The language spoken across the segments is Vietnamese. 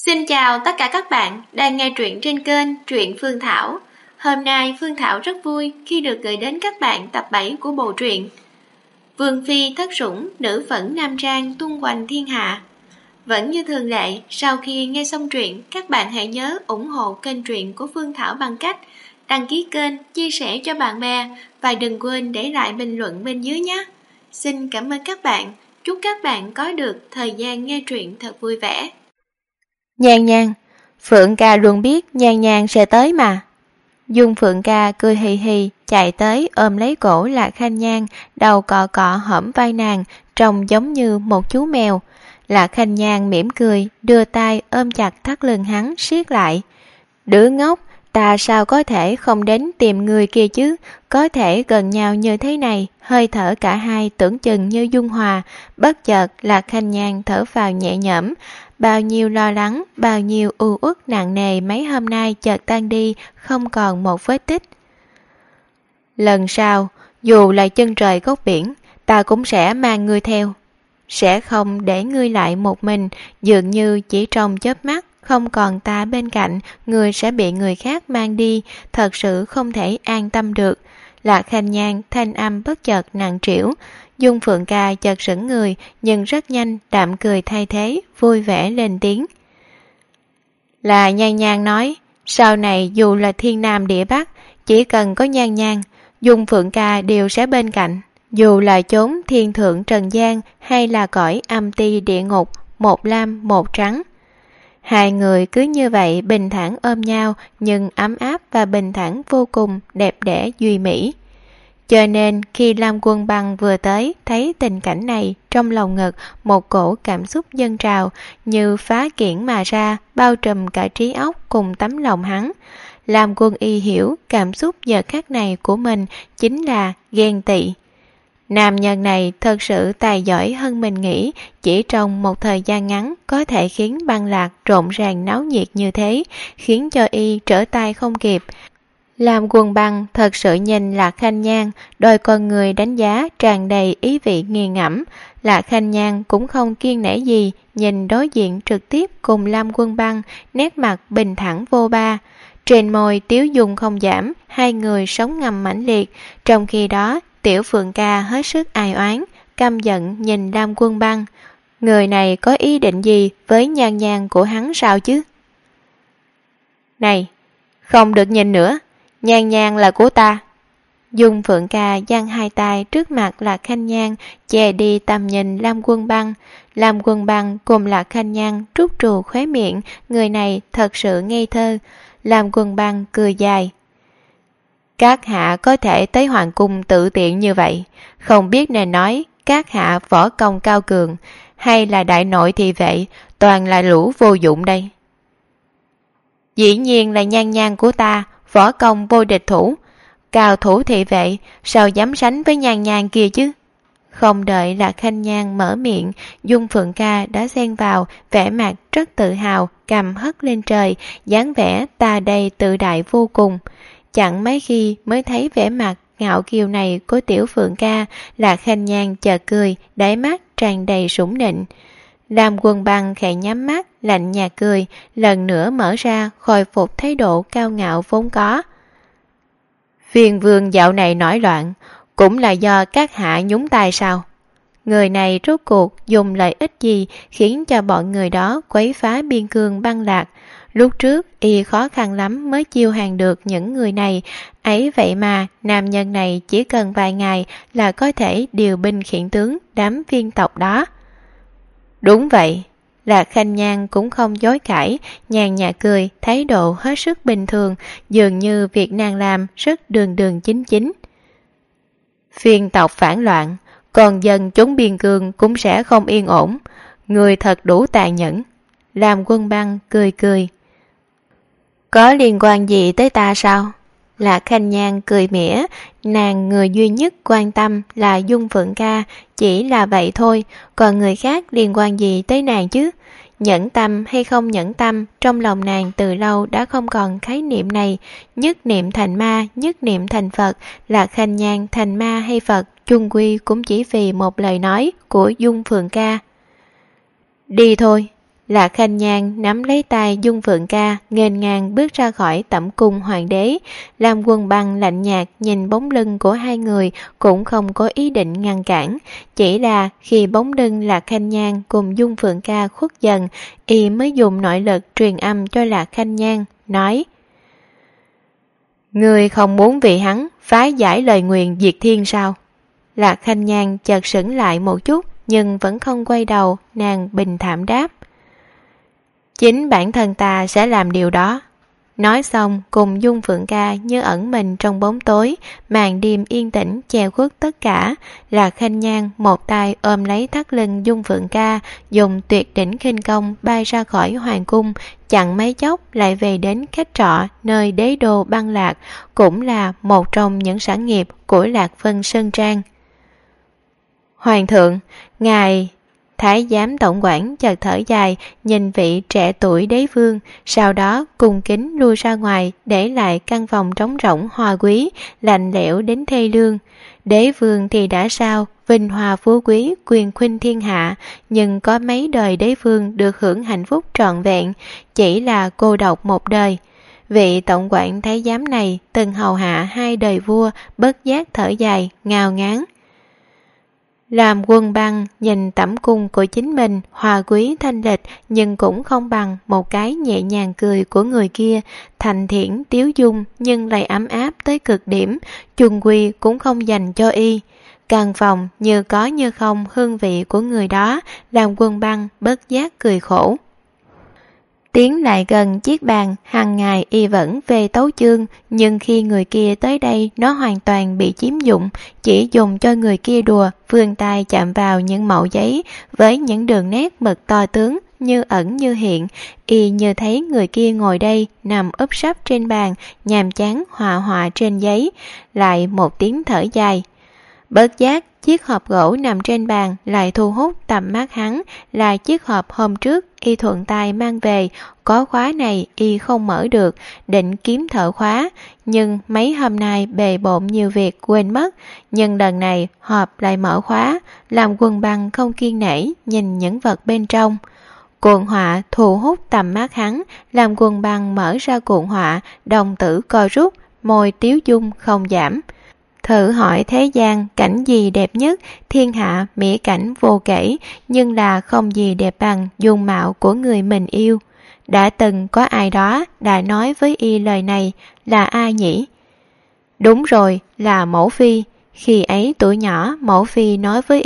Xin chào tất cả các bạn đang nghe truyện trên kênh Truyện Phương Thảo. Hôm nay Phương Thảo rất vui khi được gửi đến các bạn tập 7 của bộ truyện Vương Phi Thất Sủng Nữ Phẫn Nam Trang tung hoành thiên hạ. Vẫn như thường lệ, sau khi nghe xong truyện, các bạn hãy nhớ ủng hộ kênh truyện của Phương Thảo bằng cách đăng ký kênh, chia sẻ cho bạn bè và đừng quên để lại bình luận bên dưới nhé. Xin cảm ơn các bạn. Chúc các bạn có được thời gian nghe truyện thật vui vẻ. Nhan Nhan, Phượng ca luôn biết Nhan Nhan sẽ tới mà. Dung Phượng ca cười hì hì chạy tới ôm lấy cổ Lạc Khanh Nhan, đầu cọ cọ hõm vai nàng, trông giống như một chú mèo. Lạc Khanh Nhan mỉm cười, đưa tay ôm chặt thắt lưng hắn siết lại. Đứa ngốc, ta sao có thể không đến tìm người kia chứ, có thể gần nhau như thế này, hơi thở cả hai tưởng chừng như dung hòa. Bất chợt Lạc Khanh Nhan thở phào nhẹ nhõm, bao nhiêu lo lắng, bao nhiêu u uất nặng nề mấy hôm nay chợt tan đi, không còn một vết tích. Lần sau, dù là chân trời góc biển, ta cũng sẽ mang ngươi theo. Sẽ không để ngươi lại một mình, dường như chỉ trong chớp mắt, không còn ta bên cạnh, ngươi sẽ bị người khác mang đi, thật sự không thể an tâm được. Lạc Khanh Nhan thanh âm bất chợt nặng trĩu. Dung Phượng ca chợt sững người, nhưng rất nhanh đạm cười thay thế, vui vẻ lên tiếng. Là Nhan Nhan nói, sau này dù là thiên nam địa bắc, chỉ cần có Nhan Nhan, Dung Phượng ca đều sẽ bên cạnh. Dù là chốn thiên thượng trần gian hay là cõi âm ti địa ngục, một lam một trắng. Hai người cứ như vậy bình thản ôm nhau, nhưng ấm áp và bình thản vô cùng, đẹp đẽ duy mỹ. Cho nên khi Lam Quân Băng vừa tới thấy tình cảnh này, trong lòng ngực một cổ cảm xúc dâng trào như phá kiển mà ra, bao trùm cả trí óc cùng tấm lòng hắn. Lam Quân Y hiểu cảm xúc giờ khắc này của mình chính là ghen tị. Nam nhân này thật sự tài giỏi hơn mình nghĩ, chỉ trong một thời gian ngắn có thể khiến Băng Lạc rộn ràng náo nhiệt như thế, khiến cho y trở tay không kịp. Lam Quân Băng thật sự nhìn Lạc Khanh Nhan, đôi con người đánh giá tràn đầy ý vị nghiền ngẫm. Lạc Khanh Nhan cũng không kiêng nể gì, nhìn đối diện trực tiếp cùng Lam Quân Băng, nét mặt bình thản vô ba. Trên môi tiếu dung không giảm, hai người sống ngầm mãnh liệt. Trong khi đó, Tiểu Phượng ca hết sức ai oán, căm giận nhìn Lam Quân Băng. Người này có ý định gì với Nhan Nhan của hắn sao chứ? Này, không được nhìn nữa, Nhan Nhan là của ta. Dung Phượng ca giang hai tay trước mặt Lạc Khanh Nhan, che đi tầm nhìn Lam Quân Băng. Lam Quân Băng cùng Lạc Khanh Nhan trút trù khóe miệng, người này thật sự ngây thơ. Lam Quân Băng cười dài. Các hạ có thể tới hoàng cung tự tiện như vậy, không biết nên nói các hạ võ công cao cường, hay là đại nội thị vệ, toàn là lũ vô dụng đây. Dĩ nhiên là Nhan Nhan của ta, võ công vô địch thủ, cao thủ thị vệ, sao dám sánh với Nhan Nhan kia chứ? Không đợi Lạc Khanh Nhan mở miệng, Dung Phượng ca đã xen vào, vẻ mặt rất tự hào, cầm hất lên trời, dáng vẻ ta đây tự đại vô cùng. Chẳng mấy khi mới thấy vẻ mặt ngạo kiều này của Tiểu Phượng ca, Lạc Khanh Nhan chợt cười, đáy mắt tràn đầy sủng nịnh. Lam Quân Băng khẽ nhắm mắt, lạnh nhạt cười, lần nữa mở ra, khôi phục thái độ cao ngạo vốn có. Phiền vương dạo này nổi loạn, cũng là do các hạ nhúng tay sao? Người này rốt cuộc dùng lợi ích gì khiến cho bọn người đó quấy phá biên cương Băng Lạc? Lúc trước y khó khăn lắm mới chiêu hàng được những người này, ấy vậy mà nam nhân này chỉ cần vài ngày là có thể điều binh khiển tướng đám viên tộc đó. Đúng vậy, Lạc Khanh Nhan cũng không dối cãi, nhàn nhạt cười, thái độ hết sức bình thường, dường như việc nàng làm rất đường đường chính chính. Viên tộc phản loạn, còn dân chúng biên cương cũng sẽ không yên ổn, người thật đủ tàn nhẫn. Lam Quân Băng cười cười. Có liên quan gì tới ta sao? Lạc Khanh Nhan cười mỉa, nàng người duy nhất quan tâm là Dung Phượng ca, chỉ là vậy thôi, còn người khác liên quan gì tới nàng chứ? Nhẫn tâm hay không nhẫn tâm, trong lòng nàng từ lâu đã không còn khái niệm này. Nhất niệm thành ma, nhất niệm thành Phật, Lạc Khanh Nhan thành ma hay Phật, chung quy cũng chỉ vì một lời nói của Dung Phượng ca. Đi thôi. Lạc Khanh Nhan nắm lấy tay Dung Phượng Ca, nghênh ngang bước ra khỏi tẩm cung hoàng đế. Lam Quân Băng lạnh nhạt nhìn bóng lưng của hai người, cũng không có ý định ngăn cản. Chỉ là khi bóng lưng Lạc Khanh Nhan cùng Dung Phượng Ca khuất dần, y mới dùng nội lực truyền âm cho Lạc Khanh Nhan, nói: Ngươi không muốn vì hắn phá giải lời nguyền diệt thiên sao? Lạc Khanh Nhan chợt sững lại một chút, nhưng vẫn không quay đầu, nàng bình thản đáp: Chính bản thân ta sẽ làm điều đó. Nói xong cùng Dung Phượng Ca như ẩn mình trong bóng tối, màn đêm yên tĩnh che khuất tất cả. Lạc Khanh Nhan một tay ôm lấy thắt lưng Dung Phượng Ca, dùng tuyệt đỉnh khinh công bay ra khỏi hoàng cung, chặn mấy chốc lại về đến khách trọ nơi đế đô Băng Lạc, cũng là một trong những sản nghiệp của Lạc Vân Sơn Trang. Hoàng thượng, ngài... Thái giám tổng quản chợt thở dài, nhìn vị trẻ tuổi đế vương, sau đó cung kính lui ra ngoài, để lại căn phòng trống rỗng hoa quý, lạnh lẽo đến thê lương. Đế vương thì đã sao, vinh hoa phú quý, quyền khuynh thiên hạ, nhưng có mấy đời đế vương được hưởng hạnh phúc trọn vẹn, chỉ là cô độc một đời. Vị tổng quản thái giám này từng hầu hạ hai đời vua, bất giác thở dài, ngao ngán. Làm Quân Băng nhìn tẩm cung của chính mình hòa quý thanh lịch, nhưng cũng không bằng một cái nhẹ nhàng cười của người kia, thành thiển tiếu dung nhưng lại ấm áp tới cực điểm, chung quy cũng không dành cho y. Căn phòng như có như không hương vị của người đó, làm Quân Băng bất giác cười khổ. Tiến lại gần chiếc bàn, hàng ngày y vẫn về tấu chương, nhưng khi người kia tới đây nó hoàn toàn bị chiếm dụng, chỉ dùng cho người kia đùa, vươn tay chạm vào những mẩu giấy với những đường nét mực to tướng, như ẩn như hiện, y như thấy người kia ngồi đây nằm úp sấp trên bàn, nhàm chán họa họa trên giấy, lại một tiếng thở dài. Bất giác, chiếc hộp gỗ nằm trên bàn lại thu hút tầm mắt hắn, là chiếc hộp hôm trước y thuận tay mang về, có khóa này y không mở được, định kiếm thợ khóa, nhưng mấy hôm nay bề bộn nhiều việc quên mất, nhưng lần này hộp lại mở khóa, làm Quân Băng không kiên nể nhìn những vật bên trong. Cuộn họa thu hút tầm mắt hắn, làm Quân Băng mở ra cuộn họa, đồng tử co rút, môi tiếu dung không giảm. Thử hỏi thế gian cảnh gì đẹp nhất, thiên hạ mỹ cảnh vô kể, nhưng là không gì đẹp bằng dung mạo của người mình yêu. Đã từng có ai đó đã nói với y lời này, là ai nhỉ? Đúng rồi, là mẫu phi. Khi ấy tuổi nhỏ, mẫu phi nói với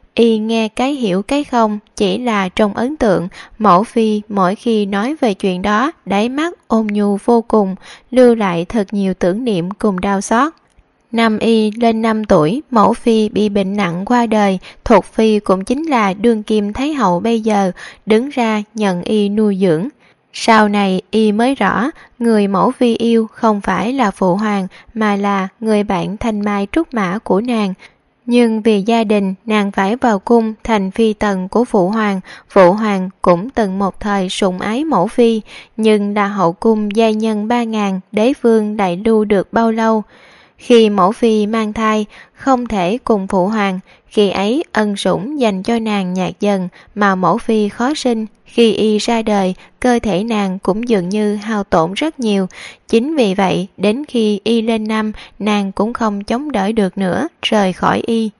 y nghe cái hiểu cái không, chỉ là trong ấn tượng. Mẫu phi mỗi khi nói về chuyện đó, đáy mắt ôn nhu vô cùng, lưu lại thật nhiều tưởng niệm cùng đau xót. Năm y lên 5 tuổi, mẫu phi bị bệnh nặng qua đời, thuộc phi cũng chính là đương kim thái hậu bây giờ, đứng ra nhận y nuôi dưỡng. Sau này y mới rõ, người mẫu phi yêu không phải là phụ hoàng, mà là người bạn thanh mai trúc mã của nàng. Nhưng vì gia đình, nàng phải vào cung thành phi tần của phụ hoàng cũng từng một thời sủng ái mẫu phi, nhưng là hậu cung giai nhân 3.000, đế vương lại lưu được bao lâu. Khi mẫu phi mang thai, không thể cùng phụ hoàng, khi ấy ân sủng dành cho nàng nhạt dần, mà mẫu phi khó sinh. Khi y ra đời, cơ thể nàng cũng dường như hao tổn rất nhiều. Chính vì vậy, đến khi y lên năm, nàng cũng không chống đỡ được nữa, rời khỏi y.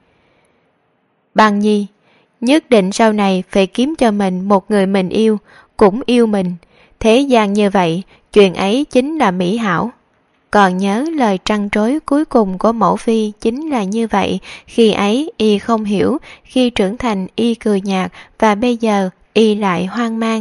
Băng Nhi, nhất định sau này phải kiếm cho mình một người mình yêu, cũng yêu mình. Thế gian như vậy, chuyện ấy chính là mỹ hảo. Còn nhớ lời trăn trối cuối cùng của mẫu phi chính là như vậy, khi ấy y không hiểu, khi trưởng thành y cười nhạt, và bây giờ y lại hoang mang.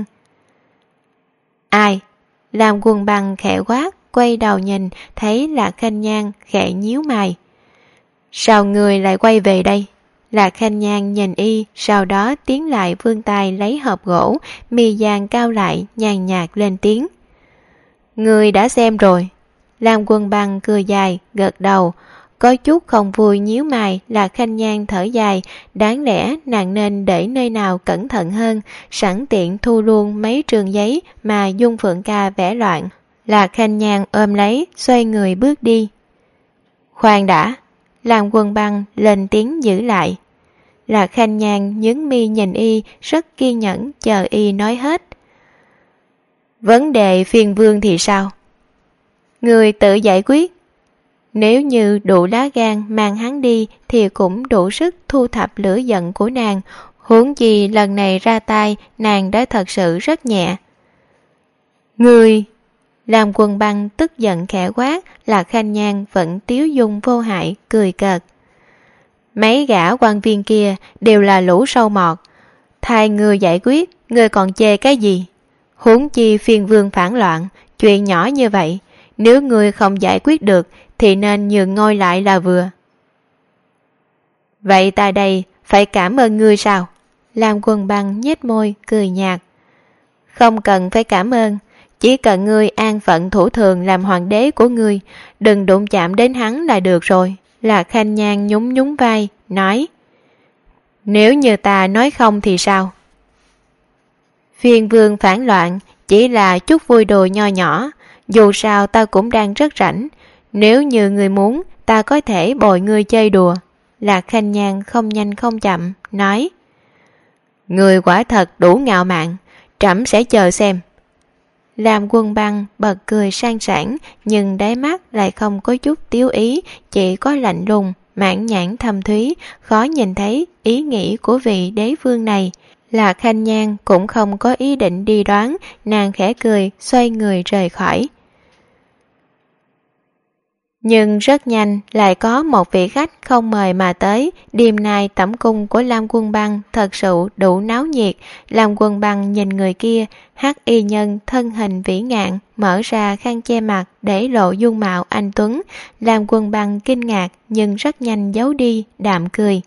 Ai? Làm Quân Băng khẽ quát, quay đầu nhìn, thấy Lạc Khanh Nhan khẽ nhíu mày. Sao người lại quay về đây? Lạc Khanh Nhan nhìn y, sau đó tiến lại vươn tay lấy hộp gỗ, mi dàn cao lại, nhàn nhạt lên tiếng. Người đã xem rồi. Lam Quân Băng cười dài, gật đầu, có chút không vui nhíu mày. Lạc Khanh Nhan thở dài, đáng lẽ nàng nên để nơi nào cẩn thận hơn, sẵn tiện thu luôn mấy trường giấy mà Dung Phượng Ca vẽ loạn. Lạc Khanh Nhan ôm lấy, xoay người bước đi. Khoan đã, Lam Quân Băng lên tiếng giữ lại. Lạc Khanh Nhan nhướng mi nhìn y, rất kiên nhẫn chờ y nói hết. Vấn đề phiên vương thì sao? Người tự giải quyết. Nếu như đủ lá gan mang hắn đi thì cũng đủ sức thu thập lửa giận của nàng, huống chi lần này ra tay nàng đã thật sự rất nhẹ. Người... Lam Quân Băng tức giận khẽ quát, Lạc Khanh Nhan vẫn tiếu dung vô hại, cười cợt. Mấy gã quan viên kia đều là lũ sâu mọt, thay ngươi giải quyết, ngươi còn chê cái gì? Huống chi phiên vương phản loạn, chuyện nhỏ như vậy, nếu ngươi không giải quyết được thì nên nhường ngôi lại là vừa. Vậy ta đây phải cảm ơn ngươi sao? Lam Quân Băng nhếch môi cười nhạt. Không cần phải cảm ơn, chỉ cần ngươi an phận thủ thường làm hoàng đế của ngươi, đừng đụng chạm đến hắn là được rồi. Lạc Khanh Nhan nhún nhún vai, nói. Nếu như ta nói không thì sao? Phiên vương phản loạn chỉ là chút vui đùa nho nhỏ, dù sao ta cũng đang rất rảnh, nếu như ngươi muốn ta có thể bồi ngươi chơi đùa. Lạc Khanh Nhan không nhanh không chậm, nói. Ngươi quả thật đủ ngạo mạn, trẫm sẽ chờ xem. Lam Quân Băng bật cười sang sảng, nhưng đáy mắt lại không có chút tiếu ý, chỉ có lạnh lùng, mãn nhãn thâm thúy, khó nhìn thấy ý nghĩ của vị đế vương này. Lạc Khanh Nhan cũng không có ý định đi đoán, nàng khẽ cười, xoay người rời khỏi. Nhưng rất nhanh lại có một vị khách không mời mà tới. Đêm nay tẩm cung của Lam Quân Băng thật sự đủ náo nhiệt. Lam Quân Băng nhìn người kia, hắc y nhân thân hình vĩ ngạn, mở ra khăn che mặt để lộ dung mạo anh tuấn. Lam Quân Băng kinh ngạc nhưng rất nhanh giấu đi, đạm cười.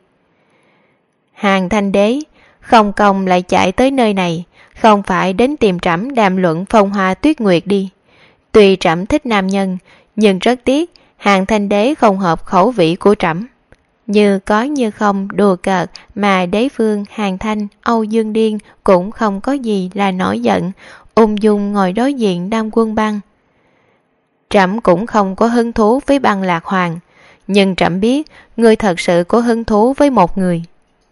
Hàng Thanh Đế không công lại chạy tới nơi này, không phải đến tìm trẫm đàm luận phong hoa tuyết nguyệt đi. Tuy trẫm thích nam nhân, nhưng rất tiếc Hàng Thanh Đế không hợp khẩu vị của trẫm. Như có như không đùa cợt mà đế vương Hàng Thanh, Âu Dương Điên cũng không có gì là nổi giận, ung dung ngồi đối diện Lam Quân Băng. Trẫm cũng không có hứng thú với Băng Lạc Hoàng, nhưng trẫm biết ngươi thật sự có hứng thú với một người.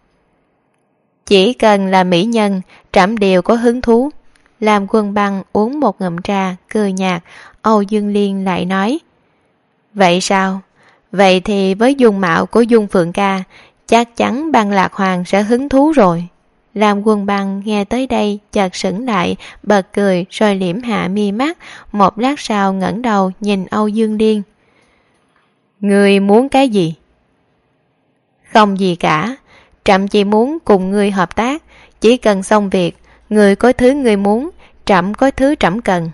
Chỉ cần là mỹ nhân, trẫm đều có hứng thú. Lam Quân Băng uống một ngụm trà, cười nhạt. Âu Dương Liên lại nói. Vậy sao? Vậy thì với dung mạo của Dung Phượng Ca, chắc chắn Băng Lạc Hoàng sẽ hứng thú rồi. Lam Quân Băng nghe tới đây chợt sững lại, bật cười rồi liễm hạ mi mắt, một lát sau ngẩng đầu nhìn Âu Dương Liên. Ngươi muốn cái gì? Không gì cả, trẫm chỉ muốn cùng ngươi hợp tác, chỉ cần xong việc, ngươi có thứ ngươi muốn, trẫm có thứ trẫm cần.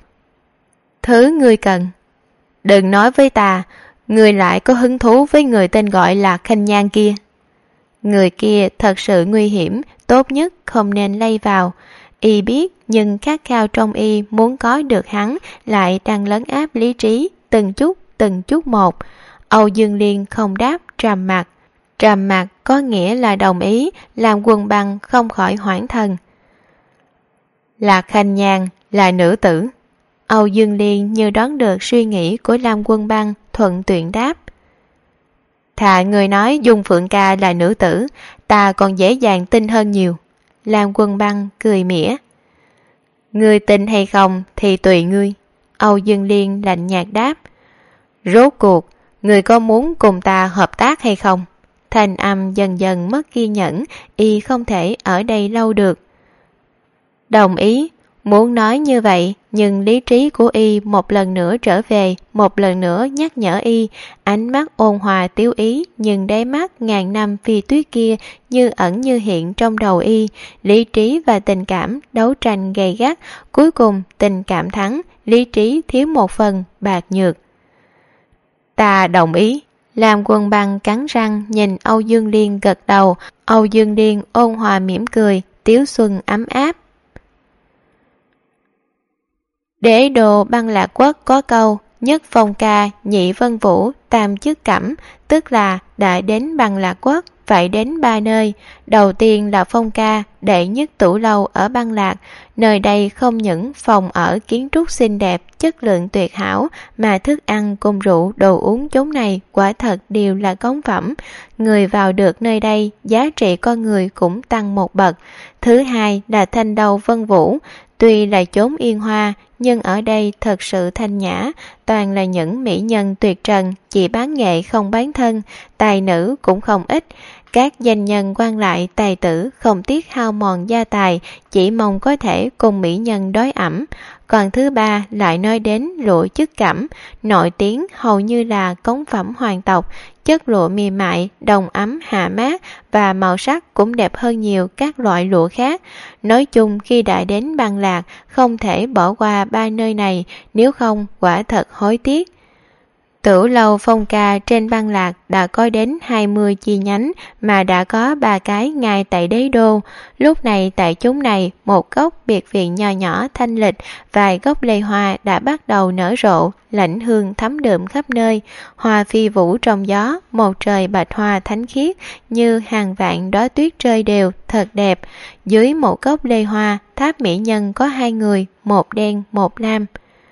Thứ ngươi cần? Đừng nói với ta, ngươi lại có hứng thú với người tên gọi là Khanh Nhan kia. Người kia thật sự nguy hiểm, tốt nhất không nên lây vào. Y biết nhưng khát khao trong y muốn có được hắn lại đang lấn áp lý trí, từng chút một. Âu Dương Liên không đáp, trầm mặt. Trầm mặt có nghĩa là đồng ý, làm Quân Băng không khỏi hoảng thần. Lạc Khanh Nhan là nữ tử. Âu Dương Liên như đoán được suy nghĩ của Lam Quân Băng, thuận tiện đáp. Thà người nói Dung Phượng Ca là nữ tử, ta còn dễ dàng tin hơn nhiều. Lam Quân Băng cười mỉa. Ngươi tin hay không thì tùy ngươi. Âu Dương Liên lạnh nhạt đáp. Rốt cuộc, ngươi có muốn cùng ta hợp tác hay không? Thanh âm dần dần mất kiên nhẫn, y không thể ở đây lâu được. Đồng ý. Muốn nói như vậy, nhưng lý trí của y một lần nữa trở về, một lần nữa nhắc nhở y, ánh mắt ôn hòa tiếu ý, nhưng đáy mắt ngàn năm phi tuyết kia như ẩn như hiện trong đầu y, lý trí và tình cảm đấu tranh gay gắt, cuối cùng tình cảm thắng, lý trí thiếu một phần, bạc nhược. Ta đồng ý. Lam Quân Băng cắn răng nhìn Âu Dương Liên gật đầu, Âu Dương Liên ôn hòa mỉm cười, tiếu xuân ấm áp. Đế đô Băng Lạc Quốc có câu nhất phong ca, nhị vân vũ, tam chức cẩm, tức là đã đến Băng Lạc Quốc phải đến 3 nơi. Đầu tiên là phong ca, đệ nhất tủ lâu ở Băng Lạc. Nơi đây không những phòng ở kiến trúc xinh đẹp, chất lượng tuyệt hảo, mà thức ăn cùng rượu, đồ uống chốn này quả thật đều là cống phẩm. Người vào được nơi đây, giá trị con người cũng tăng một bậc. Thứ hai là Thanh Đâu Vân Vũ, Tuy là chốn yên hoa, nhưng ở đây thật sự thanh nhã, toàn là những mỹ nhân tuyệt trần, chỉ bán nghệ không bán thân, tài nữ cũng không ít. Các danh nhân quan lại tài tử không tiếc hao mòn gia tài, chỉ mong có thể cùng mỹ nhân đối ẩm. Còn thứ ba lại nói đến lụa chất cẩm, nổi tiếng hầu như là cống phẩm hoàng tộc, chất lụa mềm mại, đồng ấm hạ mát và màu sắc cũng đẹp hơn nhiều các loại lụa khác. Nói chung khi đã đến Bang Lạc không thể bỏ qua ba nơi này, nếu không quả thật hối tiếc. Tửu lâu Phong Ca trên Bang Lạc đã có đến 20 chi nhánh mà đã có 3 cái ngay tại đế đô. Lúc này tại chúng này, một góc biệt viện nho nhỏ thanh lịch, vài gốc lê hoa đã bắt đầu nở rộ, lãnh hương thấm đượm khắp nơi. Hoa phi vũ trong gió, một trời bạch hoa thánh khiết như hàng vạn đóa tuyết rơi đều, thật đẹp. Dưới một gốc lê hoa, tháp mỹ nhân có 2 người, một đen một lam.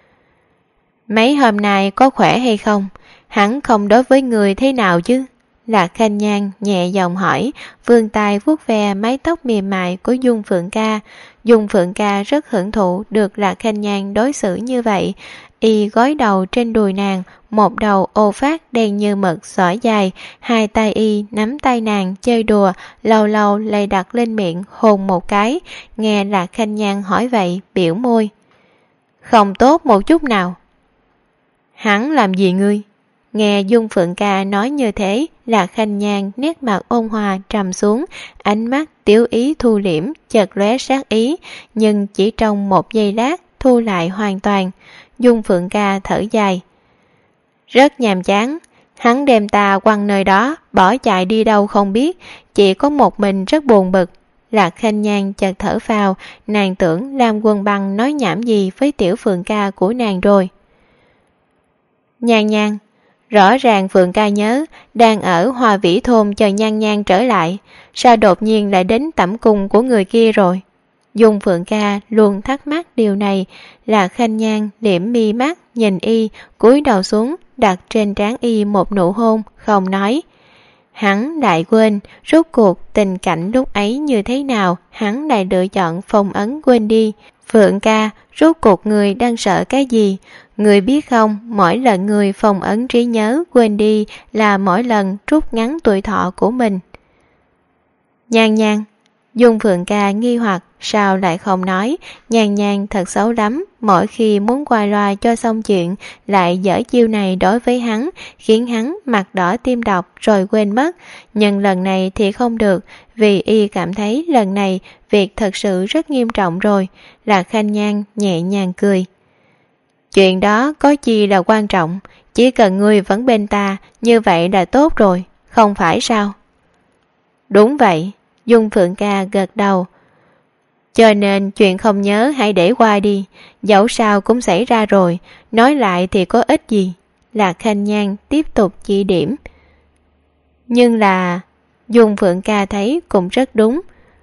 Mấy hôm nay có khỏe hay không? Hắn không đối với người thế nào chứ? Lạc Khanh Nhan nhẹ giọng hỏi, vươn tay vuốt ve mái tóc mềm mại của Dung Phượng Ca. Dung Phượng Ca rất hưởng thụ được Lạc Khanh Nhan đối xử như vậy. Y gối đầu trên đùi nàng, một đầu ô phát đen như mực xõa dài, hai tay y nắm tay nàng chơi đùa, lâu lâu lại đặt lên miệng hôn một cái. Nghe Lạc Khanh Nhan hỏi vậy, biểu môi. Không tốt một chút nào. Hắn làm gì ngươi? Nghe Dung Phượng Ca nói như thế, Lạc Khanh Nhan nét mặt ôn hòa trầm xuống, ánh mắt tiểu ý thu liễm, chợt lóe sát ý, nhưng chỉ trong một giây lát thu lại hoàn toàn. Dung Phượng Ca thở dài. Rất nhàm chán, hắn đem ta quăng nơi đó, bỏ chạy đi đâu không biết, chỉ có một mình rất buồn bực. Lạc Khanh Nhan chợt thở phào, nàng tưởng Lam Quân Băng nói nhảm gì với tiểu Phượng Ca của nàng rồi. Nhan Nhan, rõ ràng Phượng Ca nhớ đang ở Hoa Vĩ Thôn chờ Nhan Nhan trở lại, sao đột nhiên lại đến tẩm cung của người kia rồi? Dung Phượng Ca luôn thắc mắc điều này. Lạc Khanh Nhan liễm mi mắt nhìn y, cúi đầu xuống đặt trên trán y một nụ hôn, không nói. Hắn lại quên rốt cuộc tình cảnh lúc ấy như thế nào, hắn lại lựa chọn phong ấn quên đi. Phượng Ca, rốt cuộc người đang sợ cái gì? Người biết không, mỗi lần người phong ấn trí nhớ quên đi là mỗi lần rút ngắn tuổi thọ của mình. Nhan Nhan. Dung Phượng Ca nghi hoặc sao lại không nói. Nhan Nhan thật xấu lắm, mỗi khi muốn qua loa cho xong chuyện lại dở chiêu này đối với hắn, khiến hắn mặt đỏ tim độc rồi quên mất. Nhưng lần này thì không được, vì y cảm thấy lần này việc thật sự rất nghiêm trọng rồi. Lạc Khanh Nhan nhẹ nhàng cười. Chuyện đó có chi là quan trọng, chỉ cần ngươi vẫn bên ta, như vậy là tốt rồi, không phải sao? Đúng vậy. Dung Phượng Ca gật đầu. Cho nên chuyện không nhớ hãy để qua đi, dẫu sao cũng xảy ra rồi, nói lại thì có ích gì. Lạc Khanh Nhan tiếp tục chỉ điểm. Nhưng là... Dung Phượng Ca thấy cũng rất đúng.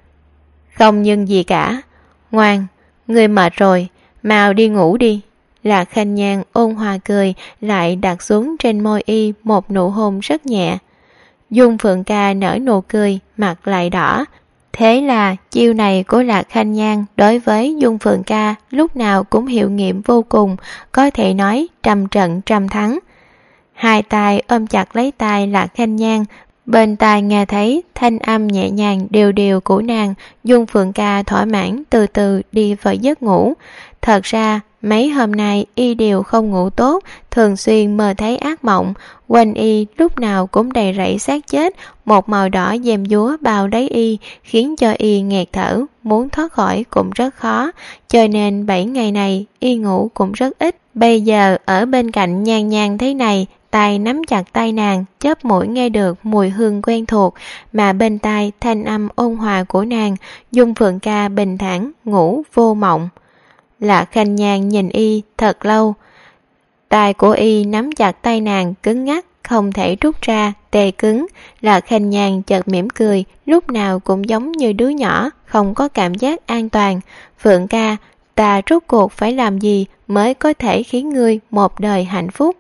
Không nhưng gì cả. Ngoan, ngươi mệt rồi, mau đi ngủ đi. Lạc Khanh Nhan ôn hòa cười, lại đặt xuống trên môi y một nụ hôn rất nhẹ. Dung Phượng Ca nở nụ cười, mặt lại đỏ. Thế là chiêu này của Lạc Khanh Nhan đối với Dung Phượng Ca lúc nào cũng hiệu nghiệm vô cùng, có thể nói trăm trận trăm thắng. Hai tay ôm chặt lấy tay Lạc Khanh Nhan, bên tai nghe thấy thanh âm nhẹ nhàng đều đều của nàng. Dung Phượng Ca thỏa mãn từ từ đi vào giấc ngủ. Thật ra mấy hôm nay y đều không ngủ tốt, thường xuyên mơ thấy ác mộng, quanh y lúc nào cũng đầy rẫy xác chết, một màu đỏ gièm dúa bao lấy y, khiến cho y nghẹt thở, muốn thoát khỏi cũng rất khó, cho nên 7 ngày này y ngủ cũng rất ít. Bây giờ ở bên cạnh Nhan Nhan thế này, tay nắm chặt tay nàng, chớp mũi nghe được mùi hương quen thuộc, mà bên tai thanh âm ôn hòa của nàng. Dung Phượng Ca bình thản ngủ vô mộng. Lạc Khanh Nhan nhìn y thật lâu. Tay của y nắm chặt tay nàng cứng ngắc, không thể rút ra, tê cứng. Lạc Khanh Nhan chợt mỉm cười, lúc nào cũng giống như đứa nhỏ, không có cảm giác an toàn. Phượng Ca, ta rốt cuộc phải làm gì mới có thể khiến ngươi một đời hạnh phúc?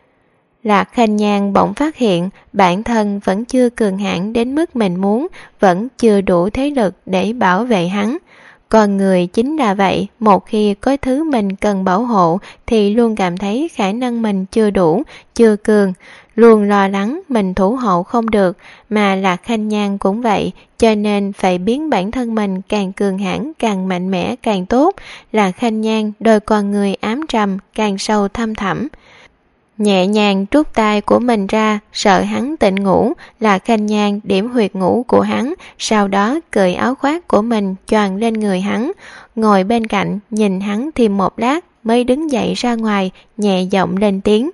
Lạc Khanh Nhan bỗng phát hiện bản thân vẫn chưa cường hãn đến mức mình muốn, vẫn chưa đủ thế lực để bảo vệ hắn. Con người chính là vậy, một khi có thứ mình cần bảo hộ thì luôn cảm thấy khả năng mình chưa đủ, chưa cường, luôn lo lắng mình thủ hộ không được, mà Lạc Khanh Nhan cũng vậy, cho nên phải biến bản thân mình càng cường hãn, càng mạnh mẽ càng tốt. Lạc Khanh Nhan đôi con người ám trầm, càng sâu thâm thẳm. Nhẹ nhàng trút tay của mình ra, sợ hắn tỉnh ngủ, Lạc Khanh Nhan điểm huyệt ngủ của hắn, sau đó cởi áo khoác của mình choàng lên người hắn, ngồi bên cạnh nhìn hắn thêm một lát mới đứng dậy ra ngoài, nhẹ giọng lên tiếng.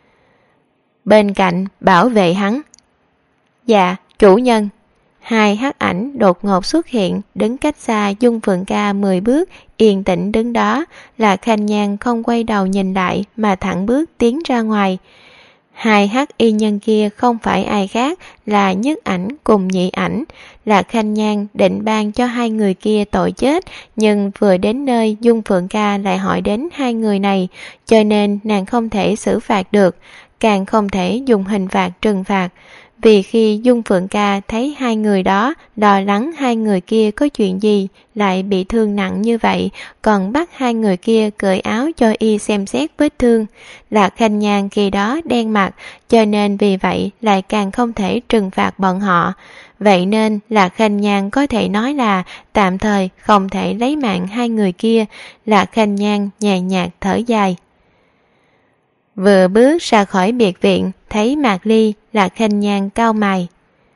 Bên cạnh bảo vệ hắn. Dạ, chủ nhân. Hai hắc ảnh đột ngột xuất hiện, đứng cách xa Dung Phượng Ca 10 bước, yên tĩnh đứng đó. Lạc Khanh Nhan không quay đầu nhìn lại mà thẳng bước tiến ra ngoài. Hai hắc y nhân kia không phải ai khác là Nhất Ảnh cùng Nhị Ảnh. Lạc Khanh Nhan định ban cho hai người kia tội chết, nhưng vừa đến nơi Dung Phượng Ca lại hỏi đến hai người này, cho nên nàng không thể xử phạt được, càng không thể dùng hình phạt trừng phạt. Vì khi Dung Phượng Ca thấy hai người đó lo lắng hai người kia có chuyện gì lại bị thương nặng như vậy, còn bắt hai người kia cởi áo cho y xem xét vết thương. Lạc Khanh Nhan khi đó đen mặt, cho nên vì vậy lại càng không thể trừng phạt bọn họ. Vậy nên Lạc Khanh Nhan có thể nói là tạm thời không thể lấy mạng hai người kia. Lạc Khanh Nhan nhàn nhạt thở dài. Vừa bước ra khỏi biệt viện, thấy Mạc Ly, Lạc Khanh Nhan cau mày.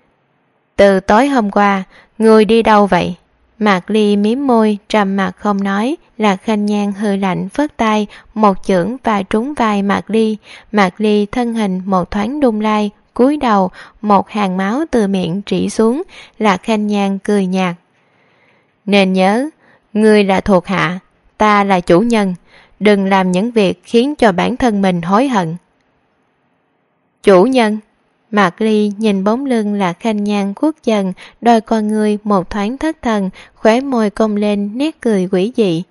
Từ tối hôm qua, người đi đâu vậy? Mạc Ly mím môi, trầm mặt không nói. Lạc Khanh Nhan hừ lạnh phất tay, một chưởng và trúng vai Mạc Ly. Mạc Ly thân hình một thoáng đung lai, cúi đầu, một hàng máu từ miệng rỉ xuống. Lạc Khanh Nhan cười nhạt. Nên nhớ, ngươi là thuộc hạ, ta là chủ nhân. Đừng làm những việc khiến cho bản thân mình hối hận. Chủ nhân. Mạc Ly nhìn bóng lưng Lạc Khanh Nhan khuất dần, đôi con người một thoáng thất thần, khóe môi cong lên nét cười quỷ dị.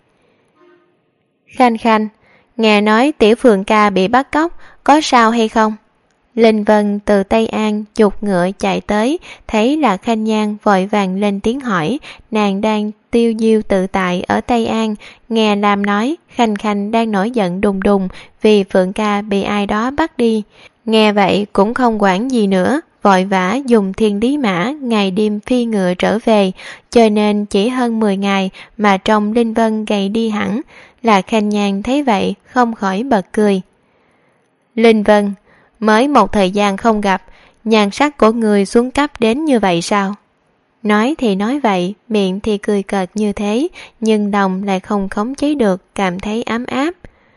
Khanh Khanh, nghe nói Tiểu Phượng Ca bị bắt cóc, có sao hay không? Linh Vân từ Tây An chục ngựa chạy tới, thấy Lạc Khanh Nhan vội vàng lên tiếng hỏi. Nàng đang tiêu diêu tự tại ở Tây An, nghe Lam nói Khanh Khanh đang nổi giận đùng đùng vì Phượng Ca bị ai đó bắt đi. Nghe vậy cũng không quản gì nữa, vội vã dùng Thiên Lý Mã ngày đêm phi ngựa trở về, cho nên chỉ hơn 10 ngày mà trong Linh Vân gầy đi hẳn. Lạc Khanh Nhan thấy vậy không khỏi bật cười. Linh Vân, mới một thời gian không gặp, nhan sắc của người xuống cấp đến như vậy sao? Nói thì nói vậy, miệng thì cười cợt như thế, nhưng lòng lại không khống chế được, cảm thấy ấm áp.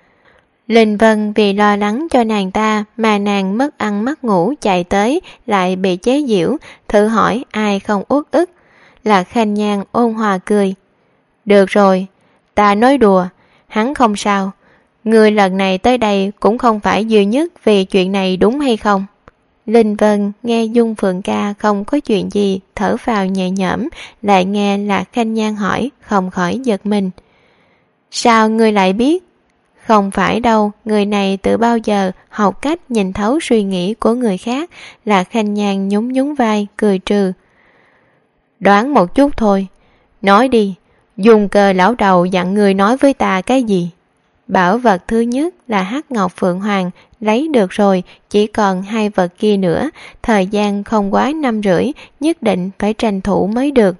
Linh Vân vì lo lắng cho nàng ta mà nàng mất ăn mất ngủ chạy tới, lại bị chế giễu, thử hỏi ai không uất ức. Lạc Khanh Nhan ôn hòa cười. Được rồi, ta nói đùa, hắn không sao. Người lần này tới đây cũng không phải duy nhất vì chuyện này đúng hay không? Linh Vân nghe Dung Phượng Ca không có chuyện gì, thở phào nhẹ nhõm, lại nghe Lạc Khanh Nhan hỏi, không khỏi giật mình. Sao ngươi lại biết? Không phải đâu, người này từ bao giờ học cách nhìn thấu suy nghĩ của người khác. Lạc Khanh Nhan nhún nhún vai, cười trừ. Đoán một chút thôi. Nói đi, Dung Cơ lão đầu dặn người nói với ta cái gì? Bảo vật thứ nhất là hắc ngọc phượng hoàng, lấy được rồi, chỉ còn hai vật kia nữa, thời gian không quá 5 rưỡi, nhất định phải tranh thủ mới được.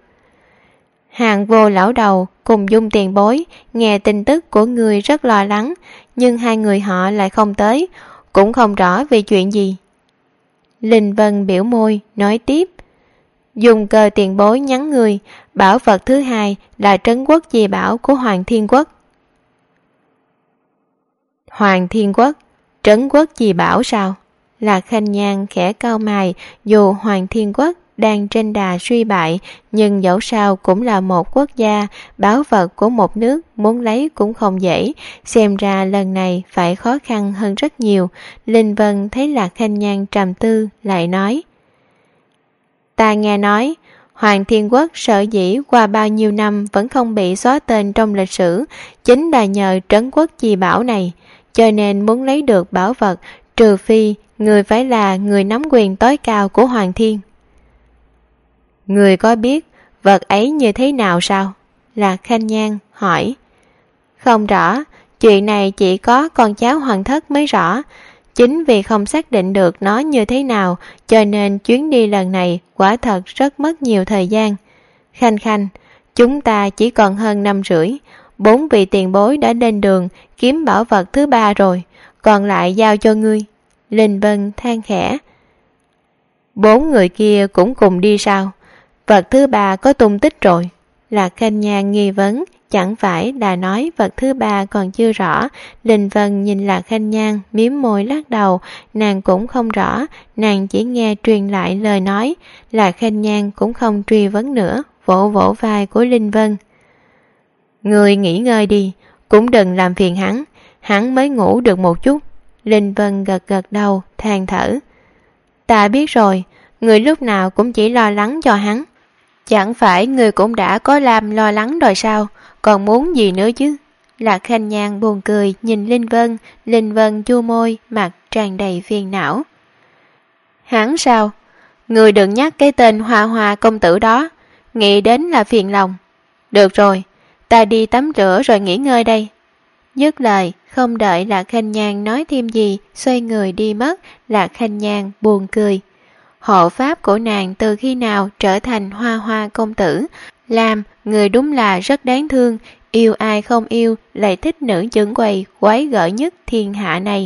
Hàng Vô lão đầu cùng Dung tiền bối, nghe tin tức của người rất lo lắng, nhưng hai người họ lại không tới, cũng không rõ vì chuyện gì. Linh Vân biểu môi, nói tiếp. Dung Cơ tiền bối nhắn người, bảo vật thứ hai là trấn quốc di bảo của Hoàng Thiên Quốc. Hoàng Thiên Quốc, trấn quốc gì bảo sao? Lạc Khanh Nhan khẽ cau mày, dù Hoàng Thiên Quốc đang trên đà suy bại, nhưng dẫu sao cũng là một quốc gia, báu vật của một nước muốn lấy cũng không dễ, xem ra lần này phải khó khăn hơn rất nhiều. Linh Vân thấy Lạc Khanh Nhan trầm tư, lại nói. Ta nghe nói, Hoàng Thiên Quốc sở dĩ qua bao nhiêu năm vẫn không bị xóa tên trong lịch sử, chính là nhờ trấn quốc chi bảo này, cho nên muốn lấy được bảo vật, trừ phi người phải là người nắm quyền tối cao của Hoàng Thiên. Người có biết vật ấy như thế nào sao? Lạc Khanh Nhan hỏi. Không rõ, chuyện này chỉ có con cháu hoàng thất mới rõ. Chính vì không xác định được nó như thế nào, cho nên chuyến đi lần này quả thật rất mất nhiều thời gian. Khanh Khanh, chúng ta chỉ còn hơn 5 rưỡi. 4 vị tiền bối đã lên đường kiếm bảo vật thứ 3 rồi, còn lại giao cho ngươi. Linh Vân than khẽ. 4 người kia cũng cùng đi sao? Vật thứ 3 có tung tích rồi. Lạc Khanh Nhan nghi vấn, chẳng phải là nói vật thứ 3 còn chưa rõ. Linh Vân nhìn Lạc Khanh Nhan mím môi lắc đầu, nàng cũng không rõ, nàng chỉ nghe truyền lại lời nói. Lạc Khanh Nhan cũng không truy vấn nữa, vỗ vỗ vai của Linh Vân. Người nghỉ ngơi đi, cũng đừng làm phiền hắn mới ngủ được một chút. Linh Vân gật gật đầu, than thở. Ta biết rồi, người lúc nào cũng chỉ lo lắng cho hắn. Chẳng phải người cũng đã có làm lo lắng rồi sao, còn muốn gì nữa chứ? Lạc Khanh Nhan buồn cười nhìn Linh Vân chua môi, mặt tràn đầy phiền não. Hắn sao? Người đừng nhắc cái tên Hoa Hoa công tử đó, nghĩ đến là phiền lòng. Được rồi, ta đi tắm rửa rồi nghỉ ngơi đây. Dứt lời, không đợi Lạc Khanh Nhan nói thêm gì, xoay người đi mất. Lạc Khanh Nhan buồn cười. Hộ pháp của nàng từ khi nào trở thành Hoa Hoa công tử, làm người đúng là rất đáng thương, yêu ai không yêu, lại thích nữ chưởng quầy quái gở nhất thiên hạ này.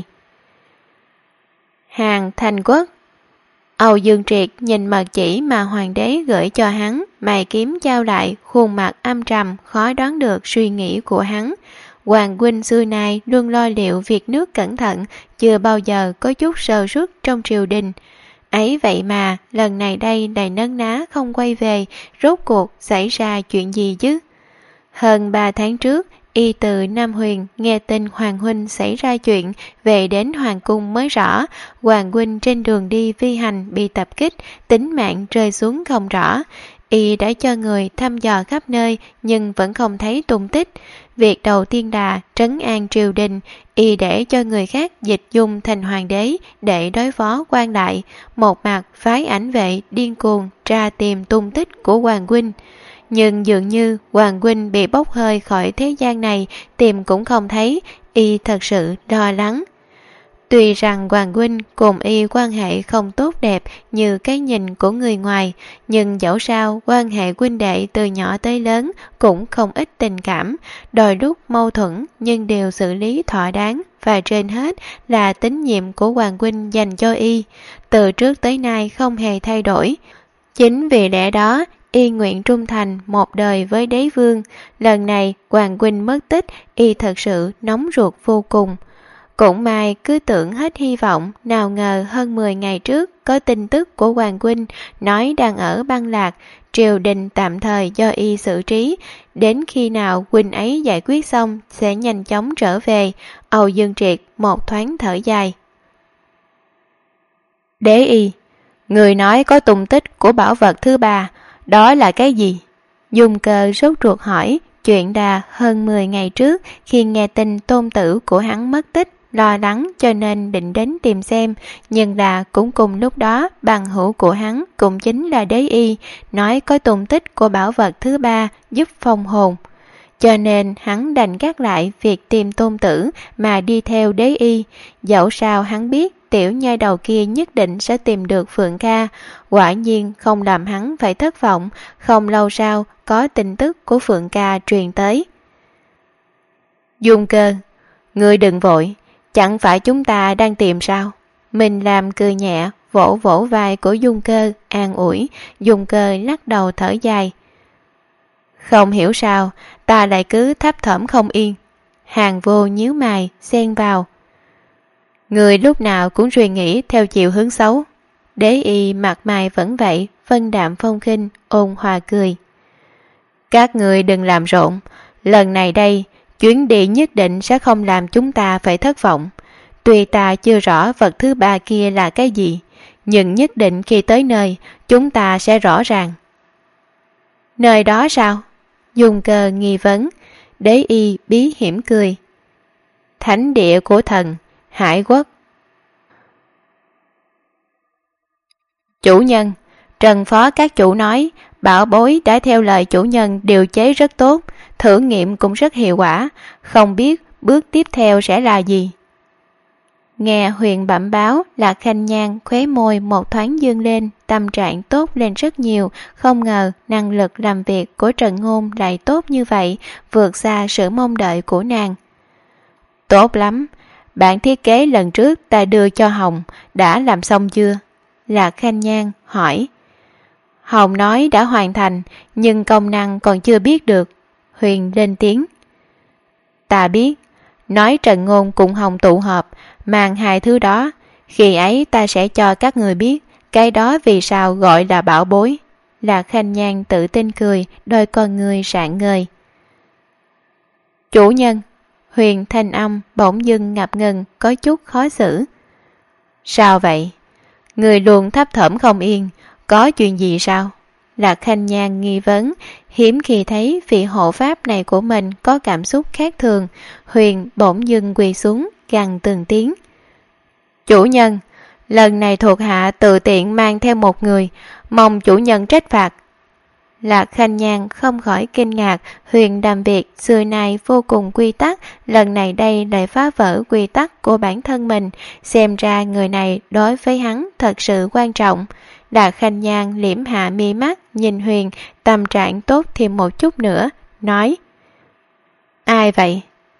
Hàng Thành Quốc. Âu Dương Triệt nhìn mật chỉ mà hoàng đế gửi cho hắn, mày kiếm trao lại, khuôn mặt âm trầm, khó đoán được suy nghĩ của hắn. Hoàng huynh xưa nay luôn lo liệu việc nước cẩn thận, chưa bao giờ có chút sơ suất trong triều đình. Ấy vậy mà lần này đây đầy nấn ná không quay về, rốt cuộc xảy ra chuyện gì chứ? Hơn 3 tháng trước, y từ Nam Huyền nghe tin Hoàng huynh xảy ra chuyện, về đến Hoàng cung mới rõ. Hoàng huynh trên đường đi phi hành bị tập kích, tính mạng rơi xuống không rõ. Y đã cho người thăm dò khắp nơi nhưng vẫn không thấy tung tích. Việc đầu tiên là trấn an triều đình, y để cho người khác dịch dung thành hoàng đế để đối phó quan đại. Một mặt phái ảnh vệ điên cuồng tra tìm tung tích của Hoàng huynh. Nhưng dường như Hoàng huynh bị bốc hơi khỏi thế gian này, tìm cũng không thấy, y thật sự lo lắng. Tuy rằng Hoàng huynh cùng y quan hệ không tốt đẹp như cái nhìn của người ngoài, nhưng dẫu sao quan hệ huynh đệ từ nhỏ tới lớn cũng không ít tình cảm, đôi lúc mâu thuẫn nhưng đều xử lý thỏa đáng, và trên hết là tín nhiệm của Hoàng huynh dành cho y, từ trước tới nay không hề thay đổi. Chính vì lẽ đó, y nguyện trung thành một đời với đế vương. Lần này Hoàng huynh mất tích, y thật sự nóng ruột vô cùng. Cũng may cứ tưởng hết hy vọng, nào ngờ hơn 10 ngày trước có tin tức của Hoàng huynh nói đang ở Băng Lạc, triều đình tạm thời do y xử trí, đến khi nào huynh ấy giải quyết xong sẽ nhanh chóng trở về. Âu Dương Triệt một thoáng thở dài. Đế y, người nói có tung tích của bảo vật thứ 3, đó là cái gì? Dung Cơ sốt ruột hỏi. Chuyện đã hơn 10 ngày trước, khi nghe tin tôn tử của hắn mất tích, lo lắng cho nên định đến tìm xem, nhưng là cũng cùng lúc đó bằng hữu của hắn cũng chính là đế y nói có tung tích của bảo vật thứ 3 giúp phong hồn, cho nên hắn đành gác lại việc tìm tôn tử mà đi theo đế y. Dẫu sao hắn biết tiểu nha đầu kia nhất định sẽ tìm được Phượng Ca, quả nhiên không làm hắn phải thất vọng. Không lâu sau có tin tức của Phượng Ca truyền tới. Dung Cơ, ngươi đừng vội, chẳng phải chúng ta đang tìm sao? Mình làm cười nhẹ, vỗ vỗ vai của Dung Cơ, an ủi. Dung Cơ lắc đầu thở dài. Không hiểu sao, ta lại cứ thấp thỏm không yên. Hàng Vô nhíu mày, xen vào. Người lúc nào cũng suy nghĩ theo chiều hướng xấu. Đế y mặt mày vẫn vậy, vân đạm phong khinh, ôn hòa cười. Các người đừng làm rộn, lần này đây, chuyến đi nhất định sẽ không làm chúng ta phải thất vọng. Tuy ta chưa rõ vật thứ 3 kia là cái gì, nhưng nhất định khi tới nơi, chúng ta sẽ rõ ràng. Nơi đó sao? Dung Cơ nghi vấn. Đế y bí hiểm cười. Thánh địa của thần, Hải Quốc. Chủ nhân, Trần phó các chủ nói, bảo bối đã theo lời chủ nhân điều chế rất tốt, thử nghiệm cũng rất hiệu quả, không biết bước tiếp theo sẽ là gì. Nghe Huyền bẩm báo, Lạc Khanh Nhan khóe môi một thoáng dương lên, tâm trạng tốt lên rất nhiều, không ngờ năng lực làm việc của Trần Ngôn lại tốt như vậy, vượt xa sự mong đợi của nàng. Tốt lắm, bản thiết kế lần trước ta đưa cho Hồng, đã làm xong chưa? Lạc Khanh Nhan hỏi. Hồng nói đã hoàn thành, nhưng công năng còn chưa biết được. Huyền lên tiếng. Ta biết, nói Trần Ngôn cùng Hồng tụ họp, mang hai thứ đó, khi ấy ta sẽ cho các người biết, cái đó vì sao gọi là bảo bối. Lạc Khanh Nhan tự tin cười, đôi con người rạng ngời. Chủ nhân, Huyền thanh âm bỗng dưng ngập ngừng, có chút khó xử. Sao vậy? Người luôn thấp thỏm không yên, có chuyện gì sao? Lạc Khanh Nhan nghi vấn, hiếm khi thấy vị hộ pháp này của mình có cảm xúc khác thường. Huyền bỗng dưng quỳ xuống, gằn từng tiếng. Chủ nhân, lần này thuộc hạ tự tiện mang theo một người, mong chủ nhân trách phạt. Lạc Khanh Nhan không khỏi kinh ngạc, Huyền làm việc xưa nay vô cùng quy tắc, lần này đây lại phá vỡ quy tắc của bản thân mình, xem ra người này đối với hắn thật sự quan trọng. Lạc Khanh Nhan liễm hạ mi mắt, nhìn Huyền, tâm trạng tốt thêm một chút nữa, nói. Ai vậy?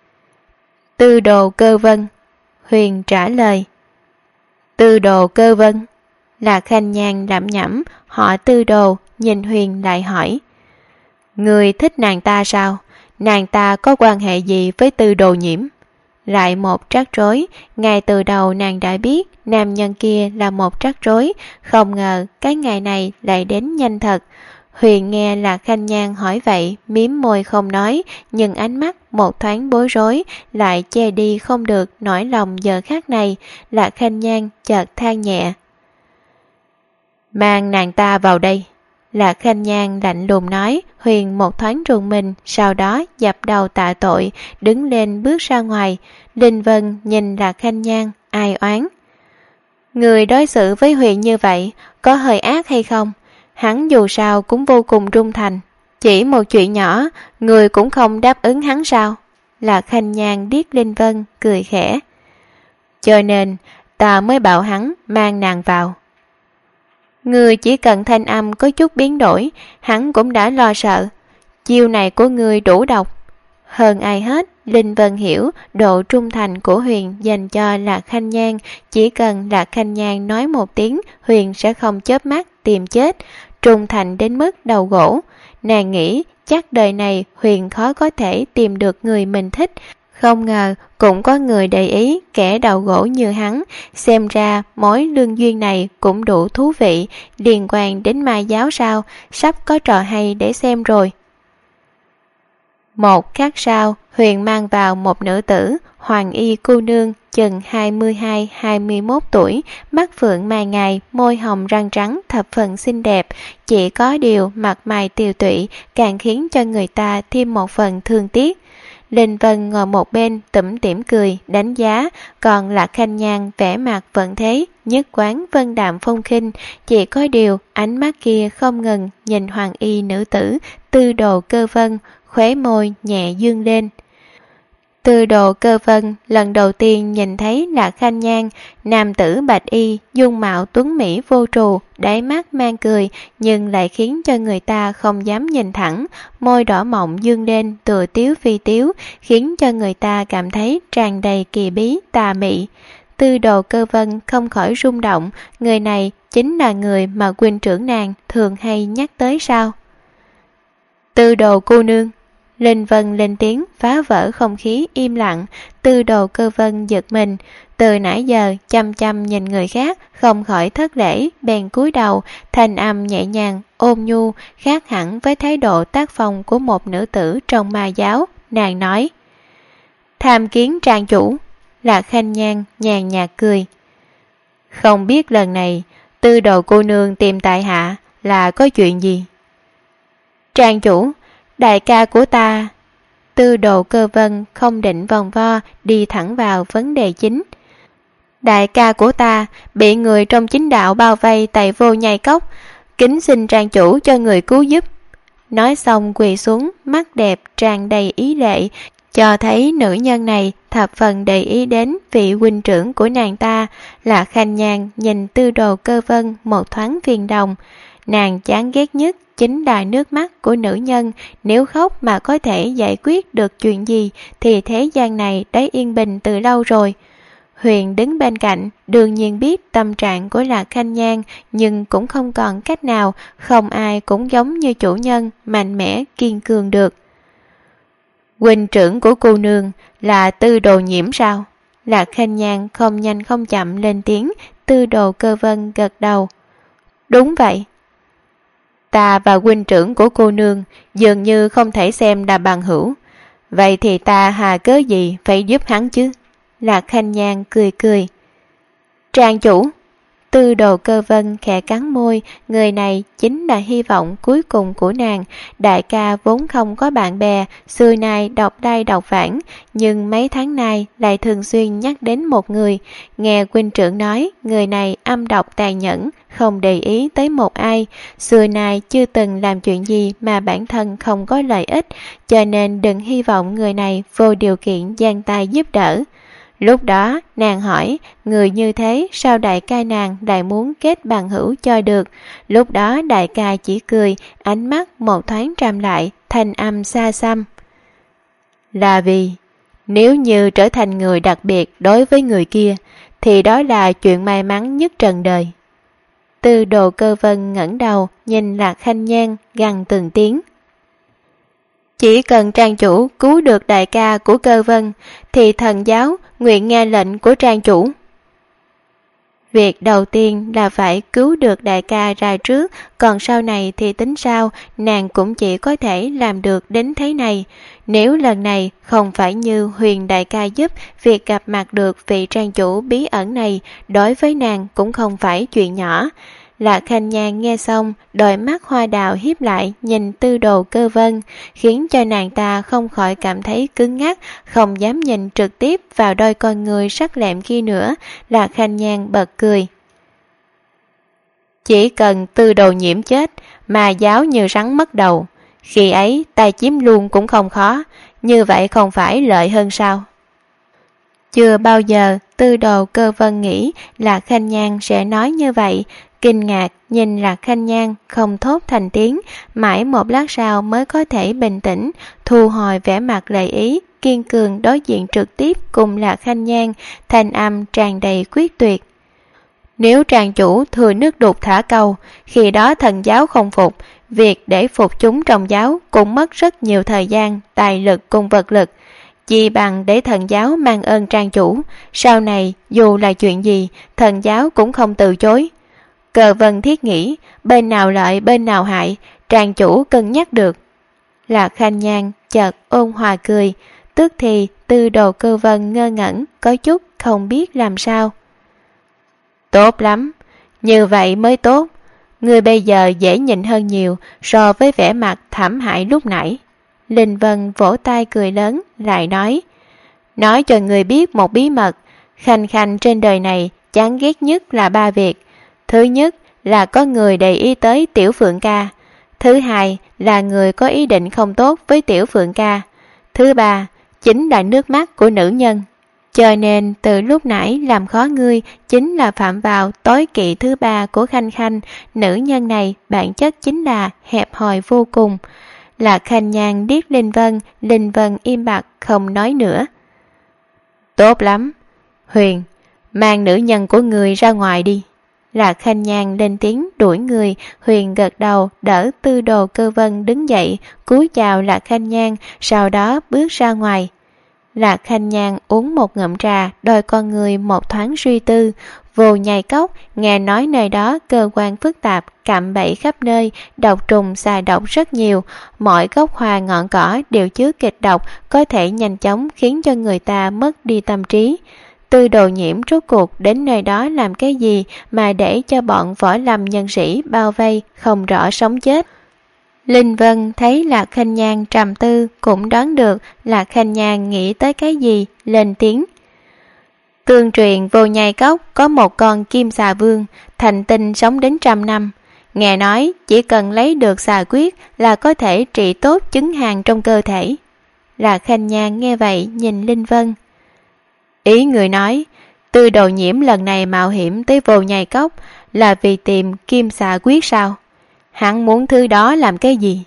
Tư Đồ Cơ Vân. Huyền trả lời. Tư Đồ Cơ Vân. Lạc Khanh Nhan lẩm nhẩm, họ Tư Đồ, nhìn Huyền lại hỏi. Người thích nàng ta sao? Nàng ta có quan hệ gì với Tư Đồ Nhiễm? Lại một rắc rối, ngay từ đầu nàng đã biết nam nhân kia là một rắc rối, không ngờ cái ngày này lại đến nhanh thật. Huyền nghe Lạc Khanh Nhan hỏi vậy, mím môi không nói, nhưng ánh mắt một thoáng bối rối, lại che đi không được nỗi lòng giờ khắc này. Lạc Khanh Nhan chợt than nhẹ. Mang nàng ta vào đây. Lạc Khanh Nhan lạnh lùng nói. Huyền một thoáng rùng mình, sau đó dập đầu tạ tội, đứng lên bước ra ngoài. Linh Vân nhìn Lạc Khanh Nhan, ai oán. Người đối xử với Huyền như vậy, có hơi ác hay không? Hắn dù sao cũng vô cùng trung thành. Chỉ một chuyện nhỏ, người cũng không đáp ứng hắn sao? Lạc Khanh Nhan điếc Linh Vân, cười khẽ. Cho nên, ta mới bảo hắn mang nàng vào. Người chỉ cần thanh âm có chút biến đổi, hắn cũng đã lo sợ. Chiêu này của người đủ độc. Hơn ai hết, Linh Vân hiểu độ trung thành của Huyền dành cho Lạc Khanh Nhan. Chỉ cần Lạc Khanh Nhan nói một tiếng, Huyền sẽ không chớp mắt tìm chết. Trung thành đến mức đầu gỗ. Nàng nghĩ chắc đời này Huyền khó có thể tìm được người mình thích. Không ngờ cũng có người để ý kẻ đầu gỗ như hắn. Xem ra mối lương duyên này cũng đủ thú vị. Liên quan đến ma giáo sao? Sắp có trò hay để xem rồi. Một khắc sau, Huyền mang vào một nữ tử, Hoàng Y cô nương, chừng 22-21 tuổi, mắt phượng mai ngài, môi hồng răng trắng thập phần xinh đẹp. Chỉ có điều mặt mày tiều tụy càng khiến cho người ta thêm một phần thương tiếc. Linh Vân ngồi một bên tủm tỉm cười, đánh giá, còn Lạc Khanh Nhan vẻ mặt vẫn thế, nhất quán vân đạm phong khinh. Chỉ có điều ánh mắt kia không ngừng nhìn Hoàng Y nữ tử, Tư Đồ Cơ Vân, khóe môi nhẹ dương lên. Tư Đồ Cơ Vân lần đầu tiên nhìn thấy Lạc Khanh Nhan, nam tử bạch y, dung mạo tuấn mỹ vô trù, đáy mắt mang cười, nhưng lại khiến cho người ta không dám nhìn thẳng, môi đỏ mọng dương lên tựa tiếu phi tiếu, khiến cho người ta cảm thấy tràn đầy kỳ bí tà mị. Tư Đồ Cơ Vân không khỏi rung động, người này chính là người mà huynh trưởng nàng thường hay nhắc tới sao? Tư Đồ cô nương. Linh Vân lên tiếng phá vỡ không khí im lặng. Tư Đồ Cơ Vân giật mình, từ nãy giờ chăm chăm nhìn người khác, không khỏi thất lễ, bèn cúi đầu, thanh âm nhẹ nhàng, ôn nhu, khác hẳn với thái độ tác phong của một nữ tử trong ma giáo. Nàng nói, tham kiến trang chủ. Lạc Khanh Nhan nhàn nhạt cười. Không biết lần này Tư Đồ cô nương tìm tại hạ là có chuyện gì? Trang chủ, đại ca của ta. Tư Đồ Cơ Vân không định vòng vo, đi thẳng vào vấn đề chính. Đại ca của ta bị người trong chính đạo bao vây tại Vô Nhai Cốc, kính xin trang chủ cho người cứu giúp. Nói xong quỳ xuống, mắt đẹp tràn đầy ý lệ, cho thấy nữ nhân này thập phần để ý đến vị huynh trưởng của nàng ta. Lạc Khanh Nhan nhìn Tư Đồ Cơ Vân một thoáng phiền đồng. Nàng chán ghét nhất chính là nước mắt của nữ nhân. Nếu khóc mà có thể giải quyết được chuyện gì thì thế gian này đã yên bình từ lâu rồi. Huyền đứng bên cạnh, đương nhiên biết tâm trạng của Lạc Khanh Nhan, nhưng cũng không còn cách nào, không ai cũng giống như chủ nhân, mạnh mẽ, kiên cường được. Huynh trưởng của cô nương là Tư Đồ Nhiễm sao? Lạc Khanh Nhan không nhanh không chậm lên tiếng. Tư Đồ Cơ Vân gật đầu. Đúng vậy. Ta và huynh trưởng của cô nương dường như không thể xem là bằng hữu. Vậy thì ta hà cớ gì phải giúp hắn chứ? Lạc Khanh Nhan cười cười. Trang chủ. Tư Đồ Cơ Vân khẽ cắn môi, người này chính là hy vọng cuối cùng của nàng. Đại ca vốn không có bạn bè, xưa nay độc đai độc phản, nhưng mấy tháng nay lại thường xuyên nhắc đến một người. Nghe huynh trưởng nói, người này âm độc tàn nhẫn, không để ý tới một ai, xưa nay chưa từng làm chuyện gì mà bản thân không có lợi ích, cho nên đừng hy vọng người này vô điều kiện giang tay giúp đỡ. Lúc đó nàng hỏi, người như thế sao đại ca nàng lại muốn kết bằng hữu cho được? Lúc đó đại ca chỉ cười, ánh mắt một thoáng trầm lại, thanh âm xa xăm. Là vì nếu như trở thành người đặc biệt đối với người kia thì đó là chuyện may mắn nhất trần đời. Tư Đồ Cơ Vân ngẩng đầu nhìn Lạc Khanh Nhan gằn từng tiếng. Chỉ cần trang chủ cứu được đại ca của Cơ Vân thì thần giáo nguyện nghe lệnh của trang chủ. Việc đầu tiên là phải cứu được đại ca ra trước, còn sau này thì tính sao, nàng cũng chỉ có thể làm được đến thế này. Nếu lần này không phải như Huyền đại ca giúp, việc gặp mặt được vị trang chủ bí ẩn này đối với nàng cũng không phải chuyện nhỏ. Lạc Khanh Nhan nghe xong, đôi mắt hoa đào híp lại nhìn Tư Đồ Cơ Vân, khiến cho nàng ta không khỏi cảm thấy cứng ngắc, không dám nhìn trực tiếp vào đôi con người sắc lẹm kia nữa. Lạc Khanh Nhan bật cười. Chỉ cần Tư Đồ Nhiễm chết, mà giáo như rắn mất đầu, khi ấy ta chiếm luôn cũng không khó, như vậy không phải lợi hơn sao? Chưa bao giờ Tư Đồ Cơ Vân nghĩ Lạc Khanh Nhan sẽ nói như vậy, kinh ngạc nhìn Lạc Khanh Nhan không thốt thành tiếng, mãi một lát sau mới có thể bình tĩnh, thu hồi vẻ mặt lệ ý, kiên cường đối diện trực tiếp cùng Lạc Khanh Nhan, thanh âm tràn đầy quyết tuyệt. Nếu trang chủ thừa nước đục thả câu, khi đó thần giáo không phục, việc để phục chúng trong giáo cũng mất rất nhiều thời gian, tài lực cùng vật lực. Chỉ bằng để thần giáo mang ơn trang chủ, sau này dù là chuyện gì, thần giáo cũng không từ chối. Cơ Vân thiết nghĩ, bên nào lợi bên nào hại, trang chủ cân nhắc được. Lạc Khanh Nhan chợt ôn hòa cười, tức thì Tư Đồ Cơ Vân ngơ ngẩn, có chút không biết làm sao. Tốt lắm, như vậy mới tốt. Người bây giờ dễ nhìn hơn nhiều so với vẻ mặt thảm hại lúc nãy. Linh Vân vỗ tay cười lớn, lại nói cho người biết một bí mật. Khanh Khanh trên đời này chán ghét nhất là 3 việc. Thứ nhất là có người để ý tới Tiểu Phượng ca. Thứ hai là người có ý định không tốt với Tiểu Phượng ca. Thứ ba chính là nước mắt của nữ nhân. Cho nên từ lúc nãy làm khó ngươi chính là phạm vào tối kỵ thứ ba của Khanh Khanh. Nữ nhân này bản chất chính là hẹp hòi vô cùng. Lạc Khanh Nhan điếc Linh Vân im bặt không nói nữa. Tốt lắm, Huyền, mang nữ nhân của người ra ngoài đi. Lạc Khanh Nhan lên tiếng đuổi người. Huyền gật đầu đỡ Tư Đồ Cơ Vân đứng dậy, cúi chào Lạc Khanh Nhan, sau đó bước ra ngoài. Lạc Khanh Nhan uống một ngụm trà, đôi con người một thoáng suy tư. Vô Nhai Cốc, nghe nói nơi đó cơ quan phức tạp, cạm bẫy khắp nơi, độc trùng xài độc rất nhiều, mọi gốc hoa ngọn cỏ đều chứa kịch độc, có thể nhanh chóng khiến cho người ta mất đi tâm trí. Tư Đồ Nhiễm rốt cuộc đến nơi đó làm cái gì mà để cho bọn võ lâm nhân sĩ bao vây, không rõ sống chết. Linh Vân thấy Lạc Khanh Nhan trầm tư, cũng đoán được Lạc Khanh Nhan nghĩ tới cái gì, lên tiếng. Tương truyền Vô Nhai Cốc có một con kim xà vương, thành tinh sống đến 100 năm. Nghe nói chỉ cần lấy được xà quyết là có thể trị tốt chứng hàn trong cơ thể. Lạc Khanh Nhan nghe vậy nhìn Linh Vân. Ý người nói, Tư Đồ Nhiễm lần này mạo hiểm tới Vô Nhai Cốc là vì tìm kim xà quyết sao? Hắn muốn thứ đó làm cái gì?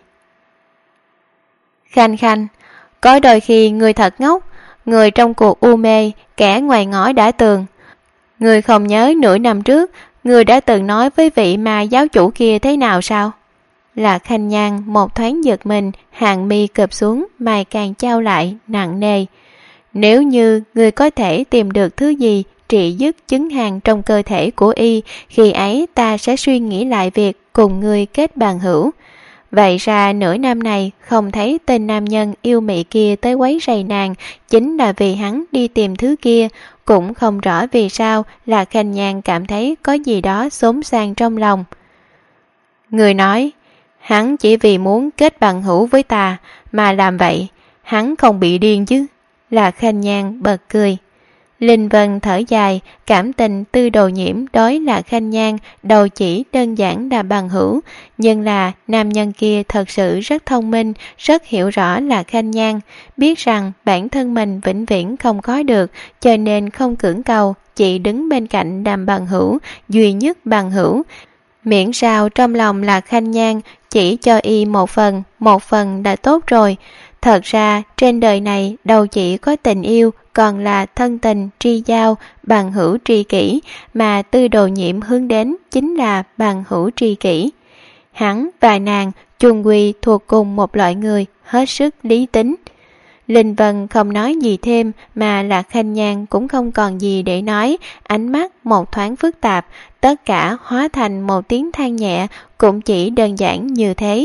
Khanh Khanh, có đôi khi người thật ngốc, người trong cuộc u mê, kẻ ngoài ngõ đã tường. Người không nhớ nửa năm trước, người đã từng nói với vị ma giáo chủ kia thế nào sao? Lạc Khanh Nhan một thoáng giật mình, hàng mi cụp xuống, mày càng trao lại, nặng nề. Nếu như người có thể tìm được thứ gì trị dứt chứng hàn trong cơ thể của y, khi ấy ta sẽ suy nghĩ lại việc cùng người kết bằng hữu. Vậy ra nửa năm này không thấy tên nam nhân yêu mị kia tới quấy rầy nàng, chính là vì hắn đi tìm thứ kia. Cũng không rõ vì sao là Khanh Nhan cảm thấy có gì đó xốn sang trong lòng. Người nói, hắn chỉ vì muốn kết bằng hữu với ta mà làm vậy, hắn không bị điên chứ? Là Khanh Nhan bật cười. Linh Vân thở dài, cảm tình Tư Đồ Nhiễm đối là Khanh Nhan đầu chỉ đơn giản là bằng hữu, nhưng là nam nhân kia thật sự rất thông minh, rất hiểu rõ là Khanh Nhan, biết rằng bản thân mình vĩnh viễn không có được, cho nên không cưỡng cầu, chỉ đứng bên cạnh làm bằng hữu, duy nhất bằng hữu. Miễn sao trong lòng là Khanh Nhan chỉ cho y một phần đã tốt rồi. Thật ra trên đời này đâu chỉ có tình yêu, còn là thân tình, tri giao, bằng hữu tri kỷ, mà Tư Đồ Nhiễm hướng đến chính là bằng hữu tri kỷ. Hắn và nàng chung quy thuộc cùng một loại người, hết sức lý tính. Linh Vân không nói gì thêm, mà Lạc Khanh Nhan cũng không còn gì để nói, ánh mắt một thoáng phức tạp, tất cả hóa thành một tiếng than nhẹ, cũng chỉ đơn giản như thế.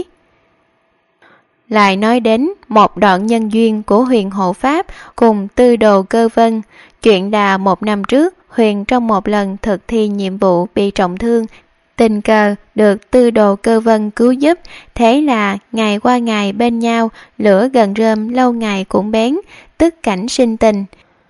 Lại nói đến một đoạn nhân duyên của Huyền Hộ Pháp cùng Tư Đồ Cơ Vân. Chuyện là một năm trước, Huyền trong một lần thực thi nhiệm vụ bị trọng thương, tình cờ được Tư Đồ Cơ Vân cứu giúp, thế là ngày qua ngày bên nhau, lửa gần rơm lâu ngày cũng bén, tức cảnh sinh tình.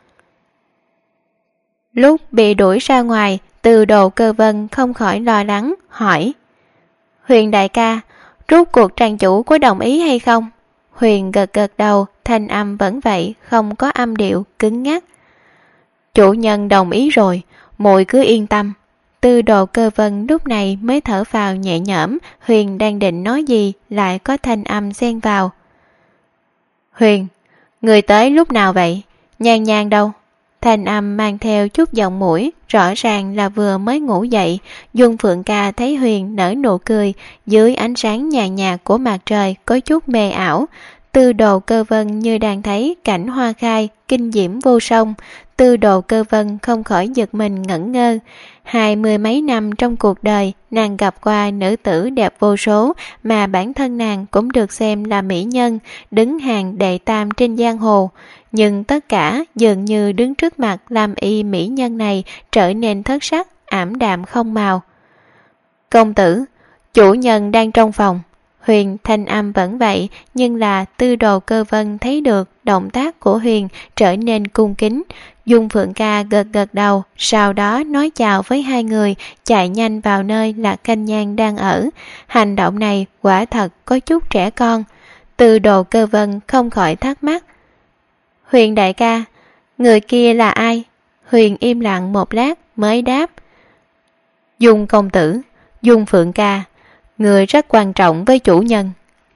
Lúc bị đuổi ra ngoài, Tư Đồ Cơ Vân không khỏi lo lắng, hỏi: Huyền đại ca, rốt cuộc trang chủ có đồng ý hay không? Huyền gật gật đầu, thanh âm vẫn vậy, không có âm điệu, cứng ngắc. Chủ nhân đồng ý rồi, muội cứ yên tâm. Tư Đồ Cơ Vân lúc này mới thở phào nhẹ nhõm. Huyền đang định nói gì, lại có thanh âm xen vào. Huyền, người tới lúc nào vậy? Nhan Nhan đâu? Thanh âm mang theo chút giọng mũi, rõ ràng là vừa mới ngủ dậy. Dung Phượng Ca thấy Huyền nở nụ cười, dưới ánh sáng nhàn nhạt của mặt trời có chút mê ảo. Tư Đồ Cơ Vân như đang thấy cảnh hoa khai, kinh diễm vô song. Tư Đồ Cơ Vân không khỏi giật mình ngẩn ngơ. 20 mấy năm trong cuộc đời, nàng gặp qua nữ tử đẹp vô số, mà bản thân nàng cũng được xem là mỹ nhân, đứng hàng đệ tam trên giang hồ. Nhưng tất cả dường như đứng trước mặt làm y mỹ nhân này trở nên thất sắc, ảm đạm không màu. Công tử, chủ nhân đang trong phòng. Huyền thanh âm vẫn vậy, nhưng là Tư Đồ Cơ Vân thấy được động tác của Huyền trở nên cung kính. Dung Phượng Ca gật gật đầu, sau đó nói chào với hai người, chạy nhanh vào nơi Lạc Khanh Nhan đang ở. Hành động này quả thật có chút trẻ con. Tư Đồ Cơ Vân không khỏi thắc mắc. Huyền đại ca, người kia là ai? Huyền im lặng một lát mới đáp. Dung công tử, Dung Phượng Ca, người rất quan trọng với chủ nhân.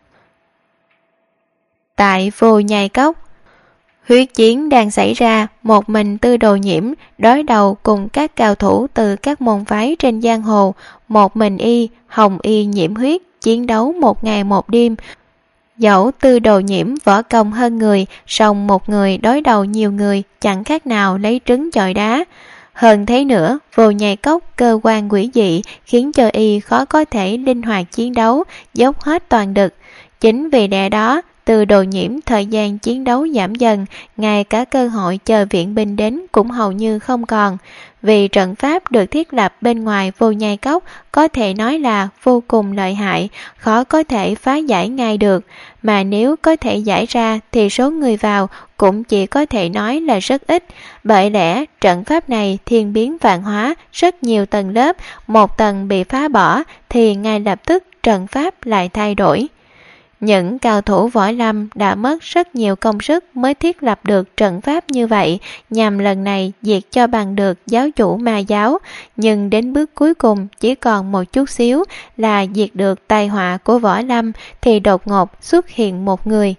Tại Vô Nhai Cốc, huyết chiến đang xảy ra, một mình Tư Đồ Nhiễm đối đầu cùng các cao thủ từ các môn phái trên giang hồ. Một mình y, Hồng Y nhiễm huyết, chiến đấu một ngày một đêm. Dẫu Tư Đồ Nhiễm võ công hơn người, song một người đối đầu nhiều người, chẳng khác nào lấy trứng chọi đá. Hơn thế nữa, Vô Nhai Cốc cơ quan quỷ dị khiến cho y khó có thể linh hoạt chiến đấu, dốc hết toàn lực. Chính vì lẽ đó, Từ Đồ Nhiễm thời gian chiến đấu giảm dần, ngay cả cơ hội chờ viện binh đến cũng hầu như không còn. Vì trận pháp được thiết lập bên ngoài Vô Nhai Cốc có thể nói là vô cùng lợi hại, khó có thể phá giải ngay được, mà nếu có thể giải ra thì số người vào cũng chỉ có thể nói là rất ít. Bởi lẽ trận pháp này thiên biến vạn hóa, rất nhiều tầng lớp, một tầng bị phá bỏ thì ngay lập tức trận pháp lại thay đổi. Những cao thủ võ lâm đã mất rất nhiều công sức mới thiết lập được trận pháp như vậy, nhằm lần này diệt cho bằng được giáo chủ ma giáo, nhưng đến bước cuối cùng chỉ còn một chút xíu là diệt được tai họa của võ lâm thì đột ngột xuất hiện một người.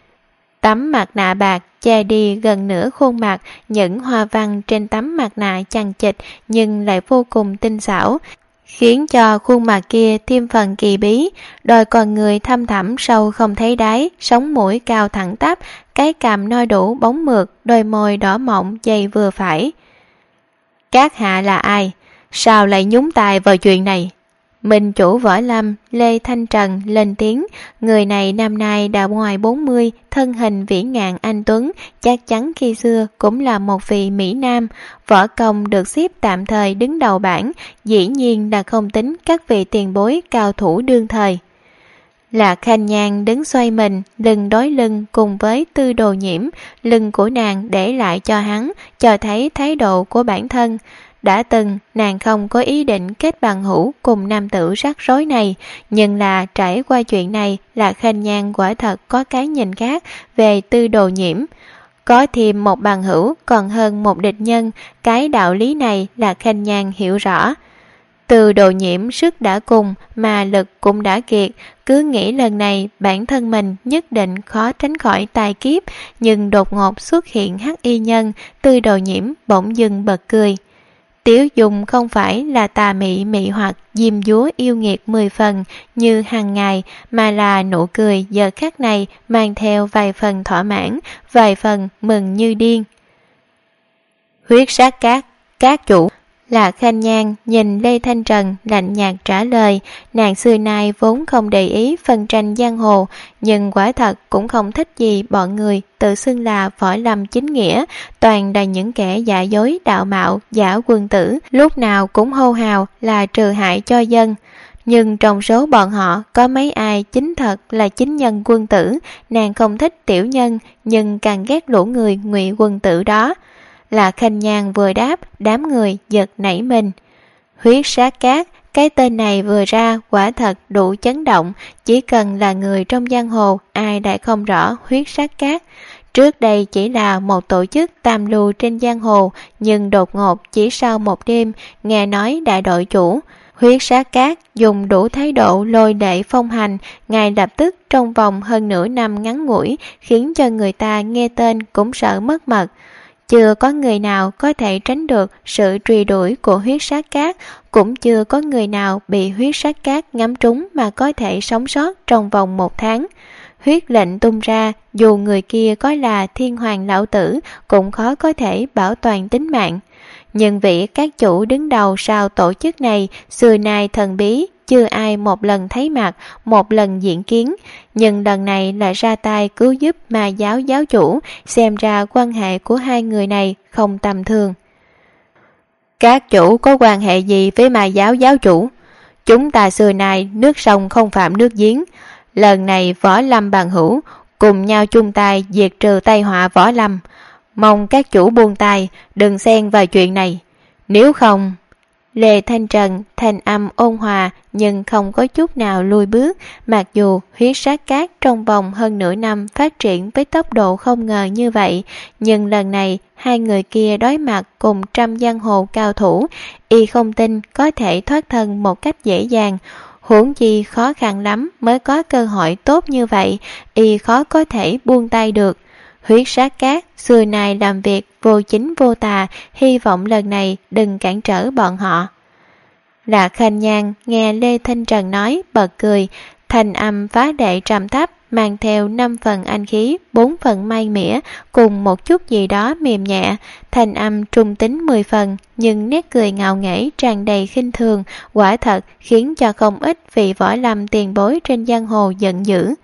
Tấm mặt nạ bạc che đi gần nửa khuôn mặt, những hoa văn trên tấm mặt nạ chằng chịt nhưng lại vô cùng tinh xảo, khiến cho khuôn mặt kia thêm phần kỳ bí. Đôi con người thâm thẳm sâu không thấy đáy, sống mũi cao thẳng tắp, cái cằm no đủ bóng mượt, đôi môi đỏ mọng dày vừa phải. Các hạ là ai? Sao lại nhúng tay vào chuyện này? Minh chủ võ lâm Lê Thanh Trần lên tiếng. Người này năm nay đã ngoài 40, thân hình vĩ ngạn anh tuấn, chắc chắn khi xưa cũng là một vị Mỹ Nam. Võ công được xếp tạm thời đứng đầu bảng, dĩ nhiên là không tính các vị tiền bối cao thủ đương thời. Lạc Khanh Nhan đứng xoay mình, lưng đối lưng cùng với Tư Đồ Nhiễm, lưng của nàng để lại cho hắn, cho thấy thái độ của bản thân. Đã từng nàng không có ý định kết bằng hữu cùng nam tử rắc rối này, nhưng là trải qua chuyện này, Lạc Khanh Nhan quả thật có cái nhìn khác về Tư Đồ Nhiễm. Có thêm một bằng hữu còn hơn một địch nhân, cái đạo lý này Lạc Khanh Nhan hiểu rõ. Từ Đồ Nhiễm sức đã cùng mà lực cũng đã kiệt, cứ nghĩ lần này bản thân mình nhất định khó tránh khỏi tai kiếp, nhưng đột ngột xuất hiện hắc y nhân, Từ Đồ Nhiễm bỗng dưng bật cười. Tiếu dùng không phải là tà mị mị hoặc diêm dúa yêu nghiệt 10 phần như hàng ngày, mà là nụ cười giờ khắc này mang theo vài phần thỏa mãn, vài phần mừng như điên. Huyết sát các chủ. Lạc Khanh Nhan nhìn Lê Thanh Trần lạnh nhạt trả lời. Nàng xưa nay vốn không để ý phân tranh giang hồ, nhưng quả thật cũng không thích gì bọn người tự xưng là võ lâm chính nghĩa, toàn là những kẻ giả dối đạo mạo, giả quân tử, lúc nào cũng hô hào là trừ hại cho dân. Nhưng trong số bọn họ có mấy ai chính thật là chính nhân quân tử. Nàng không thích tiểu nhân, nhưng càng ghét lũ người ngụy quân tử đó. Là Khanh Nhan vừa đáp, đám người giật nảy mình. Huyết sát cát, cái tên này vừa ra quả thật đủ chấn động, chỉ cần là người trong giang hồ ai đã không rõ huyết sát cát. Trước đây chỉ là một tổ chức tam lưu trên giang hồ, nhưng đột ngột chỉ sau một đêm nghe nói đã đổi chủ. Huyết sát cát dùng đủ thái độ lôi đệ phong hành, ngay lập tức trong vòng hơn nửa năm ngắn ngủi, khiến cho người ta nghe tên cũng sợ mất mật. Chưa có người nào có thể tránh được sự truy đuổi của huyết sát cát, cũng chưa có người nào bị huyết sát cát ngắm trúng mà có thể sống sót trong vòng 1 tháng. Huyết lệnh tung ra, dù người kia có là thiên hoàng lão tử cũng khó có thể bảo toàn tính mạng. Nhưng vị các chủ đứng đầu sau tổ chức này xưa nay thần bí, chưa ai một lần thấy mặt, một lần diện kiến, nhưng lần này lại ra tay cứu giúp ma giáo giáo chủ, xem ra quan hệ của hai người này không tầm thường. Các chủ có quan hệ gì với ma giáo giáo chủ? Chúng ta xưa nay nước sông không phạm nước giếng, lần này võ lâm bằng hữu, cùng nhau chung tay diệt trừ tai họa võ lâm. Mong các chủ buông tay, đừng xen vào chuyện này. Nếu không... Lê Thanh Trần thanh âm ôn hòa nhưng không có chút nào lùi bước, mặc dù huyết sát cát trong vòng hơn nửa năm phát triển với tốc độ không ngờ như vậy, nhưng lần này hai người kia đối mặt cùng trăm giang hồ cao thủ, y không tin có thể thoát thân một cách dễ dàng. Huống chi khó khăn lắm mới có cơ hội tốt như vậy, y khó có thể buông tay được. Huyết sát cát xưa nay làm việc vô chính vô tà, hy vọng lần này đừng cản trở bọn họ. Lạc Khanh Nhan nghe Lê Thanh Trần nói bật cười, thành âm phá đệ trầm thấp, mang theo 5 phần anh khí, 4 phần may mỉa, cùng một chút gì đó mềm nhẹ, thành âm trung tính 10 phần, nhưng nét cười ngạo nghễ tràn đầy khinh thường, quả thật khiến cho không ít vị võ lâm tiền bối trên giang hồ giận dữ.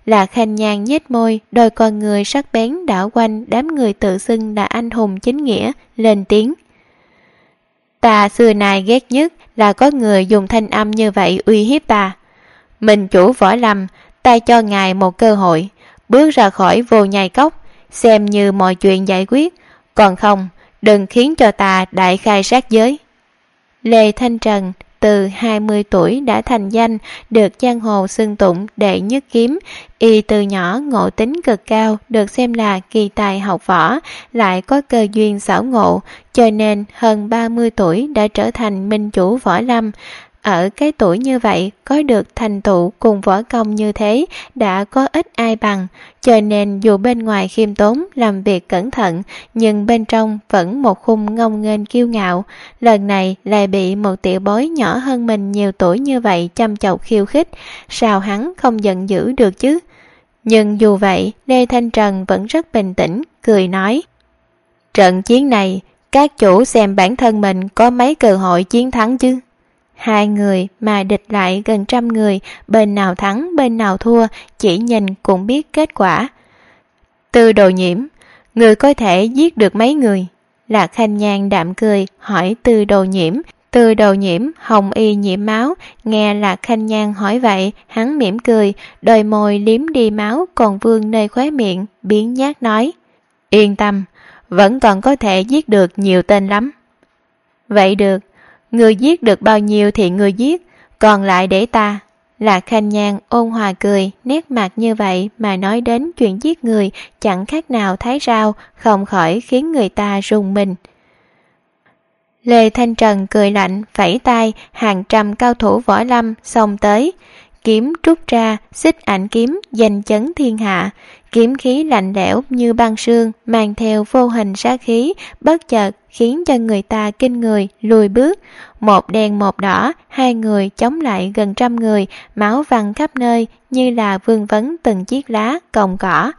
Là Khanh Nhan nhếch môi, đôi con người sắc bén đảo quanh đám người tự xưng là anh hùng chính nghĩa, lên tiếng. Ta xưa nay ghét nhất là có người dùng thanh âm như vậy uy hiếp ta. Mình chủ Võ Lâm, ta cho ngài một cơ hội, bước ra khỏi Vô Nhai Cốc, xem như mọi chuyện giải quyết, còn không, đừng khiến cho ta đại khai sát giới. Lê Thanh Trần từ 20 tuổi đã thành danh, được giang hồ xưng tụng đệ nhất kiếm. Y từ nhỏ ngộ tính cực cao, được xem là kỳ tài học võ, lại có cơ duyên xảo ngộ, cho nên hơn 30 tuổi đã trở thành minh chủ Võ Lâm. Ở cái tuổi như vậy, có được thành tựu cùng võ công như thế đã có ít ai bằng, cho nên dù bên ngoài khiêm tốn làm việc cẩn thận, nhưng bên trong vẫn một khung ngông nghênh kiêu ngạo. Lần này lại bị một tiểu bối nhỏ hơn mình nhiều tuổi như vậy chăm chọc khiêu khích, sao hắn không giận dữ được chứ? Nhưng dù vậy, Lê Thanh Trần vẫn rất bình tĩnh, cười nói: Trận chiến này, các chủ xem bản thân mình có mấy cơ hội chiến thắng chứ? Hai người mà địch lại gần 100 người, bên nào thắng bên nào thua, chỉ nhìn cũng biết kết quả. Tư Đồ Nhiễm, người có thể giết được mấy người? Lạc Khanh Nhan đạm cười hỏi Tư Đồ Nhiễm. Tư Đồ Nhiễm hồng y nhiễm máu, nghe Lạc Khanh Nhan hỏi vậy, hắn mỉm cười, đôi môi liếm đi máu còn vương nơi khóe miệng, biến nhát nói: Yên tâm, vẫn còn có thể giết được nhiều tên lắm. Vậy được, người giết được bao nhiêu thì người giết, còn lại để ta. Lạc Khanh Nhan ôn hòa cười, nét mặt như vậy mà nói đến chuyện giết người chẳng khác nào thái rau, không khỏi khiến người ta rùng mình. Lê Thanh Trần cười lạnh, vẫy tay, hàng trăm cao thủ Võ Lâm xông tới. Kiếm trút ra, xích ảnh kiếm danh chấn thiên hạ. Kiếm khí lạnh lẽo như băng sương, mang theo vô hình sát khí, bất chợt khiến cho người ta kinh người, lùi bước. Một đen một đỏ, hai người chống lại gần 100 người, máu văng khắp nơi như là vương vấn từng chiếc lá, còng cỏ.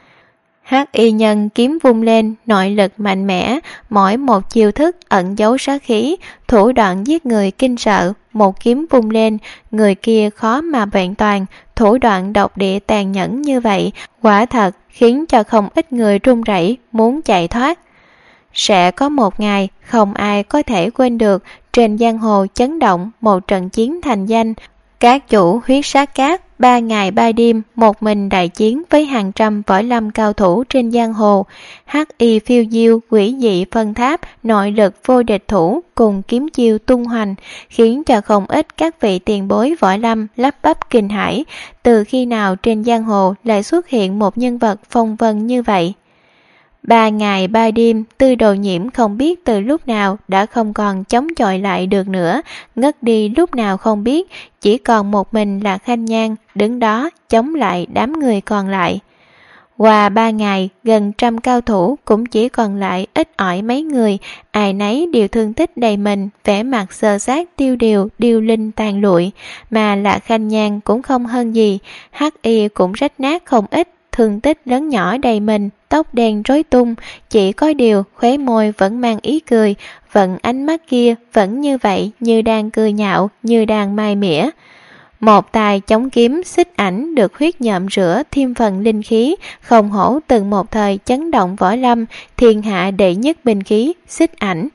Hắc y nhân kiếm vung lên, nội lực mạnh mẽ, mỗi một chiêu thức ẩn giấu sát khí, thủ đoạn giết người kinh sợ. Một kiếm vung lên, người kia khó mà vẹn toàn, thủ đoạn độc địa tàn nhẫn như vậy, quả thật khiến cho không ít người run rẩy muốn chạy thoát. Sẽ có một ngày không ai có thể quên được, trên giang hồ chấn động một trận chiến thành danh. Các chủ huyết sát cát 3 ngày 3 đêm một mình đại chiến với hàng trăm Võ Lâm cao thủ trên giang hồ. Hắc y phiêu diêu, quỷ dị phân tháp, nội lực vô địch thủ cùng kiếm chiêu tung hoành, khiến cho không ít các vị tiền bối Võ Lâm lắp bắp kinh hãi. Từ khi nào trên giang hồ lại xuất hiện một nhân vật phong vân như vậy? 3 ngày 3 đêm, Tư Đồ Nhiễm không biết từ lúc nào đã không còn chống chọi lại được nữa, ngất đi lúc nào không biết, chỉ còn một mình là Khanh Nhan đứng đó chống lại đám người còn lại. Qua 3 ngày, gần 100 cao thủ cũng chỉ còn lại ít ỏi mấy người, ai nấy đều thương tích đầy mình, vẻ mặt xơ xác tiêu điều, điêu linh tàn lụi, mà là Khanh Nhan cũng không hơn gì, hắc y cũng rách nát không ít, thương tích lớn nhỏ đầy mình, tóc đen rối tung, chỉ có điều khóe môi vẫn mang ý cười, vẫn ánh mắt kia vẫn như vậy, như đang cười nhạo, như đang mai mỉa. Một tài chống kiếm xích ảnh được huyết nhộm rửa thêm phần linh khí, không hổ từng một thời chấn động Võ Lâm, thiên hạ đệ nhất binh khí xích ảnh.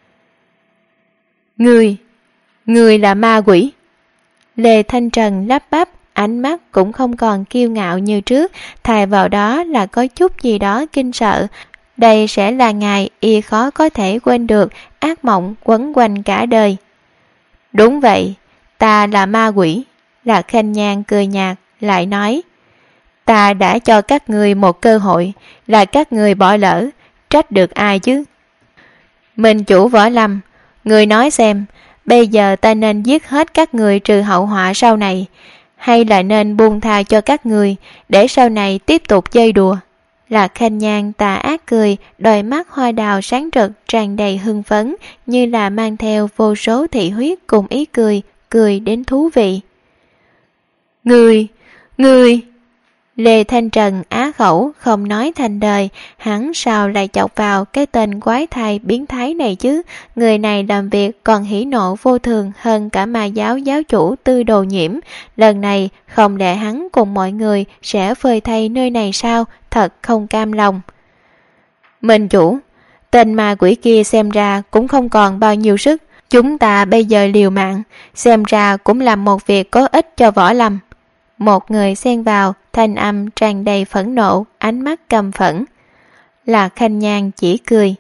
Người là ma quỷ. Lê Thanh Trần lắp bắp, ánh mắt cũng không còn kiêu ngạo như trước, thay vào đó là có chút gì đó kinh sợ. Đây sẽ là ngày y khó có thể quên được, ác mộng quấn quanh cả đời. Đúng vậy, ta là ma quỷ. Lạc Khanh Nhan cười nhạt, lại nói: Ta đã cho các người một cơ hội, là các người bỏ lỡ, trách được ai chứ? Minh chủ Võ Lâm, người nói xem, bây giờ ta nên giết hết các người trừ hậu họa sau này, hay là nên buông tha cho các người để sau này tiếp tục chơi đùa? Lạc Khanh Nhan tà ác cười, đôi mắt hoa đào sáng rực tràn đầy hưng phấn, như là mang theo vô số thị huyết cùng ý cười, cười đến thú vị. Người! Lê Thanh Trần á khẩu không nói thành lời, hắn sao lại chọc vào cái tên quái thai biến thái này chứ? Người này làm việc còn hỉ nộ vô thường hơn cả ma giáo giáo chủ Tư Đồ Nhiễm. Lần này không lẽ hắn cùng mọi người sẽ phơi thay nơi này sao? Thật không cam lòng. Minh chủ, tên ma quỷ kia xem ra cũng không còn bao nhiêu sức. Chúng ta bây giờ liều mạng, xem ra cũng làm một việc có ích cho Võ Lâm. Một người xen vào, thanh âm tràn đầy phẫn nộ, ánh mắt căm phẫn. Lạc Khanh Nhan chỉ cười.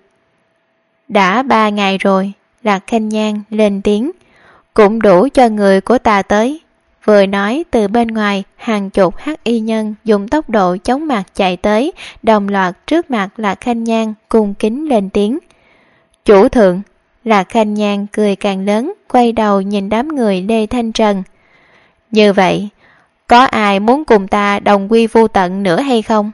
Đã 3 ngày rồi, Lạc Khanh Nhan lên tiếng. Cũng đủ cho người của ta tới. Vừa nói, từ bên ngoài, hàng chục hắc y nhân dùng tốc độ chóng mặt chạy tới, đồng loạt trước mặt Lạc Khanh Nhan cung kính lên tiếng. Chủ thượng. Lạc Khanh Nhan cười càng lớn, quay đầu nhìn đám người Lê Thanh Trần. Như vậy, có ai muốn cùng ta đồng quy vu tận nữa hay không?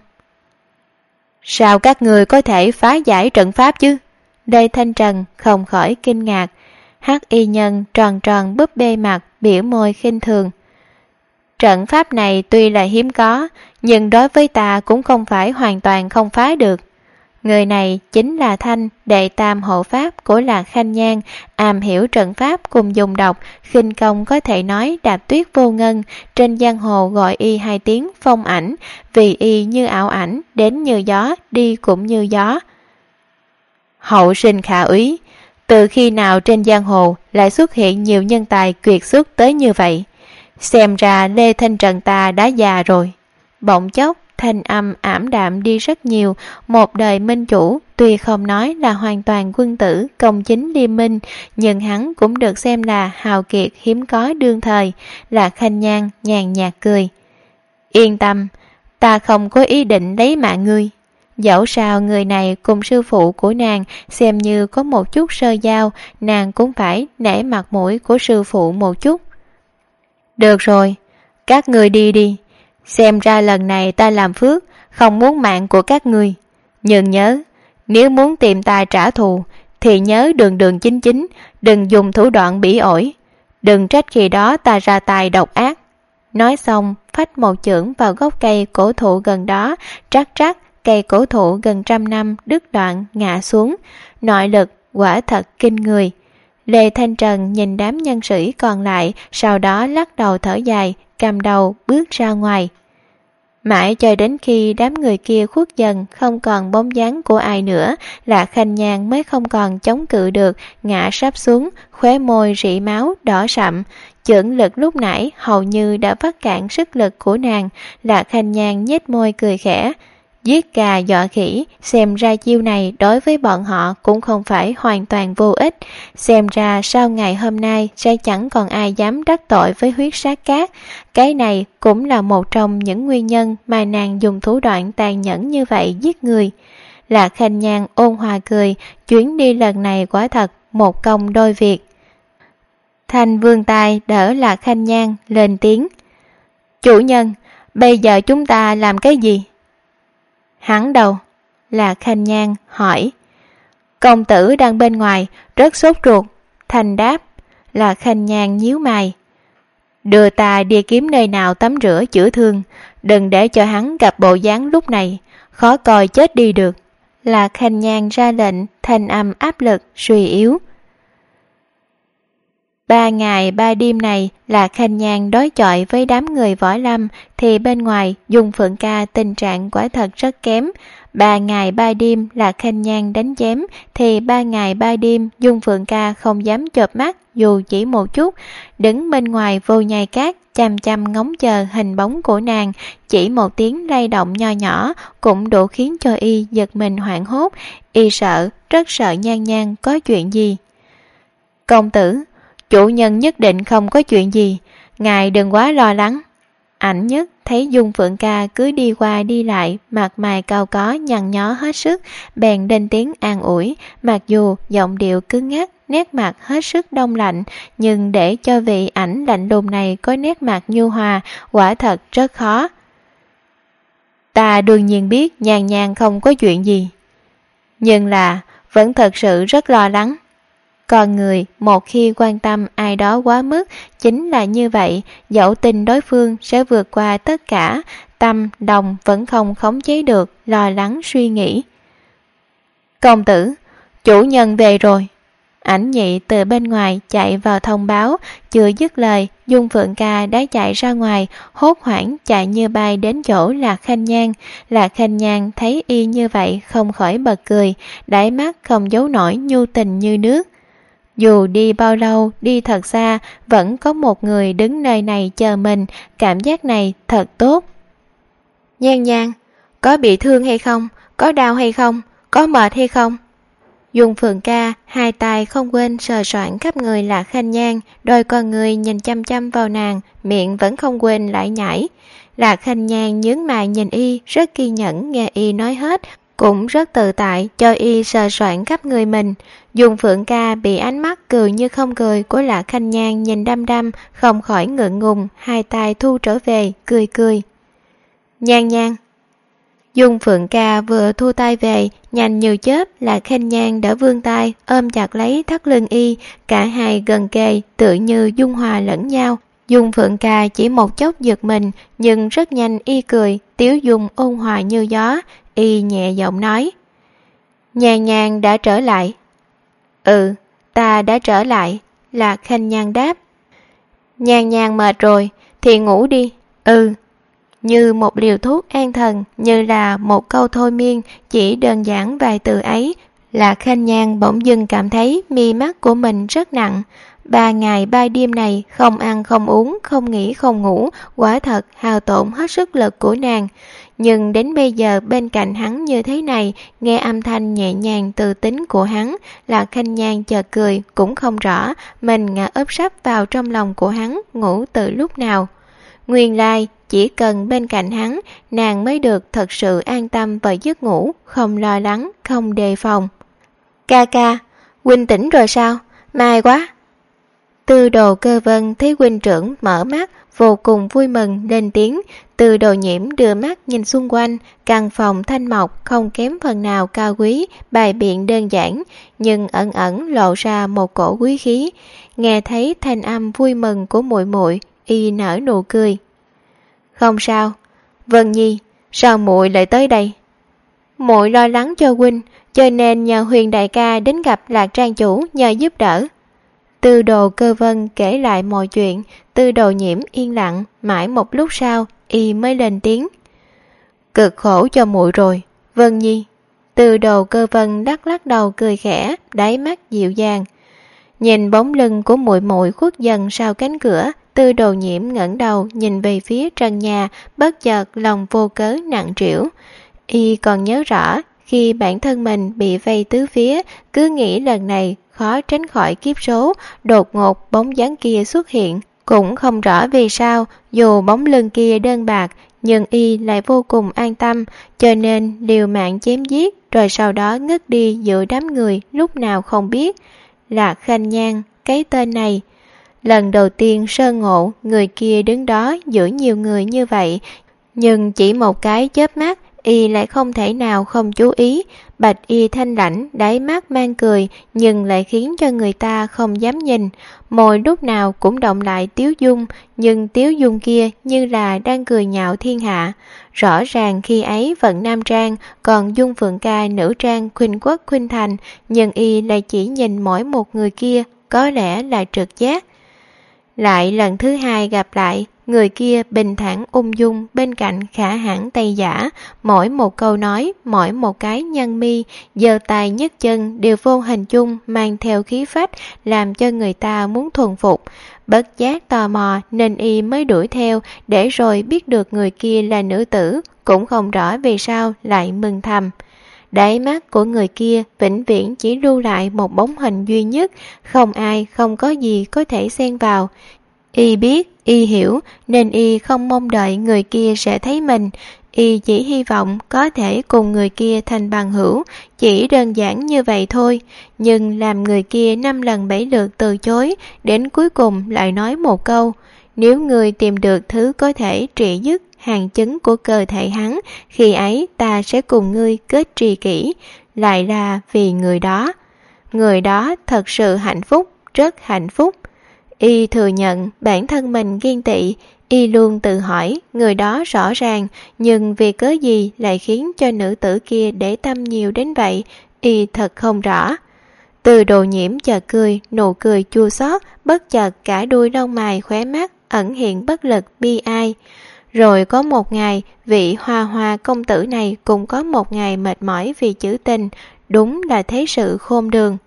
Sao các người có thể phá giải trận pháp chứ? Lê Thanh Trần không khỏi kinh ngạc. Hắc y nhân tròn tròn búp bê mặt, biểu môi khinh thường. Trận pháp này tuy là hiếm có, nhưng đối với ta cũng không phải hoàn toàn không phá được. Người này chính là Thanh, đệ tam hộ pháp của Lạc Khanh Nhan, am hiểu trận pháp cùng dùng độc, khinh công có thể nói đạp tuyết vô ngân, trên giang hồ gọi y 2 tiếng phong ảnh, vì y như ảo ảnh, đến như gió, đi cũng như gió. Hậu sinh khả úy, từ khi nào trên giang hồ lại xuất hiện nhiều nhân tài kiệt xuất tới như vậy? Xem ra Lê Thanh Trần ta đã già rồi. Bỗng chốc, thanh âm ảm đạm đi rất nhiều. Một đời minh chủ, tuy không nói là hoàn toàn quân tử, công chính liêm minh, nhưng hắn cũng được xem là hào kiệt hiếm có đương thời. Lạc Khanh Nhan nhàn nhạt cười. Yên tâm, ta không có ý định lấy mạng ngươi. Dẫu sao người này cùng sư phụ của nàng xem như có một chút sơ giao, nàng cũng phải nể mặt mũi của sư phụ một chút. Được rồi, các người đi đi. Xem ra lần này ta làm phước, không muốn mạng của các ngươi. Nhưng nhớ, nếu muốn tìm ta trả thù, thì nhớ đường chính chính, đừng dùng thủ đoạn bỉ ổi. Đừng trách khi đó ta ra tay độc ác. Nói xong, phách một chưởng vào gốc cây cổ thụ gần đó, trắc trắc, cây cổ thụ gần 100 năm đứt đoạn ngã xuống. Nội lực quả thật kinh người. Lê Thanh Trần nhìn đám nhân sĩ còn lại, sau đó lắc đầu thở dài, cầm đầu bước ra ngoài. Mãi cho đến khi đám người kia khuất dần, không còn bóng dáng của ai nữa, Lạc Khanh Nhan mới không còn chống cự được, ngã sắp xuống, khóe môi rỉ máu đỏ sậm. Chưởng lực lúc nãy hầu như đã vắt cạn sức lực của nàng. Lạc Khanh Nhan nhếch môi cười khẽ. Giết gà dọa khỉ, xem ra chiêu này đối với bọn họ cũng không phải hoàn toàn vô ích. Xem ra sau ngày hôm nay sẽ chẳng còn ai dám đắc tội với huyết sát cát. Cái này cũng là một trong những nguyên nhân mà nàng dùng thủ đoạn tàn nhẫn như vậy giết người. Lạc Khanh Nhan ôn hòa cười, chuyến đi lần này quả thật một công đôi việc. Thanh vươn tay đỡ Lạc Khanh Nhan lên tiếng. Chủ nhân, bây giờ chúng ta làm cái gì? Hắn đâu? Lạc Khanh Nhan hỏi. Công tử đang bên ngoài, rất sốt ruột. Thanh đáp. Lạc Khanh Nhan nhíu mày. Đưa ta đi kiếm nơi nào tắm rửa chữa thương, đừng để cho hắn gặp bộ dáng lúc này, khó coi chết đi được. Lạc Khanh Nhan ra lệnh, thanh âm áp lực, suy yếu. 3 ngày 3 đêm này, Lạc Khanh Nhan đối chọi với đám người Võ Lâm, thì bên ngoài Dung Phượng Ca tình trạng quả thật rất kém. 3 ngày 3 đêm Lạc Khanh Nhan đánh chém, thì 3 ngày 3 đêm Dung Phượng Ca không dám chợp mắt dù chỉ một chút, đứng bên ngoài vô nhai cát chăm chăm ngóng chờ hình bóng của nàng. Chỉ một tiếng lay động nho nhỏ cũng đủ khiến cho y giật mình hoảng hốt. Y sợ, rất sợ Nhan Nhan có chuyện gì. Công tử, chủ nhân nhất định không có chuyện gì, ngài đừng quá lo lắng. Ảnh nhất thấy Dung Phượng Ca cứ đi qua đi lại, mặt mày cau có nhăn nhó hết sức, bèn lên tiếng an ủi. Mặc dù giọng điệu cứng ngắc, nét mặt hết sức đông lạnh, nhưng để cho vị ảnh lạnh lùng này có nét mặt nhu hòa, quả thật rất khó. Ta đương nhiên biết Nhan Nhan không có chuyện gì, nhưng là vẫn thật sự rất lo lắng. Con người một khi quan tâm ai đó quá mức chính là như vậy, dẫu tin đối phương sẽ vượt qua tất cả, tâm đồng vẫn không khống chế được, lo lắng suy nghĩ. Công tử, chủ nhân về rồi. Ảnh Nhị từ bên ngoài chạy vào thông báo, chưa dứt lời, Dung Phượng Ca đã chạy ra ngoài, hốt hoảng chạy như bay đến chỗ Lạc Khanh Nhan. Lạc Khanh Nhan thấy y như vậy không khỏi bật cười, đáy mắt không giấu nổi nhu tình như nước. Dù đi bao lâu, đi thật xa, vẫn có một người đứng nơi này chờ mình, cảm giác này thật tốt. Nhan Nhan, có bị thương hay không? Có đau hay không? Có mệt hay không? Dung Phượng Ca hai tay không quên sờ soạn khắp người Lạc Khanh Nhan, đôi con người nhìn chăm chăm vào nàng, miệng vẫn không quên lại nhảy. Lạc Khanh Nhan nhướng mày nhìn y, rất kiên nhẫn nghe y nói hết, cũng rất tự tại cho y sờ soạn khắp người mình. Dung Phượng Ca bị ánh mắt cười như không cười của Lạc Khanh Nhan nhìn đăm đăm, không khỏi ngượng ngùng, hai tay thu trở về, cười cười. Nhan Nhan. Dung Phượng Ca vừa thu tay về, nhanh như chớp Lạc Khanh Nhan đã vươn tay ôm chặt lấy thắt lưng y, cả hai gần kề tự như dung hòa lẫn nhau. Dung Phượng Ca chỉ một chốc giật mình, nhưng rất nhanh y cười, tiếu dung ôn hòa như gió, y nhẹ giọng nói. Nhan Nhan đã trở lại. Ừ, ta đã trở lại, Lạc Khanh Nhan đáp. Nhan Nhan mệt rồi, thì ngủ đi. Ừ. Như một liều thuốc an thần, như là một câu thôi miên, chỉ đơn giản vài từ ấy, Lạc Khanh Nhan bỗng dưng cảm thấy mi mắt của mình rất nặng. 3 ngày 3 đêm này không ăn không uống, không nghỉ không ngủ, quả thật hao tổn hết sức lực của nàng. Nhưng đến bây giờ bên cạnh hắn như thế này, nghe âm thanh nhẹ nhàng từ tính của hắn, Lạc Khanh Nhan chợt cười, cũng không rõ mình ngã ấp sấp vào trong lòng của hắn, ngủ từ lúc nào. Nguyên lai, chỉ cần bên cạnh hắn, nàng mới được thật sự an tâm vào giấc ngủ, không lo lắng, không đề phòng. Ca ca, huynh tỉnh rồi sao? May quá. Tư Đồ Cơ Vân thấy huynh trưởng mở mắt, vô cùng vui mừng lên tiếng. Tư Đồ Nhiễm đưa mắt nhìn xung quanh, căn phòng thanh mộc không kém phần nào cao quý, bài biện đơn giản, nhưng ẩn ẩn lộ ra một cổ quý khí. Nghe thấy thanh âm vui mừng của muội muội, y nở nụ cười. Không sao. Vân Nhi, sao muội lại tới đây? Muội lo lắng cho huynh, cho nên nhờ Huyền đại ca đến gặp Lạc trang chủ nhờ giúp đỡ. Tư Đồ Cơ Vân kể lại mọi chuyện. Tư Đồ Nhiễm yên lặng, mãi một lúc sau y mới lên tiếng. Cực khổ cho muội rồi, Vân Nhi. Tư Đồ Cơ Vân lắc đầu cười khẽ, đáy mắt dịu dàng. Nhìn bóng lưng của muội muội khuất dần sau cánh cửa, Tư Đồ Nhiễm ngẩng đầu nhìn về phía trần nhà, bất chợt lòng vô cớ nặng trĩu. Y còn nhớ rõ khi bản thân mình bị vây tứ phía, cứ nghĩ lần này khó tránh khỏi kiếp số, đột ngột bóng dáng kia xuất hiện. Cũng không rõ vì sao, dù bóng lưng kia đơn bạc, nhưng y lại vô cùng an tâm, cho nên liều mạng chém giết, rồi sau đó ngất đi giữa đám người lúc nào không biết. Lạc Khanh Nhan, cái tên này. Lần đầu tiên sơ ngộ, người kia đứng đó giữa nhiều người như vậy, nhưng chỉ một cái chớp mắt, y lại không thể nào không chú ý. Bạch y thanh lãnh, đáy mắt mang cười, nhưng lại khiến cho người ta không dám nhìn. Môi lúc nào cũng động lại tiếu dung, nhưng tiếu dung kia như là đang cười nhạo thiên hạ. Rõ ràng khi ấy vận nam trang, còn Dung Phượng Ca nữ trang khuynh quốc khuynh thành, nhưng y lại chỉ nhìn mỗi một người kia, có lẽ là trực giác. Lại lần thứ hai gặp lại, người kia bình thản ung dung bên cạnh khả hãn Tây Giả, mỗi một câu nói, mỗi một cái nhăn mi, giơ tay nhấc chân đều vô hình chung mang theo khí phách, làm cho người ta muốn thuần phục. Bất giác tò mò nên y mới đuổi theo, để rồi biết được người kia là nữ tử, cũng không rõ vì sao lại mừng thầm. Đáy mắt của người kia vĩnh viễn chỉ lưu lại một bóng hình duy nhất, không ai, không có gì có thể xen vào. Y biết, y hiểu, nên y không mong đợi người kia sẽ thấy mình. Y chỉ hy vọng có thể cùng người kia thành bằng hữu, chỉ đơn giản như vậy thôi. Nhưng làm người kia 5 lần 7 lượt từ chối, đến cuối cùng lại nói một câu: nếu người tìm được thứ có thể trị dứt hàng chứng của cơ thể hắn, khi ấy ta sẽ cùng ngươi kết tri kỷ. Lại là vì người đó. Người đó thật sự hạnh phúc, rất hạnh phúc. Y thừa nhận bản thân mình ghen tị. Y luôn tự hỏi người đó rõ ràng, nhưng vì cớ gì lại khiến cho nữ tử kia để tâm nhiều đến vậy, Y thật không rõ. Từ Đồ Nhiễm chợt cười, nụ cười chua xót, bất chợt cả đuôi lông mày khóe mắt ẩn hiện bất lực bi ai. Rồi có một ngày, vị Hoa Hoa công tử này cũng có một ngày mệt mỏi vì chữ tình, đúng là thế sự khôn đường.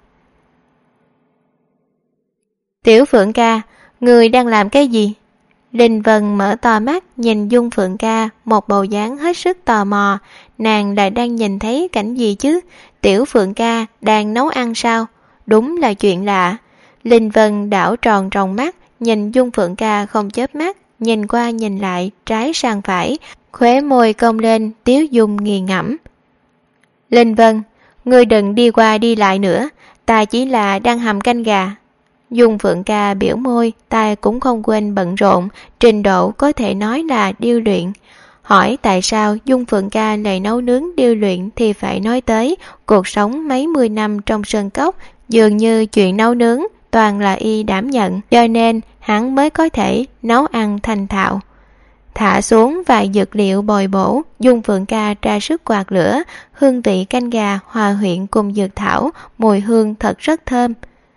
Tiểu Phượng ca, người đang làm cái gì? Linh Vân mở to mắt nhìn Dung Phượng ca, một bầu dáng hết sức tò mò. Nàng lại đang nhìn thấy cảnh gì chứ? Tiểu Phượng ca đang nấu ăn sao? Đúng là chuyện lạ. Linh Vân đảo tròn tròng mắt, nhìn Dung Phượng ca không chớp mắt, nhìn qua nhìn lại, trái sang phải, khóe môi cong lên, tiếu dung nghiền ngẫm. Linh Vân, ngươi đừng đi qua đi lại nữa, ta chỉ là đang hầm canh gà. Dung Phượng ca biểu môi, ta cũng không quên bận rộn, trình độ có thể nói là điêu luyện. Hỏi tại sao Dung Phượng ca lại nấu nướng điêu luyện thì phải nói tới cuộc sống mấy mươi năm trong sơn cốc, dường như chuyện nấu nướng toàn là Y đảm nhận, cho nên hắn mới có thể nấu ăn thành thạo. Thả xuống vài dược liệu bồi bổ, Dung Phượng ca ra sức quạt lửa, hương vị canh gà hòa quyện cùng dược thảo, mùi hương thật rất thơm.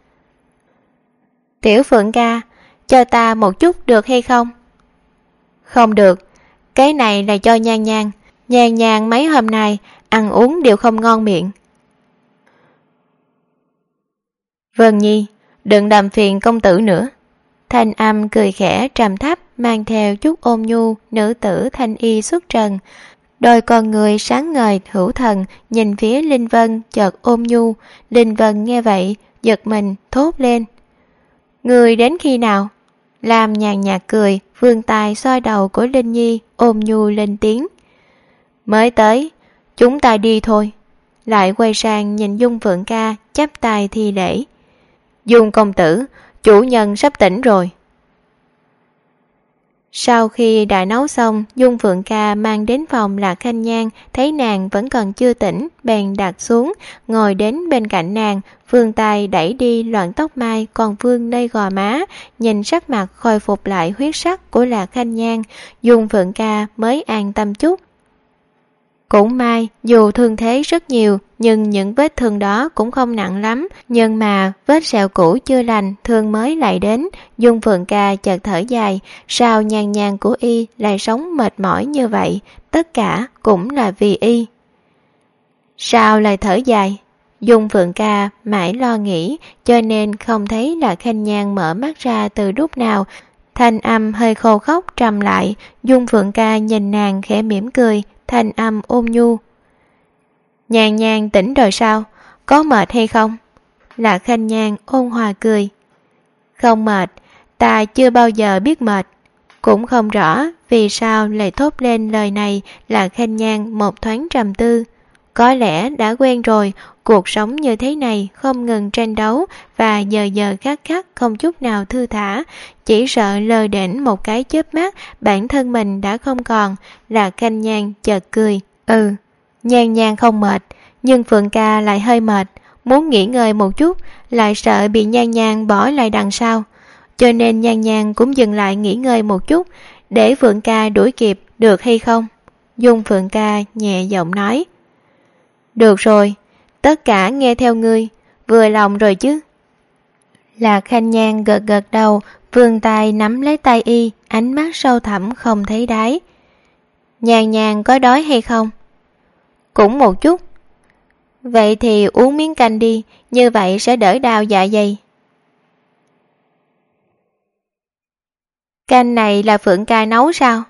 Tiểu Phượng ca, cho ta một chút được hay không? Không được, cái này là cho Nhan Nhan. Nhan Nhan mấy hôm nay ăn uống đều không ngon miệng. Vân Nhi, đừng làm phiền công tử nữa. Thanh âm cười khẽ trầm thấp, mang theo chút ôn nhu, nữ tử thanh y xuất trần. Đôi con người sáng ngời hữu thần nhìn phía Linh Vân chợt ôn nhu. Linh Vân nghe vậy giật mình thốt lên. Người đến khi nào? Lam nhàn nhạt cười, vươn tay xoa đầu của Linh Nhi, ôm nhu lên tiếng. Mới tới, chúng ta đi thôi. Lại quay sang nhìn Dung Phượng ca, chắp tay thi lễ. Dung công tử, chủ nhân sắp tỉnh rồi. Sau khi đã nấu xong, Dung Phượng ca mang đến phòng Lạc Khanh Nhan, thấy nàng vẫn còn chưa tỉnh, bèn đặt xuống, ngồi đến bên cạnh nàng, vươn tay đẩy đi loạn tóc mai còn vương nơi gò má, nhìn sắc mặt khôi phục lại huyết sắc của Lạc Khanh Nhan, Dung Phượng ca mới an tâm chút. Cũng may, dù thương thế rất nhiều, nhưng những vết thương đó cũng không nặng lắm, nhưng mà vết sẹo cũ chưa lành, thương mới lại đến. Dung Phượng ca chợt thở dài, sao Nhan Nhan của Y lại sống mệt mỏi như vậy, tất cả cũng là vì Y. Sao lại thở dài? Dung Phượng ca mãi lo nghĩ, cho nên không thấy là Khanh Nhan mở mắt ra từ lúc nào. Thanh âm hơi khô khốc trầm lại, Dung Phượng ca nhìn nàng khẽ mỉm cười, thanh âm ôn nhu. Nhan Nhan tỉnh rồi sao? Có mệt hay không? Lạc Khanh Nhan ôn hòa cười. Không mệt, ta chưa bao giờ biết mệt. Cũng không rõ vì sao lại thốt lên lời này. Lạc Khanh Nhan một thoáng trầm tư. Có lẽ đã quen rồi, cuộc sống như thế này không ngừng tranh đấu và giờ giờ khắc khắc không chút nào thư thả, chỉ sợ lơ đễnh một cái chớp mắt bản thân mình đã không còn. Lạc Khanh Nhan chợt cười. Nhan Nhan không mệt, nhưng Phượng ca lại hơi mệt, muốn nghỉ ngơi một chút, lại sợ bị Nhan Nhan bỏ lại đằng sau, cho nên Nhan Nhan cũng dừng lại nghỉ ngơi một chút, để Phượng ca đuổi kịp, được hay không? Dung Phượng ca nhẹ giọng nói. Được rồi, tất cả nghe theo ngươi, vừa lòng rồi chứ? Lạc Khanh Nhan gật gật đầu, vươn tay nắm lấy tay Y, ánh mắt sâu thẳm không thấy đáy. Nhan Nhan có đói hay không? Cũng một chút. Vậy thì uống miếng canh đi, như vậy sẽ đỡ đau dạ dày. Canh này là Phượng ca nấu sao?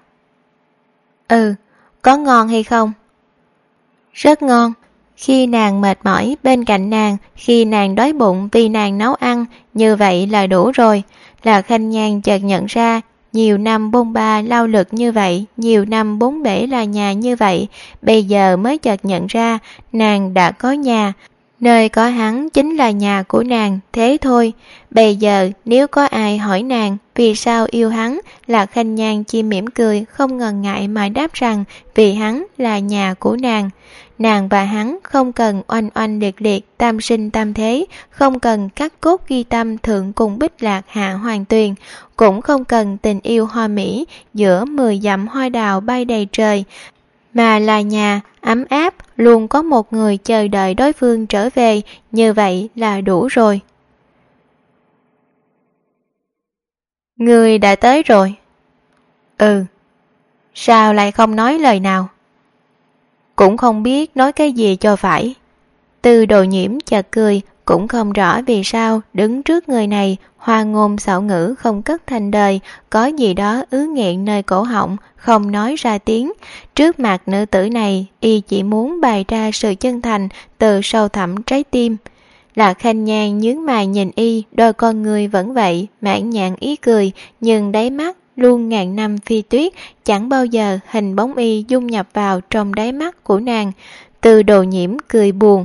Có ngon hay không? Rất ngon. Khi nàng mệt mỏi bên cạnh nàng, khi nàng đói bụng vì nàng nấu ăn, như vậy là đủ rồi. Là Khanh Nhan chợt nhận ra, nhiều năm bôn ba lao lực như vậy, nhiều năm bốn bể là nhà như vậy, bây giờ mới chợt nhận ra nàng đã có nhà, nơi có hắn chính là nhà của nàng, thế thôi. Bây giờ nếu có ai hỏi nàng vì sao yêu hắn, là Khanh Nhan chỉ mỉm cười không ngần ngại mà đáp rằng vì hắn là nhà của nàng. Nàng và hắn không cần oanh oanh liệt liệt tam sinh tam thế, không cần cắt cốt ghi tâm thượng cùng bích lạc hạ hoàng tuyền, cũng không cần tình yêu hoa mỹ giữa 10 dặm hoa đào bay đầy trời, mà là nhà ấm áp, luôn có một người chờ đợi đối phương trở về, như vậy là đủ rồi. Người đã tới rồi. Ừ. Sao lại không nói lời nào? Cũng không biết nói cái gì cho phải. Từ Đồ Nhiễm chợt cười, cũng không rõ vì sao đứng trước người này, hoa ngôn xảo ngữ không cất thành đời, có gì đó ứ nghẹn nơi cổ họng, không nói ra tiếng. Trước mặt nữ tử này, y chỉ muốn bày ra sự chân thành từ sâu thẳm trái tim. Lạc Khanh Nhan nhướng mày nhìn y, đôi con người vẫn vậy, mãn nhãn ý cười, nhưng đáy mắt luôn ngàn năm phi tuyết, chẳng bao giờ hình bóng y dung nhập vào trong đáy mắt của nàng. Từ Đồ Nhiễm cười buồn.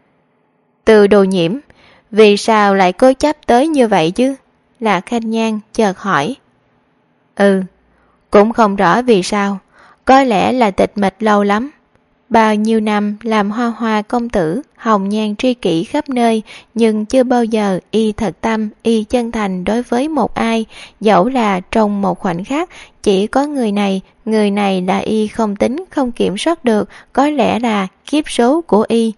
Từ Đồ Nhiễm, vì sao lại cố chấp tới như vậy chứ? Lạc Khanh Nhan chợt hỏi. Ừ, cũng không rõ vì sao, có lẽ là tịch mịch lâu lắm. Bao nhiêu năm làm hoa hoa công tử, hồng nhan tri kỷ khắp nơi, nhưng chưa bao giờ y thật tâm, y chân thành đối với một ai, dẫu là trong một khoảnh khắc, chỉ có người này là y không tính, không kiểm soát được, có lẽ là kiếp số của y.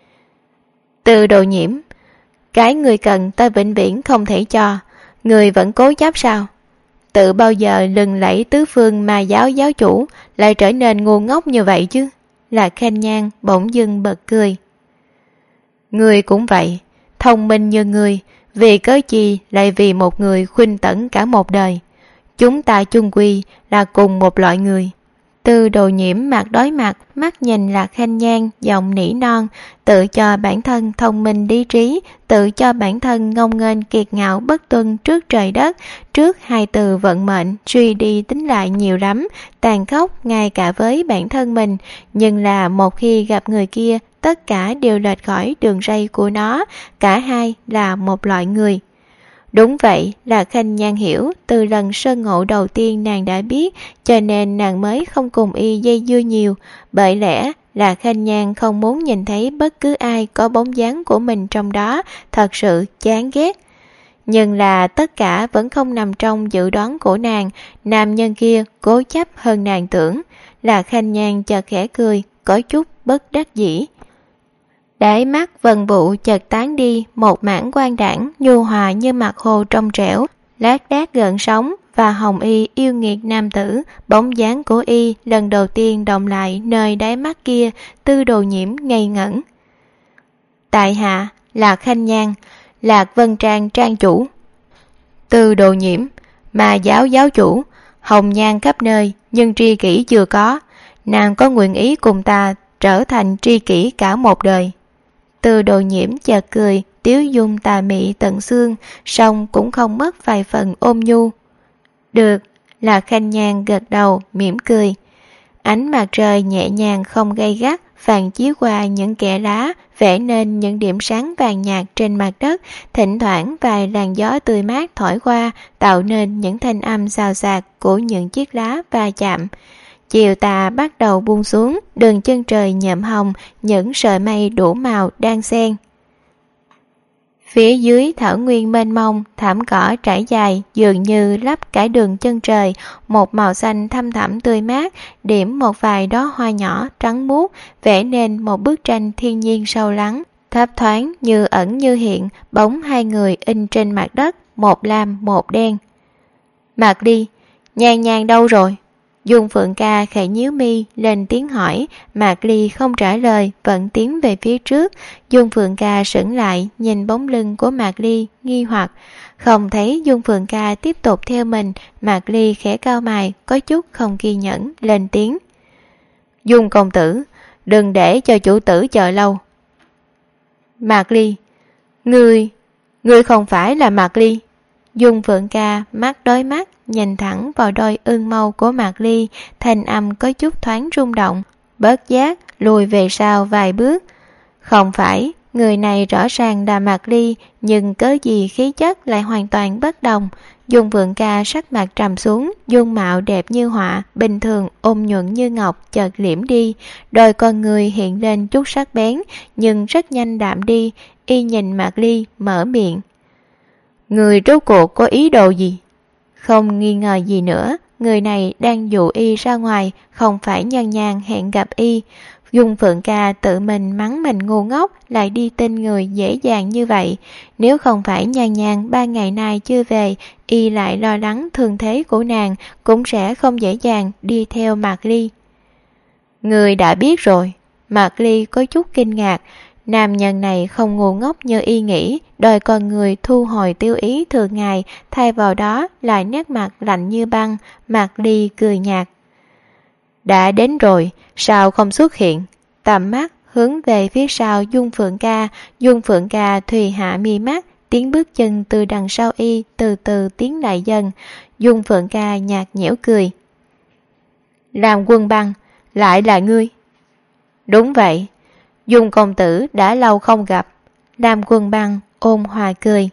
Từ Đồ Nhiễm, cái người cần ta vĩnh viễn không thể cho, người vẫn cố chấp sao? Tự bao giờ lừng lẫy tứ phương mà giáo chủ lại trở nên ngu ngốc như vậy chứ? Lạc Khanh Nhan bỗng dưng bật cười. Người cũng vậy, thông minh như người, vì cớ chi lại vì một người khuynh tẩn cả một đời. Chúng ta chung quy là cùng một loại người. Từ Đồ Nhiễm mặt đối mặt, mắt nhìn Lạc Khanh Nhan, giọng nỉ non, tự cho bản thân thông minh lý trí, tự cho bản thân ngông nghênh kiệt ngạo bất tuân trước trời đất, trước hai từ vận mệnh, suy đi tính lại nhiều lắm, tàn khốc ngay cả với bản thân mình. Nhưng là một khi gặp người kia, tất cả đều lệch khỏi đường ray của nó, cả hai là một loại người. Đúng vậy, là Khanh Nhan hiểu, từ lần sơ ngộ đầu tiên nàng đã biết, cho nên nàng mới không cùng y dây dưa nhiều. Bởi lẽ là Khanh Nhan không muốn nhìn thấy bất cứ ai có bóng dáng của mình trong đó, thật sự chán ghét. Nhưng là tất cả vẫn không nằm trong dự đoán của nàng, nam nhân kia cố chấp hơn nàng tưởng. Là Khanh Nhan chợt khẽ cười, có chút bất đắc dĩ. Đáy mắt Vân Vũ chợt tán đi một mảng quang đãng nhu hòa như mặt hồ trong trẻo, lác đác gợn sóng, và hồng y yêu nghiệt nam tử, bóng dáng của y lần đầu tiên động lại nơi đáy mắt kia. Từ Đồ Nhiễm ngây ngẩn. Tại hạ Lạc Khanh Nhan, Lạc Vân Trang trang chủ. Từ Đồ Nhiễm, mà giáo chủ, hồng nhan khắp nơi nhưng tri kỷ chưa có, nàng có nguyện ý cùng ta trở thành tri kỷ cả một đời? Từ Đồ Nhiễm chợt cười, tiếu dung tà mị tận xương, song cũng không mất vài phần ôm nhu. Được, là Khanh Nhan gật đầu mỉm cười. Ánh mặt trời nhẹ nhàng không gay gắt phản chiếu qua những kẽ lá, vẽ nên những điểm sáng vàng nhạt trên mặt đất. Thỉnh thoảng vài làn gió tươi mát thổi qua, tạo nên những thanh âm xào xạc của những chiếc lá va chạm. Chiều tà bắt đầu buông xuống, đường chân trời nhuộm hồng, những sợi mây đủ màu đan xen. Phía dưới thảo nguyên mênh mông, thảm cỏ trải dài dường như lấp cả đường chân trời, một màu xanh thăm thẳm tươi mát, điểm một vài đóa hoa nhỏ trắng muốt, vẽ nên một bức tranh thiên nhiên sâu lắng. Thấp thoáng như ẩn như hiện, bóng hai người in trên mặt đất, một lam một đen. Mạc Ly, Nhan Nhan đâu rồi? Dung Phượng Ca khẽ nhíu mi lên tiếng hỏi. Mạc Ly không trả lời, vẫn tiến về phía trước. Dung Phượng Ca sững lại nhìn bóng lưng của Mạc Ly nghi hoặc. Không thấy Dung Phượng Ca tiếp tục theo mình, Mạc Ly khẽ cau mày, có chút không kiên nhẫn lên tiếng. Dung công tử, đừng để cho chủ tử chờ lâu. Mạc Ly, ngươi không phải là Mạc Ly? Dung Phượng Ca mắt đối mắt nhìn thẳng vào đôi ương mâu của Mạc Ly, thanh âm có chút thoáng rung động, bất giác lùi về sau vài bước. Không phải, người này rõ ràng là Mạc Ly, nhưng cớ gì khí chất lại hoàn toàn bất đồng. Dung Phượng Ca sắc mặt trầm xuống, dung mạo đẹp như họa, bình thường ôn nhuận như ngọc chợt liễm đi, đôi con người hiện lên chút sắc bén, nhưng rất nhanh đạm đi. Y nhìn Mạc Ly mở miệng: người rốt cuộc có ý đồ gì? Không nghi ngờ gì nữa, người này đang dụ y ra ngoài, không phải Nhan Nhan hẹn gặp y. Dung Phượng Ca tự mình mắng mình ngu ngốc, lại đi tin người dễ dàng như vậy. Nếu không phải Nhan Nhan 3 ngày nay chưa về, y lại lo lắng thương thế của nàng, cũng sẽ không dễ dàng đi theo Mạc Ly. Người đã biết rồi. Mạc Ly có chút kinh ngạc. Nam nhân này không ngu ngốc như y nghĩ, đòi con người thu hồi tiêu ý thường ngày, thay vào đó lại nét mặt lạnh như băng. Mạc Ly cười nhạt: đã đến rồi, sao không xuất hiện? Tầm mắt hướng về phía sau Dung Phượng Ca. Dung Phượng Ca thùy hạ mi mắt, tiếng bước chân từ đằng sau y từ từ tiến lại dần. Dung Phượng Ca nhạt nhẽo cười: Làm Quân Băng, lại là ngươi? Đúng vậy. Dung công tử đã lâu không gặp. Lam Quân Băng ôn hòa cười: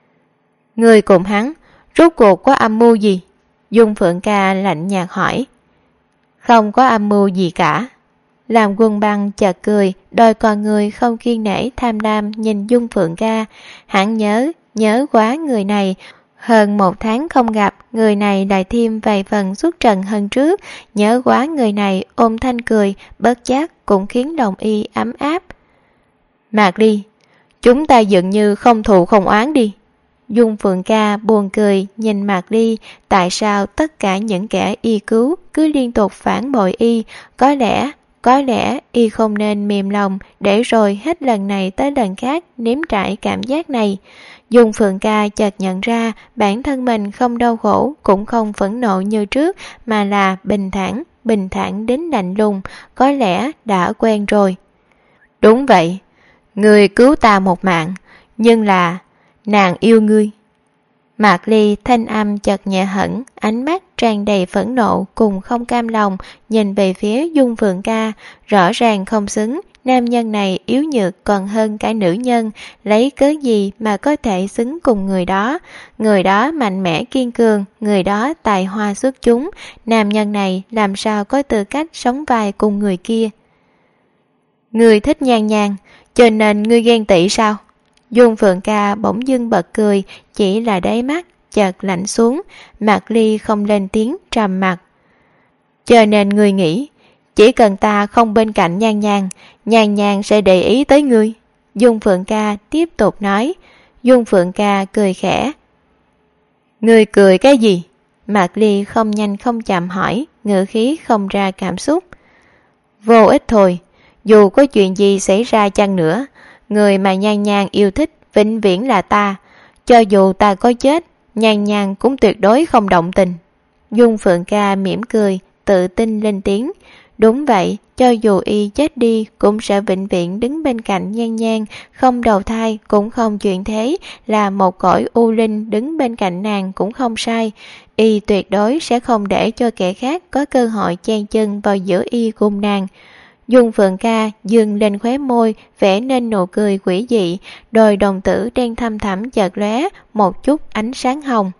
ngươi cùng hắn rốt cuộc có âm mưu gì? Dung Phượng Ca lạnh nhạt hỏi. Không có âm mưu gì cả. Lam Quân Băng chợt cười, đôi con người không kiên nể tham lam nhìn Dung Phượng Ca. Hắn nhớ quá người này. Hơn 1 tháng không gặp, người này lại thêm vài phần xuất trần hơn trước. Nhớ quá người này ôm thanh cười, bất giác cũng khiến lòng y ấm áp. Mạc Ly, chúng ta dường như không thù không oán đi. Dung Phượng Ca buồn cười nhìn Mạc Ly. Tại sao tất cả những kẻ y cứu cứ liên tục phản bội y? Có lẽ y không nên mềm lòng, để rồi hết lần này tới lần khác nếm trải cảm giác này. Dung Phượng Ca chợt nhận ra bản thân mình không đau khổ, cũng không phẫn nộ như trước, mà là bình thản đến lạnh lùng, có lẽ đã quen rồi. Đúng vậy, ngươi cứu ta một mạng, nhưng là nàng yêu ngươi. Mạc Ly thanh âm chợt nhẹ hẳn, ánh mắt tràn đầy phẫn nộ cùng không cam lòng nhìn về phía Dung Phượng Ca. Rõ ràng không xứng, nam nhân này yếu nhược còn hơn cả nữ nhân, lấy cớ gì mà có thể xứng cùng người đó? Người đó mạnh mẽ kiên cường, người đó tài hoa xuất chúng, nam nhân này làm sao có tư cách sống vai cùng người kia? Ngươi thích Nhan Nhan, cho nên ngươi ghen tị sao? Dung Phượng Ca bỗng dưng bật cười, chỉ là đáy mắt chợt lạnh xuống. Mạc Ly không lên tiếng, trầm mặt. Cho nên ngươi nghĩ chỉ cần ta không bên cạnh Nhan Nhan, Nhan Nhan sẽ để ý tới ngươi? Dung Phượng Ca tiếp tục nói. Dung Phượng Ca cười khẽ. Ngươi cười cái gì? Mạc Ly không nhanh không chậm hỏi, ngữ khí không ra cảm xúc. Vô ích thôi, dù có chuyện gì xảy ra chăng nữa, người mà Nhan Nhan yêu thích vĩnh viễn là ta. Cho dù ta có chết, Nhan Nhan cũng tuyệt đối không động tình. Dung Phượng Ca mỉm cười, tự tin lên tiếng. Đúng vậy, cho dù y chết đi cũng sẽ vĩnh viễn đứng bên cạnh Nhan Nhan, không đầu thai cũng không chuyện thế, là một cõi u linh đứng bên cạnh nàng cũng không sai. Y tuyệt đối sẽ không để cho kẻ khác có cơ hội chen chân vào giữa y cùng nàng. Dung Phượng Ca dương lên khóe môi, vẽ nên nụ cười quỷ dị, đôi đồng tử đen thâm thẳm chợt lóe một chút ánh sáng hồng.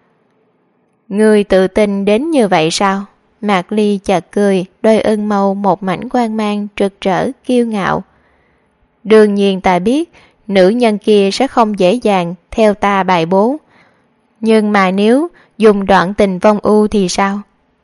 Ngươi tự tin đến như vậy sao? Mạc Ly chợt cười, đôi ưng màu một mảnh quang mang rực rỡ kiêu ngạo. Đương nhiên ta biết nữ nhân kia sẽ không dễ dàng theo ta bài bố, nhưng mà nếu dùng đoạn tình vong ưu thì sao?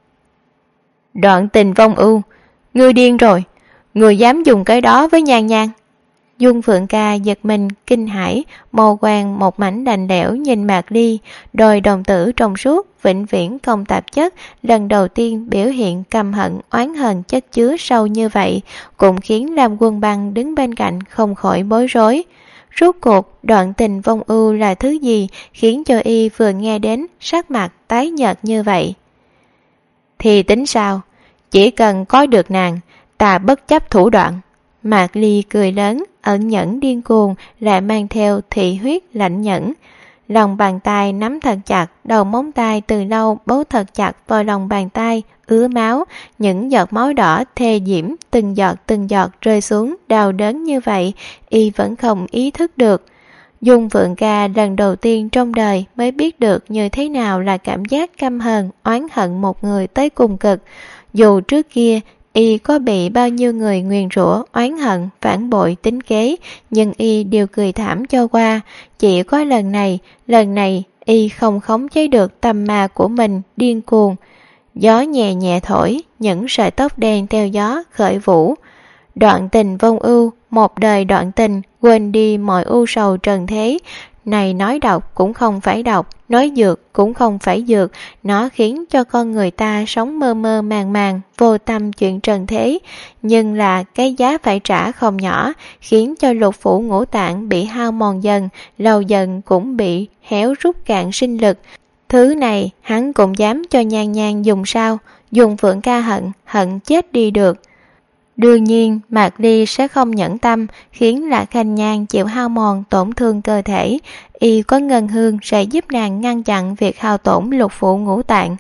Đoạn tình vong ưu? Ngươi điên rồi, ngươi dám dùng cái đó với Nhan Nhan? Dung Phượng Ca giật mình kinh hãi, màu quang một mảnh đành đẽo nhìn Mạc Ly, đôi đồng tử trong suốt vĩnh viễn không tạp chất, lần đầu tiên biểu hiện căm hận oán hờn chất chứa sâu như vậy, cũng khiến Lam Quân Băng đứng bên cạnh không khỏi bối rối. Rốt cuộc đoạn tình vong ưu là thứ gì khiến cho y vừa nghe đến sắc mặt tái nhợt như vậy? Thì tính sao, chỉ cần có được nàng, ta bất chấp thủ đoạn. Mạc Ly cười lớn, ẩn nhẫn điên cuồng, lại mang theo thị huyết lạnh nhẫn. Lòng bàn tay nắm thật chặt, đầu móng tay từ lâu bấu thật chặt vào lòng bàn tay, ứa máu, những giọt máu đỏ thê diễm từng giọt rơi xuống, đau đớn như vậy, y vẫn không ý thức được. Dung Phượng Ca lần đầu tiên trong đời mới biết được như thế nào là cảm giác căm hờn, oán hận một người tới cùng cực. Dù trước kia y có bị bao nhiêu người nguyền rủa, oán hận, phản bội, tính kế, nhưng y đều cười thảm cho qua. Chỉ có lần này y không khống chế được tâm ma của mình điên cuồng. Gió nhẹ nhẹ thổi, những sợi tóc đen theo gió khởi vũ. Đoạn tình vong ưu, một đời đoạn tình, quên đi mọi ưu sầu trần thế. Này nói độc cũng không phải độc, nói dược cũng không phải dược, nó khiến cho con người ta sống mơ mơ màng màng, vô tâm chuyện trần thế. Nhưng là cái giá phải trả không nhỏ, khiến cho lục phủ ngũ tạng bị hao mòn dần, lâu dần cũng bị héo rút cạn sinh lực. Thứ này hắn cũng dám cho Nhan Nhan dùng sao? Dùng Phượng Ca hận chết đi được. Đương nhiên Mạc Ly sẽ không nhẫn tâm khiến Lạc Khanh Nhan chịu hao mòn tổn thương cơ thể. Y có ngân hương sẽ giúp nàng ngăn chặn việc hao tổn lục phủ ngũ tạng.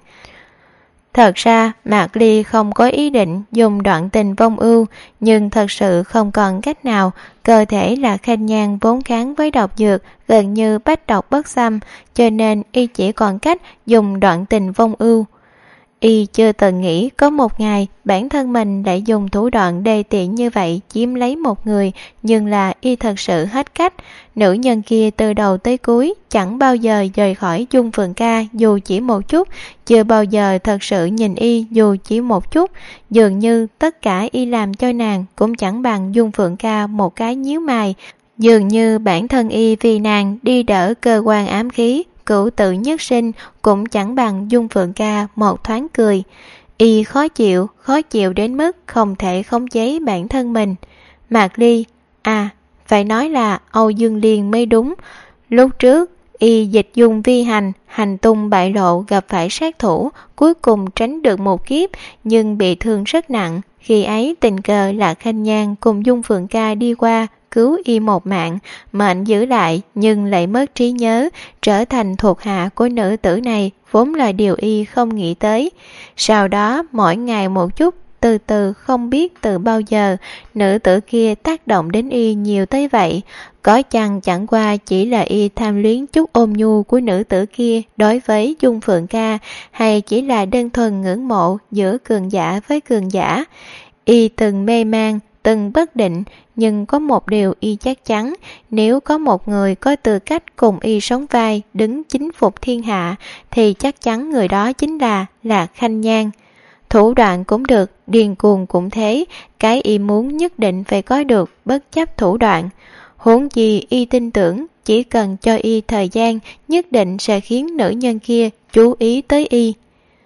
Thật ra Mạc Ly không có ý định dùng đoạn tình vong ưu, nhưng thật sự không còn cách nào. Cơ thể Lạc Khanh Nhan vốn kháng với độc dược, gần như bách độc bất xâm, cho nên y chỉ còn cách dùng đoạn tình vong ưu. Y chưa từng nghĩ có một ngày bản thân mình lại dùng thủ đoạn đê tiện như vậy chiếm lấy một người, nhưng là y thật sự hết cách. Nữ nhân kia từ đầu tới cuối chẳng bao giờ rời khỏi Dung Phượng Ca dù chỉ một chút, chưa bao giờ thật sự nhìn y dù chỉ một chút. Dường như tất cả y làm cho nàng cũng chẳng bằng Dung Phượng Ca một cái nhíu mày. Dường như bản thân y vì nàng đi đỡ cơ quan ám khí, cửu tự nhất sinh cũng chẳng bằng Dung Phượng Ca một thoáng cười. Y khó chịu đến mức không thể khống chế bản thân mình. Mạc Ly, phải nói là Âu Dương Liên mới đúng. Lúc trước y dịch dung vi hành tung bại lộ, gặp phải sát thủ, cuối cùng tránh được một kiếp nhưng bị thương rất nặng. Khi ấy tình cờ Lạc Khanh Nhan cùng Dung Phượng Ca đi qua cứu y một mạng, mệnh giữ lại nhưng lại mất trí nhớ, trở thành thuộc hạ của nữ tử này, vốn là điều y không nghĩ tới. Sau đó mỗi ngày một chút, từ từ không biết từ bao giờ, nữ tử kia tác động đến y nhiều tới vậy. Có chăng chẳng qua chỉ là y tham luyến chút ôn nhu của nữ tử kia đối với Dung Phượng Ca, hay chỉ là đơn thuần ngưỡng mộ giữa cường giả với cường giả. Y từng mê man, từng bất định, nhưng có một điều y chắc chắn, nếu có một người có tư cách cùng y sống vai đứng chính phục thiên hạ, thì chắc chắn người đó chính là Lạc Khanh Nhan. Thủ đoạn cũng được, điên cuồng cũng thế, cái y muốn nhất định phải có được, bất chấp thủ đoạn. Huống gì y tin tưởng, chỉ cần cho y thời gian, nhất định sẽ khiến nữ nhân kia chú ý tới y.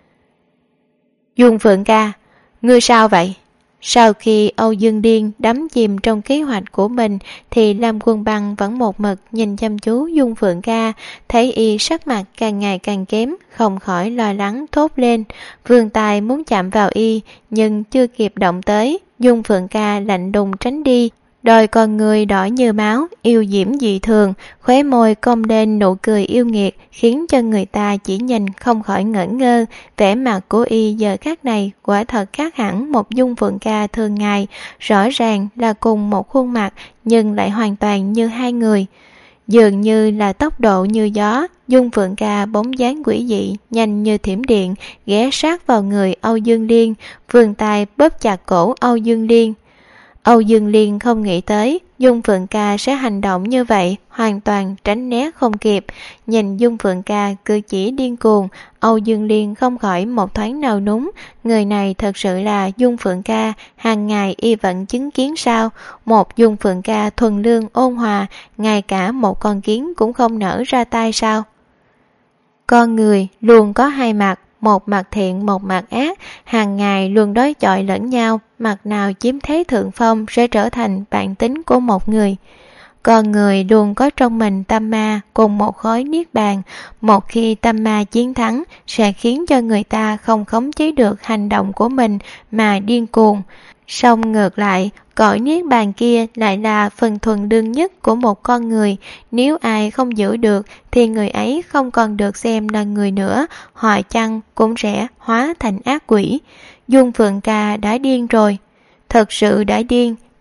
Dung Phượng Ca, ngươi sao vậy? Sau khi Âu Dương Điên đắm chìm trong kế hoạch của mình, thì Lam Quân Băng vẫn một mực nhìn chăm chú Dung Phượng Ca, thấy y sắc mặt càng ngày càng kém, không khỏi lo lắng thốt lên. Vươn tay muốn chạm vào y, nhưng chưa kịp động tới, Dung Phượng Ca lạnh lùng tránh đi. Đôi con người đỏ như máu, yêu diễm dị thường, khóe môi cong lên nụ cười yêu nghiệt, khiến cho người ta chỉ nhìn không khỏi ngẩn ngơ. Vẻ mặt của y giờ khắc này quả thật khác hẳn một Dung Phượng Ca thường ngày, rõ ràng là cùng một khuôn mặt nhưng lại hoàn toàn như hai người. Dường như là tốc độ như gió, Dung Phượng Ca bóng dáng quỷ dị, nhanh như thiểm điện, ghé sát vào người Âu Dương Liên, vươn tay bóp chặt cổ Âu Dương Liên. Âu Dương Liên không nghĩ tới Dung Phượng Ca sẽ hành động như vậy, hoàn toàn tránh né không kịp. Nhìn Dung Phượng Ca cử chỉ điên cuồng, Âu Dương Liên không khỏi một thoáng nao núng. Người này thật sự là Dung Phượng Ca hàng ngày y vẫn chứng kiến sao? Một Dung Phượng Ca thuần lương ôn hòa, ngay cả một con kiến cũng không nở ra tay sao? Con người luôn có hai mặt, một mặt thiện một mặt ác, hàng ngày luôn đối chọi lẫn nhau, mặt nào chiếm thế thượng phong sẽ trở thành bản tính của một người. Con người luôn có trong mình tâm ma cùng một khối niết bàn, một khi tâm ma chiến thắng sẽ khiến cho người ta không khống chế được hành động của mình mà điên cuồng. Song ngược lại, cõi niết bàn kia lại là phần thuần lương nhất của một con người. Nếu ai không giữ được thì người ấy không còn được xem là người nữa, họ chăng cũng sẽ hóa thành ác quỷ. Dung Phượng Ca đã điên rồi, thật sự đã điên.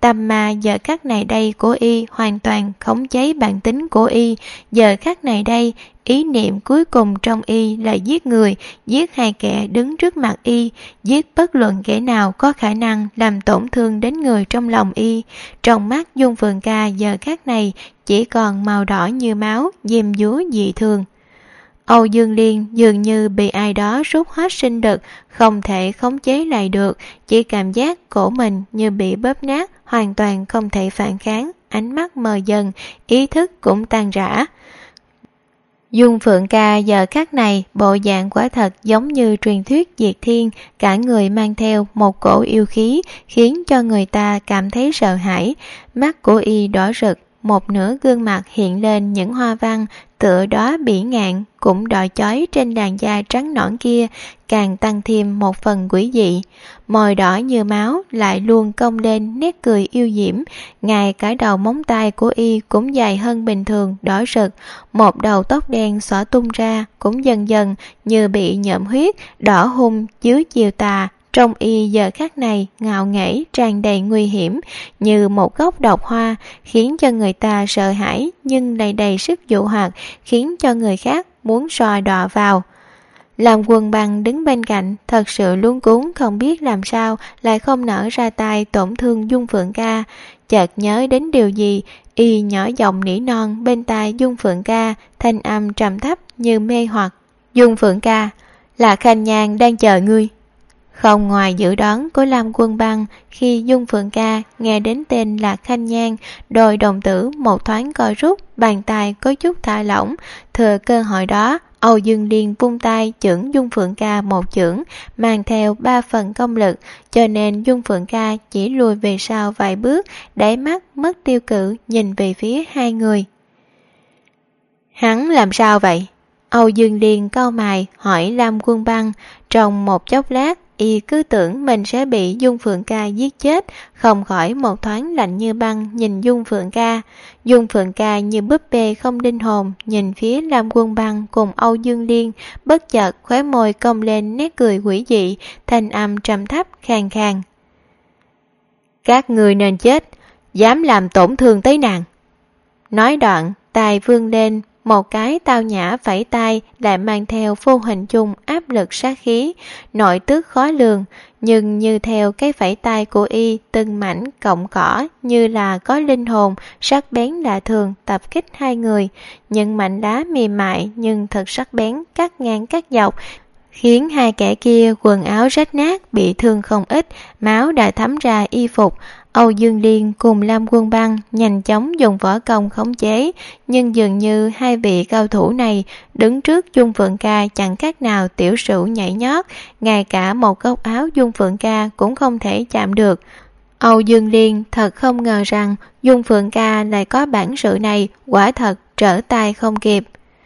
Tâm ma giờ khắc này đây của y hoàn toàn khống chế bản tính của y. Giờ khắc này đây, ý niệm cuối cùng trong y là giết người, giết hai kẻ đứng trước mặt y, giết bất luận kẻ nào có khả năng làm tổn thương đến người trong lòng y. Trong mắt Dung Phượng Ca giờ khắc này chỉ còn màu đỏ như máu, diêm dúa dị thường. Âu Dương Liên dường như bị ai đó rút hết sinh lực, không thể khống chế lại được, chỉ cảm giác cổ mình như bị bóp nát, hoàn toàn không thể phản kháng, ánh mắt mờ dần, ý thức cũng tan rã. Dung Phượng Ca giờ khắc này bộ dạng quả thật giống như truyền thuyết diệt thiên, cả người mang theo một cổ yêu khí khiến cho người ta cảm thấy sợ hãi. Mắt của y đỏ rực, một nửa gương mặt hiện lên những hoa văn tựa đóa bỉ ngạn cũng đỏ chói trên làn da trắng nõn kia, càng tăng thêm một phần quỷ dị. Môi đỏ như máu lại luôn cong lên nét cười yêu diễm, ngay cả đầu móng tay của y cũng dài hơn bình thường, đỏ rực. Một đầu tóc đen xõa tung ra cũng dần dần như bị nhuộm huyết, đỏ hung dưới chiều tà. Trong y giờ khắc này ngạo nghễ tràn đầy nguy hiểm, như một gốc độc hoa, khiến cho người ta sợ hãi nhưng lại đầy sức dụ hoặc, khiến cho người khác muốn soi đọa vào. Làm Quân Băng đứng bên cạnh thật sự luống cuống, không biết làm sao lại không nở ra tay tổn thương Dung Phượng Ca. Chợt nhớ đến điều gì, y nhỏ giọng nỉ non bên tai Dung Phượng Ca, thanh âm trầm thấp như mê hoặc. Dung Phượng Ca, là Khanh Nhan đang chờ ngươi. Không ngoài dự đoán của Lam Quân Băng, khi Dung Phượng Ca nghe đến tên là Khanh Nhan, đôi đồng tử một thoáng co rút, bàn tay có chút thả lỏng. Thừa cơ hội đó, Âu Dương Liên vung tay chưởng Dung Phượng Ca một chưởng, mang theo 3 phần công lực, cho nên Dung Phượng Ca chỉ lùi về sau vài bước, đáy mắt mất tiêu cự nhìn về phía hai người. Hắn làm sao vậy? Âu Dương Liên cau mày hỏi Lam Quân Băng. Trong một chốc lát, y cứ tưởng mình sẽ bị Dung Phượng Ca giết chết, không khỏi một thoáng lạnh như băng nhìn Dung Phượng Ca. Dung Phượng Ca như búp bê không linh hồn nhìn phía Lam Quân Băng cùng Âu Dương Liên, bất chợt khóe môi cong lên nét cười quỷ dị, thanh âm trầm thấp khàn khàn. Các người nên chết, dám làm tổn thương tới nàng. Nói đoạn, tay vươn lên, một cái tao nhã vẫy tay lại mang theo vô hình chung áp lực sát khí, nội tức khó lường, nhưng như theo cái vẫy tay của y, từng mảnh cọng cỏ như là có linh hồn, sắc bén lạ thường tập kích hai người. Những mảnh đá mềm mại nhưng thật sắc bén cắt ngang cắt dọc, khiến hai kẻ kia quần áo rách nát, bị thương không ít, máu đã thấm ra y phục. Âu Dương Liên cùng Lam Quân Băng nhanh chóng dùng võ công khống chế, nhưng dường như hai vị cao thủ này đứng trước Dung Phượng Ca chẳng khác nào tiểu sửu nhảy nhót, ngay cả một góc áo Dung Phượng Ca cũng không thể chạm được. Âu Dương Liên thật không ngờ rằng Dung Phượng Ca lại có bản sự này, quả thật trở tay không kịp.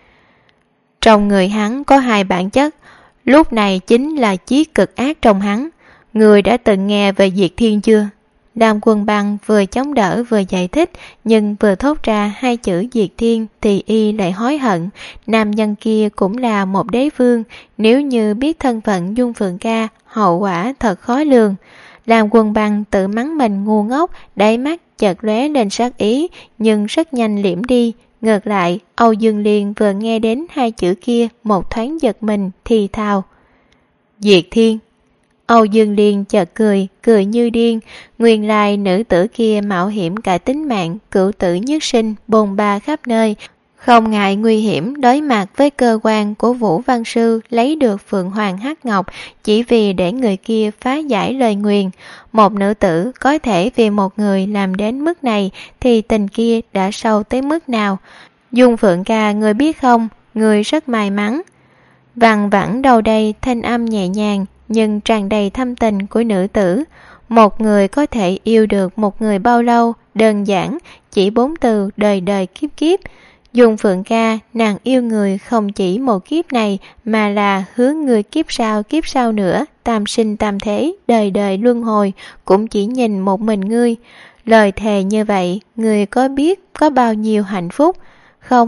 Trong người hắn có hai bản chất, lúc này chính là chí cực ác trong hắn. Người đã từng nghe về Diệt Thiên chưa? Lam Quân Băng vừa chống đỡ vừa giải thích, nhưng vừa thốt ra hai chữ Diệt Thiên thì y lại hối hận. Nam nhân kia cũng là một đế vương, nếu như biết thân phận Dung Phượng Ca, hậu quả thật khó lường. Lam Quân Băng tự mắng mình ngu ngốc, đáy mắt chợt lóe lên sát ý, nhưng rất nhanh liễm đi. Ngược lại, Âu Dương Liên vừa nghe đến hai chữ kia một thoáng giật mình thì thào. Diệt Thiên. Âu Dương Liên chợt cười như điên. Nguyên lai nữ tử kia mạo hiểm cả tính mạng, cửu tử nhất sinh, bồn ba khắp nơi, không ngại nguy hiểm đối mặt với cơ quan của Vũ Văn Sư, lấy được Phượng Hoàng Hắc Ngọc chỉ vì để người kia phá giải lời nguyền. Một nữ tử có thể vì một người làm đến mức này thì tình kia đã sâu tới mức nào? Dung Phượng Ca, người biết không, người rất may mắn. Văng vẳng đầu đây thanh âm nhẹ nhàng nhưng tràn đầy thâm tình của nữ tử. Một người có thể yêu được một người bao lâu? Đơn giản, chỉ 4 từ: đời đời kiếp kiếp. Dung Phượng Ca, nàng yêu người không chỉ một kiếp này mà là hướng người kiếp sau nữa, tam sinh tam thế, đời đời luân hồi, cũng chỉ nhìn một mình ngươi. Lời thề như vậy, người có biết có bao nhiêu hạnh phúc? Không,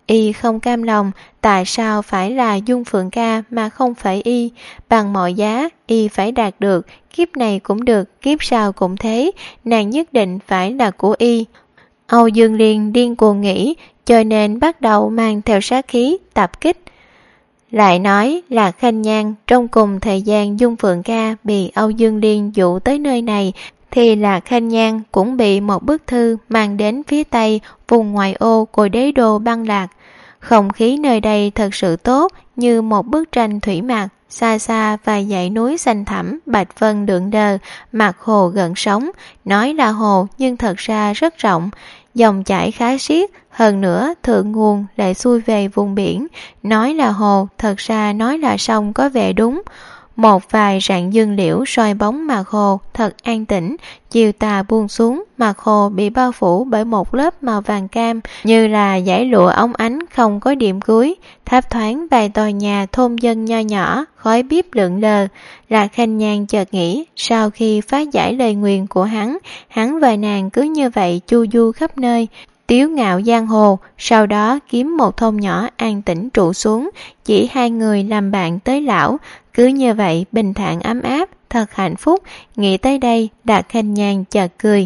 y không cam lòng, tại sao phải là Dung Phượng ca mà không phải y? Bằng mọi giá, y phải đạt được, kiếp này cũng được, kiếp sau cũng thế, nàng nhất định phải là của y. Âu Dương Liên điên cuồng nghĩ, cho nên bắt đầu mang theo sát khí, tập kích. Lại nói là Khanh Nhan trong cùng thời gian Dung Phượng ca bị Âu Dương Liên dụ tới nơi này, thì là Khanh Nhan cũng bị một bức thư mang đến phía tây vùng ngoại ô của đế đô băng lạc. Không khí nơi đây thật sự tốt, như một bức tranh thủy mặc, xa xa vài dãy núi xanh thẳm, bạch vân lượn lờ, mặt hồ gần sóng, nói là hồ nhưng thật ra rất rộng, dòng chảy khá xiết, hơn nữa thượng nguồn lại xuôi về vùng biển, nói là hồ, thật ra nói là sông có vẻ đúng. Một vài rạn dương liễu soi bóng mặt hồ thật an tĩnh, chiều tà buông xuống, mặt hồ bị bao phủ bởi một lớp màu vàng cam, như là dải lụa óng ánh không có điểm cuối. Thấp thoáng vài tòa nhà thôn dân nho nhỏ, khói bếp lượn lờ. Lạc Khanh Nhan chợt nghĩ, sau khi phá giải lời nguyền của hắn và nàng cứ như vậy chu du khắp nơi, tiếu ngạo giang hồ, sau đó kiếm một thôn nhỏ an tĩnh trụ xuống, chỉ hai người làm bạn tới lão, cứ như vậy bình thản ấm áp, thật hạnh phúc. Nghĩ tới đây, Lạc Khanh Nhan chợt cười.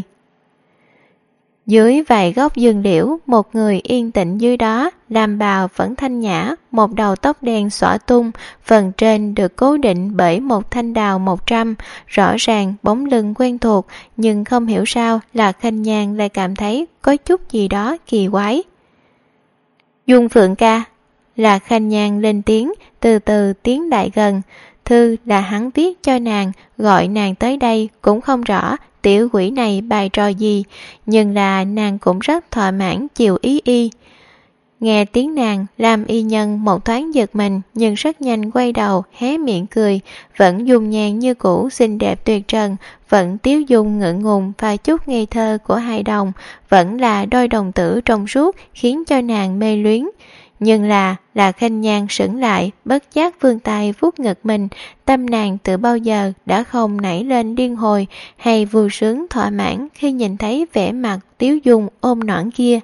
Dưới vài gốc dương liễu, một người yên tĩnh dưới đó, làm bào vẫn thanh nhã, một đầu tóc đen xõa tung, phần trên được cố định bởi một thanh đào 100, rõ ràng bóng lưng quen thuộc, nhưng không hiểu sao Lạc Khanh Nhan lại cảm thấy có chút gì đó kỳ quái. Dung Phượng ca, Lạc Khanh Nhan lên tiếng, từ từ tiến lại gần. Thư là hắn viết cho nàng, gọi nàng tới đây cũng không rõ tiểu quỷ này bày trò gì, nhưng là nàng cũng rất thỏa mãn chiều ý y. Nghe tiếng nàng, làm y nhân một thoáng giật mình, nhưng rất nhanh quay đầu, hé miệng cười, vẫn dung nhan như cũ xinh đẹp tuyệt trần, vẫn tiếu dung ngượng ngùng và chút ngây thơ của hai đồng, vẫn là đôi đồng tử trong suốt khiến cho nàng mê luyến. Nhưng là Khanh Nhan sững lại, bất giác vươn tay vuốt ngực mình, tâm nàng từ bao giờ đã không nảy lên điên hồi hay vui sướng thỏa mãn khi nhìn thấy vẻ mặt tiếu dung ôm nõn kia.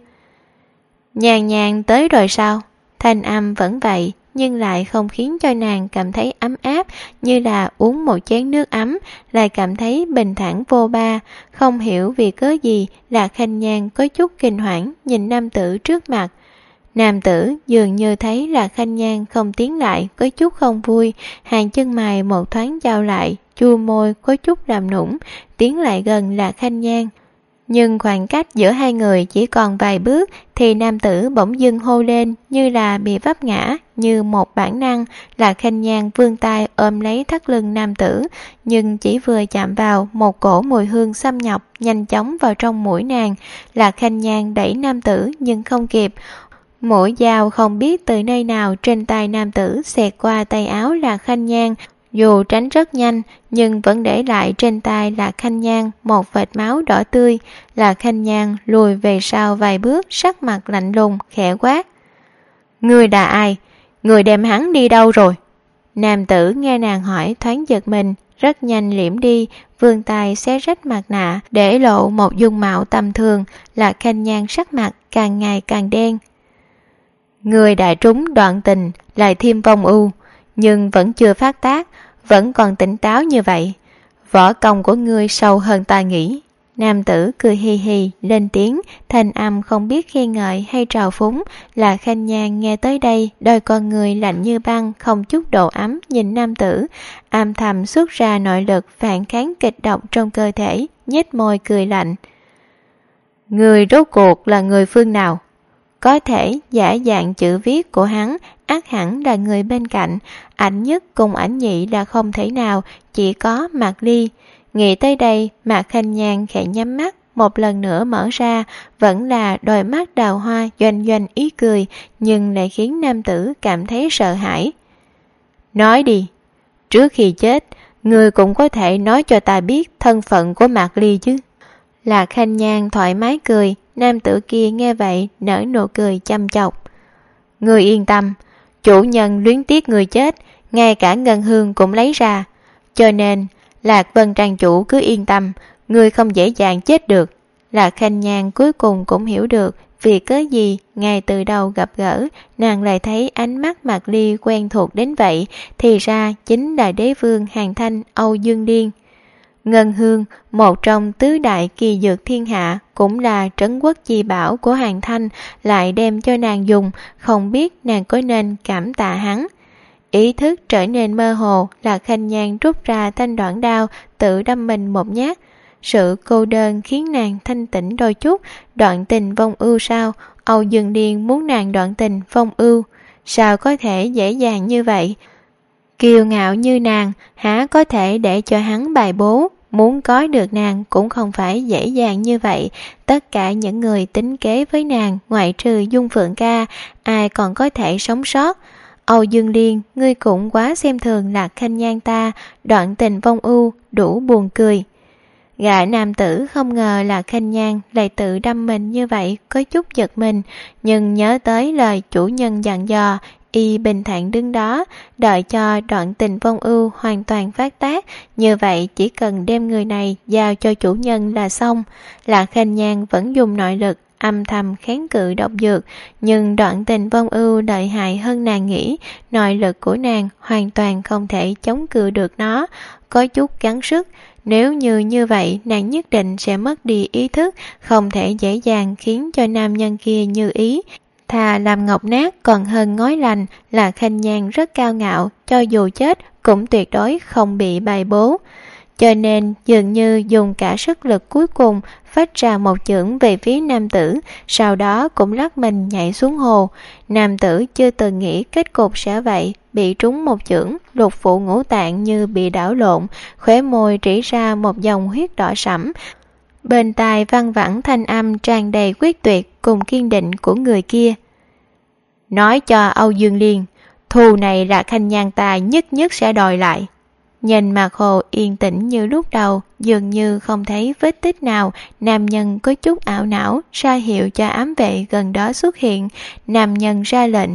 Nhàn nhàn tới rồi sao? Thanh âm vẫn vậy, nhưng lại không khiến cho nàng cảm thấy ấm áp, như là uống một chén nước ấm, lại cảm thấy bình thản vô ba. Không hiểu vì cớ gì, Lạc Khanh Nhan có chút kinh hoảng nhìn nam tử trước mặt. Nam tử dường như thấy Lạc Khanh Nhan không tiến lại, có chút không vui, hàng chân mày một thoáng chau lại, chua môi có chút làm nũng, tiến lại gần Lạc Khanh Nhan. Nhưng khoảng cách giữa hai người chỉ còn vài bước thì nam tử bỗng dưng hô lên như là bị vấp ngã, như một bản năng. Lạc Khanh Nhan vươn tay ôm lấy thắt lưng nam tử, nhưng chỉ vừa chạm vào, một cổ mùi hương xâm nhập nhanh chóng vào trong mũi nàng. Lạc Khanh Nhan đẩy nam tử nhưng không kịp. Mũi dao không biết từ nơi nào trên tay nam tử xẹt qua tay áo Lạc Khanh Nhan, dù tránh rất nhanh nhưng vẫn để lại trên tay Lạc Khanh Nhan một vệt máu đỏ tươi. Lạc Khanh Nhan lùi về sau vài bước, sắc mặt lạnh lùng khẽ quát: "Ngươi là ai? Người đem hắn đi đâu rồi?" Nam tử nghe nàng hỏi thoáng giật mình, rất nhanh liễm đi, vươn tay xé rách mặt nạ để lộ một dung mạo tầm thường. Lạc Khanh Nhan sắc mặt càng ngày càng đen. Người đã trúng đoạn tình, lại thêm vong ưu, nhưng vẫn chưa phát tác, vẫn còn tỉnh táo như vậy. Võ công của ngươi sâu hơn ta nghĩ. Nam tử cười hì hì lên tiếng, thanh âm không biết khen ngợi hay trào phúng. Là Khanh Nhan nghe tới đây, đôi con người lạnh như băng, không chút độ ấm nhìn nam tử, âm thầm xuất ra nội lực phản kháng kịch độc trong cơ thể, nhếch môi cười lạnh. Người rốt cuộc là người phương nào? Có thể giả dạng chữ viết của hắn, ắt hẳn là người bên cạnh. Ảnh nhất cùng ảnh nhị là không thể nào, chỉ có Mạc Ly. Nghĩ tới đây, Mạc Khanh Nhan khẽ nhắm mắt, một lần nữa mở ra, vẫn là đôi mắt đào hoa doanh doanh ý cười, nhưng lại khiến nam tử cảm thấy sợ hãi. Nói đi, trước khi chết, người cũng có thể nói cho ta biết thân phận của Mạc Ly chứ. Lạc Khanh Nhan thoải mái cười, nam tử kia nghe vậy nở nụ cười chăm chọc. Người yên tâm, chủ nhân luyến tiếc người chết, ngay cả ngân hương cũng lấy ra. Cho nên, Lạc Vân trang chủ cứ yên tâm, người không dễ dàng chết được. Lạc Khanh Nhan cuối cùng cũng hiểu được vì cớ gì ngay từ đầu gặp gỡ nàng lại thấy ánh mắt Mạc Ly quen thuộc đến vậy, thì ra chính là đế vương Hàn Thanh Âu Dương Điên. Ngân hương, một trong tứ đại kỳ dược thiên hạ, cũng là trấn quốc chi bảo của Hàn Thanh, lại đem cho nàng dùng, không biết nàng có nên cảm tạ hắn. Ý thức trở nên mơ hồ, là Khanh Nhan rút ra thanh đoạn đao, tự đâm mình một nhát. Sự cô đơn khiến nàng thanh tĩnh đôi chút. Đoạn tình vong ưu sao? Âu Dương Điên muốn nàng đoạn tình vong ưu, sao có thể dễ dàng như vậy? Kiêu ngạo như nàng, há có thể để cho hắn bài bố? Muốn có được nàng cũng không phải dễ dàng như vậy. Tất cả những người tính kế với nàng, ngoại trừ Dung Phượng Ca, ai còn có thể sống sót? Âu Dương Liên, ngươi cũng quá xem thường Lạc Khanh Nhan ta, đoạn tình vong ưu, đủ buồn cười. Gã nam tử không ngờ là Khanh Nhan lại tự đâm mình như vậy, có chút giật mình, nhưng nhớ tới lời chủ nhân dặn dò, y bình thản đứng đó, đợi cho đoạn tình vong ưu hoàn toàn phát tác, như vậy chỉ cần đem người này giao cho chủ nhân là xong. Lạc Khanh Nhan vẫn dùng nội lực âm thầm kháng cự độc dược, nhưng đoạn tình vong ưu lợi hại hơn nàng nghĩ, nội lực của nàng hoàn toàn không thể chống cự được nó, có chút gắng sức. Nếu như vậy, nàng nhất định sẽ mất đi ý thức, không thể dễ dàng khiến cho nam nhân kia như ý. Thà làm ngọc nát còn hơn ngói lành. Là Khanh Nhan rất cao ngạo, cho dù chết cũng tuyệt đối không bị bài bố. Cho nên dường như dùng cả sức lực cuối cùng phách ra một chưởng về phía nam tử, sau đó cũng lắc mình nhảy xuống hồ. Nam tử chưa từng nghĩ kết cục sẽ vậy, bị trúng một chưởng, lục phủ ngũ tạng như bị đảo lộn, khóe môi rỉ ra một dòng huyết đỏ sẫm. Bên tai văng vẳng thanh âm tràn đầy quyết tuyệt cùng kiên định của người kia. Nói cho Âu Dương Liên, thù này là Khanh Nhan ta nhất nhất sẽ đòi lại. Nhìn mặt hồ yên tĩnh như lúc đầu, dường như không thấy vết tích nào, nam nhân có chút ảo não, ra hiệu cho ám vệ gần đó xuất hiện. Nam nhân ra lệnh,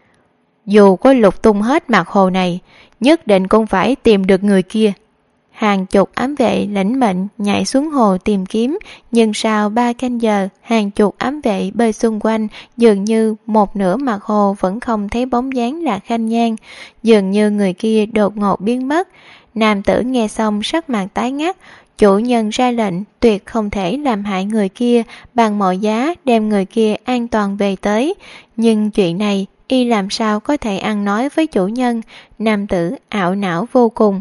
dù có lục tung hết mặt hồ này, nhất định cũng phải tìm được người kia. Hàng chục ám vệ lãnh mệnh nhảy xuống hồ tìm kiếm, nhưng sau 3 canh giờ, hàng chục ám vệ bơi xung quanh, dường như một nửa mặt hồ vẫn không thấy bóng dáng Lạc Khanh Nhan, dường như người kia đột ngột biến mất. Nam tử nghe xong sắc mặt tái ngắt, chủ nhân ra lệnh tuyệt không thể làm hại người kia, bằng mọi giá đem người kia an toàn về tới. Nhưng chuyện này y làm sao có thể ăn nói với chủ nhân? Nam tử ảo não vô cùng.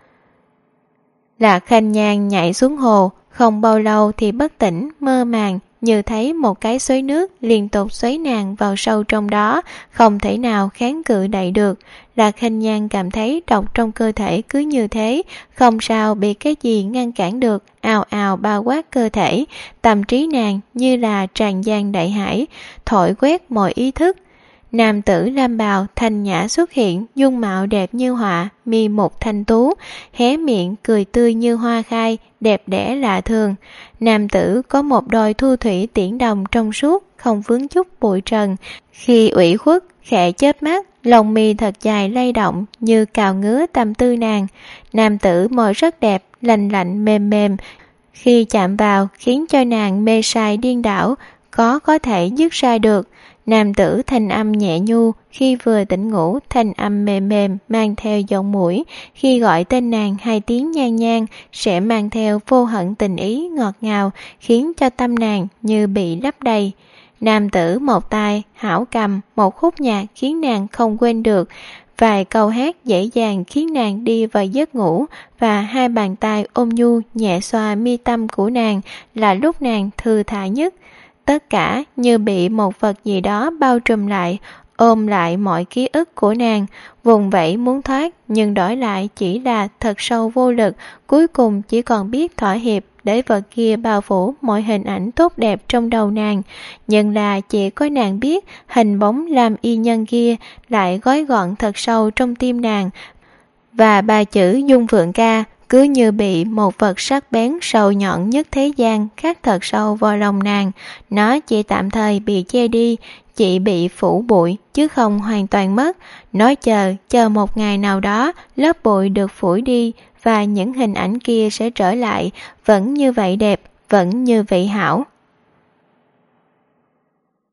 Lạc Khanh Nhan nhảy xuống hồ, không bao lâu thì bất tỉnh, mơ màng, như thấy một cái xoáy nước liên tục xoáy nàng vào sâu trong đó, không thể nào kháng cự đậy được. Lạc Khanh Nhan cảm thấy độc trong cơ thể cứ như thế, không sao bị cái gì ngăn cản được, ào ào bao quát cơ thể. Tâm trí nàng như là tràn gian đại hải, thổi quét mọi ý thức. Nam tử lam bào thanh nhã xuất hiện, dung mạo đẹp như họa, mi mục thanh tú, hé miệng cười tươi như hoa khai, đẹp đẽ lạ thường. Nam tử có một đôi thu thủy tiễn đồng trong suốt, không vướng chút bụi trần. Khi ủy khuất, khẽ chớp mắt, lông mi thật dài lay động như cào ngứa tâm tư nàng. Nam tử môi rất đẹp, lành lạnh mềm mềm, khi chạm vào khiến cho nàng mê say điên đảo, có thể dứt ra được. Nam tử thanh âm nhẹ nhu, khi vừa tỉnh ngủ thanh âm mềm mềm mang theo giọng mũi, khi gọi tên nàng 2 tiếng Nhan Nhan sẽ mang theo vô hận tình ý ngọt ngào, khiến cho tâm nàng như bị lấp đầy. Nam tử một tay hảo cầm một khúc nhạc khiến nàng không quên được, vài câu hát dễ dàng khiến nàng đi vào giấc ngủ, và 2 bàn tay ôm nhu nhẹ xoa mi tâm của nàng là lúc nàng thư thả nhất. Tất cả như bị một vật gì đó bao trùm lại, ôm lại mọi ký ức của nàng, vùng vẫy muốn thoát, nhưng đổi lại chỉ là thật sâu vô lực, cuối cùng chỉ còn biết thỏa hiệp để vật kia bao phủ mọi hình ảnh tốt đẹp trong đầu nàng. Nhưng là chỉ có nàng biết, hình bóng làm y nhân kia lại gói gọn thật sâu trong tim nàng, và 3 chữ Dung Phượng Ca cứ như bị một vật sắc bén sâu nhọn nhất thế gian khắc thật sâu vào lòng nàng. Nó chỉ tạm thời bị che đi, chỉ bị phủ bụi chứ không hoàn toàn mất. Nó chờ một ngày nào đó lớp bụi được phủi đi, và những hình ảnh kia sẽ trở lại, vẫn như vậy đẹp, vẫn như vậy hảo.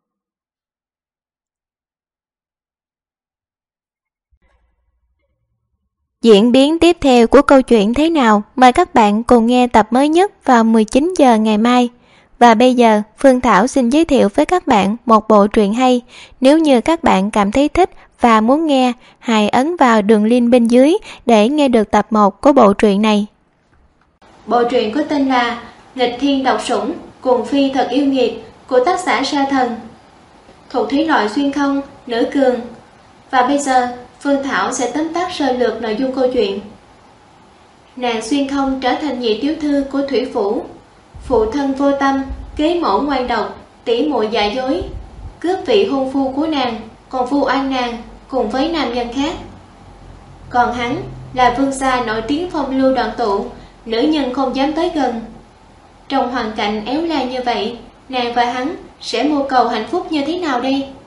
Diễn biến tiếp theo của câu chuyện thế nào? Mời các bạn cùng nghe tập mới nhất vào 19 giờ ngày mai. Và bây giờ, Phương Thảo xin giới thiệu với các bạn một bộ truyện hay. Nếu như các bạn cảm thấy thích và muốn nghe, hãy ấn vào đường link bên dưới để nghe được tập 1 của bộ truyện này. Bộ truyện có tên là Nghịch Thiên Độc Sủng, Cuồng Phi Thật Yêu Nghiệt của tác giả Sa Thần, thuộc thể loại xuyên không, nữ cường. Và bây giờ, Phương Thảo sẽ tóm tắt sơ lược nội dung câu chuyện. Nàng xuyên không trở thành nhị tiểu thư của Thủy Phủ. Phụ thân vô tâm, kế mẫu ngoan độc, tỉ muội giả dối, cướp vị hôn phu của nàng, còn vu oan nàng cùng với nam nhân khác. Còn hắn là vương gia nổi tiếng phong lưu đoạn tụ, nữ nhân không dám tới gần. Trong hoàn cảnh éo le như vậy, nàng và hắn sẽ mưu cầu hạnh phúc như thế nào đây?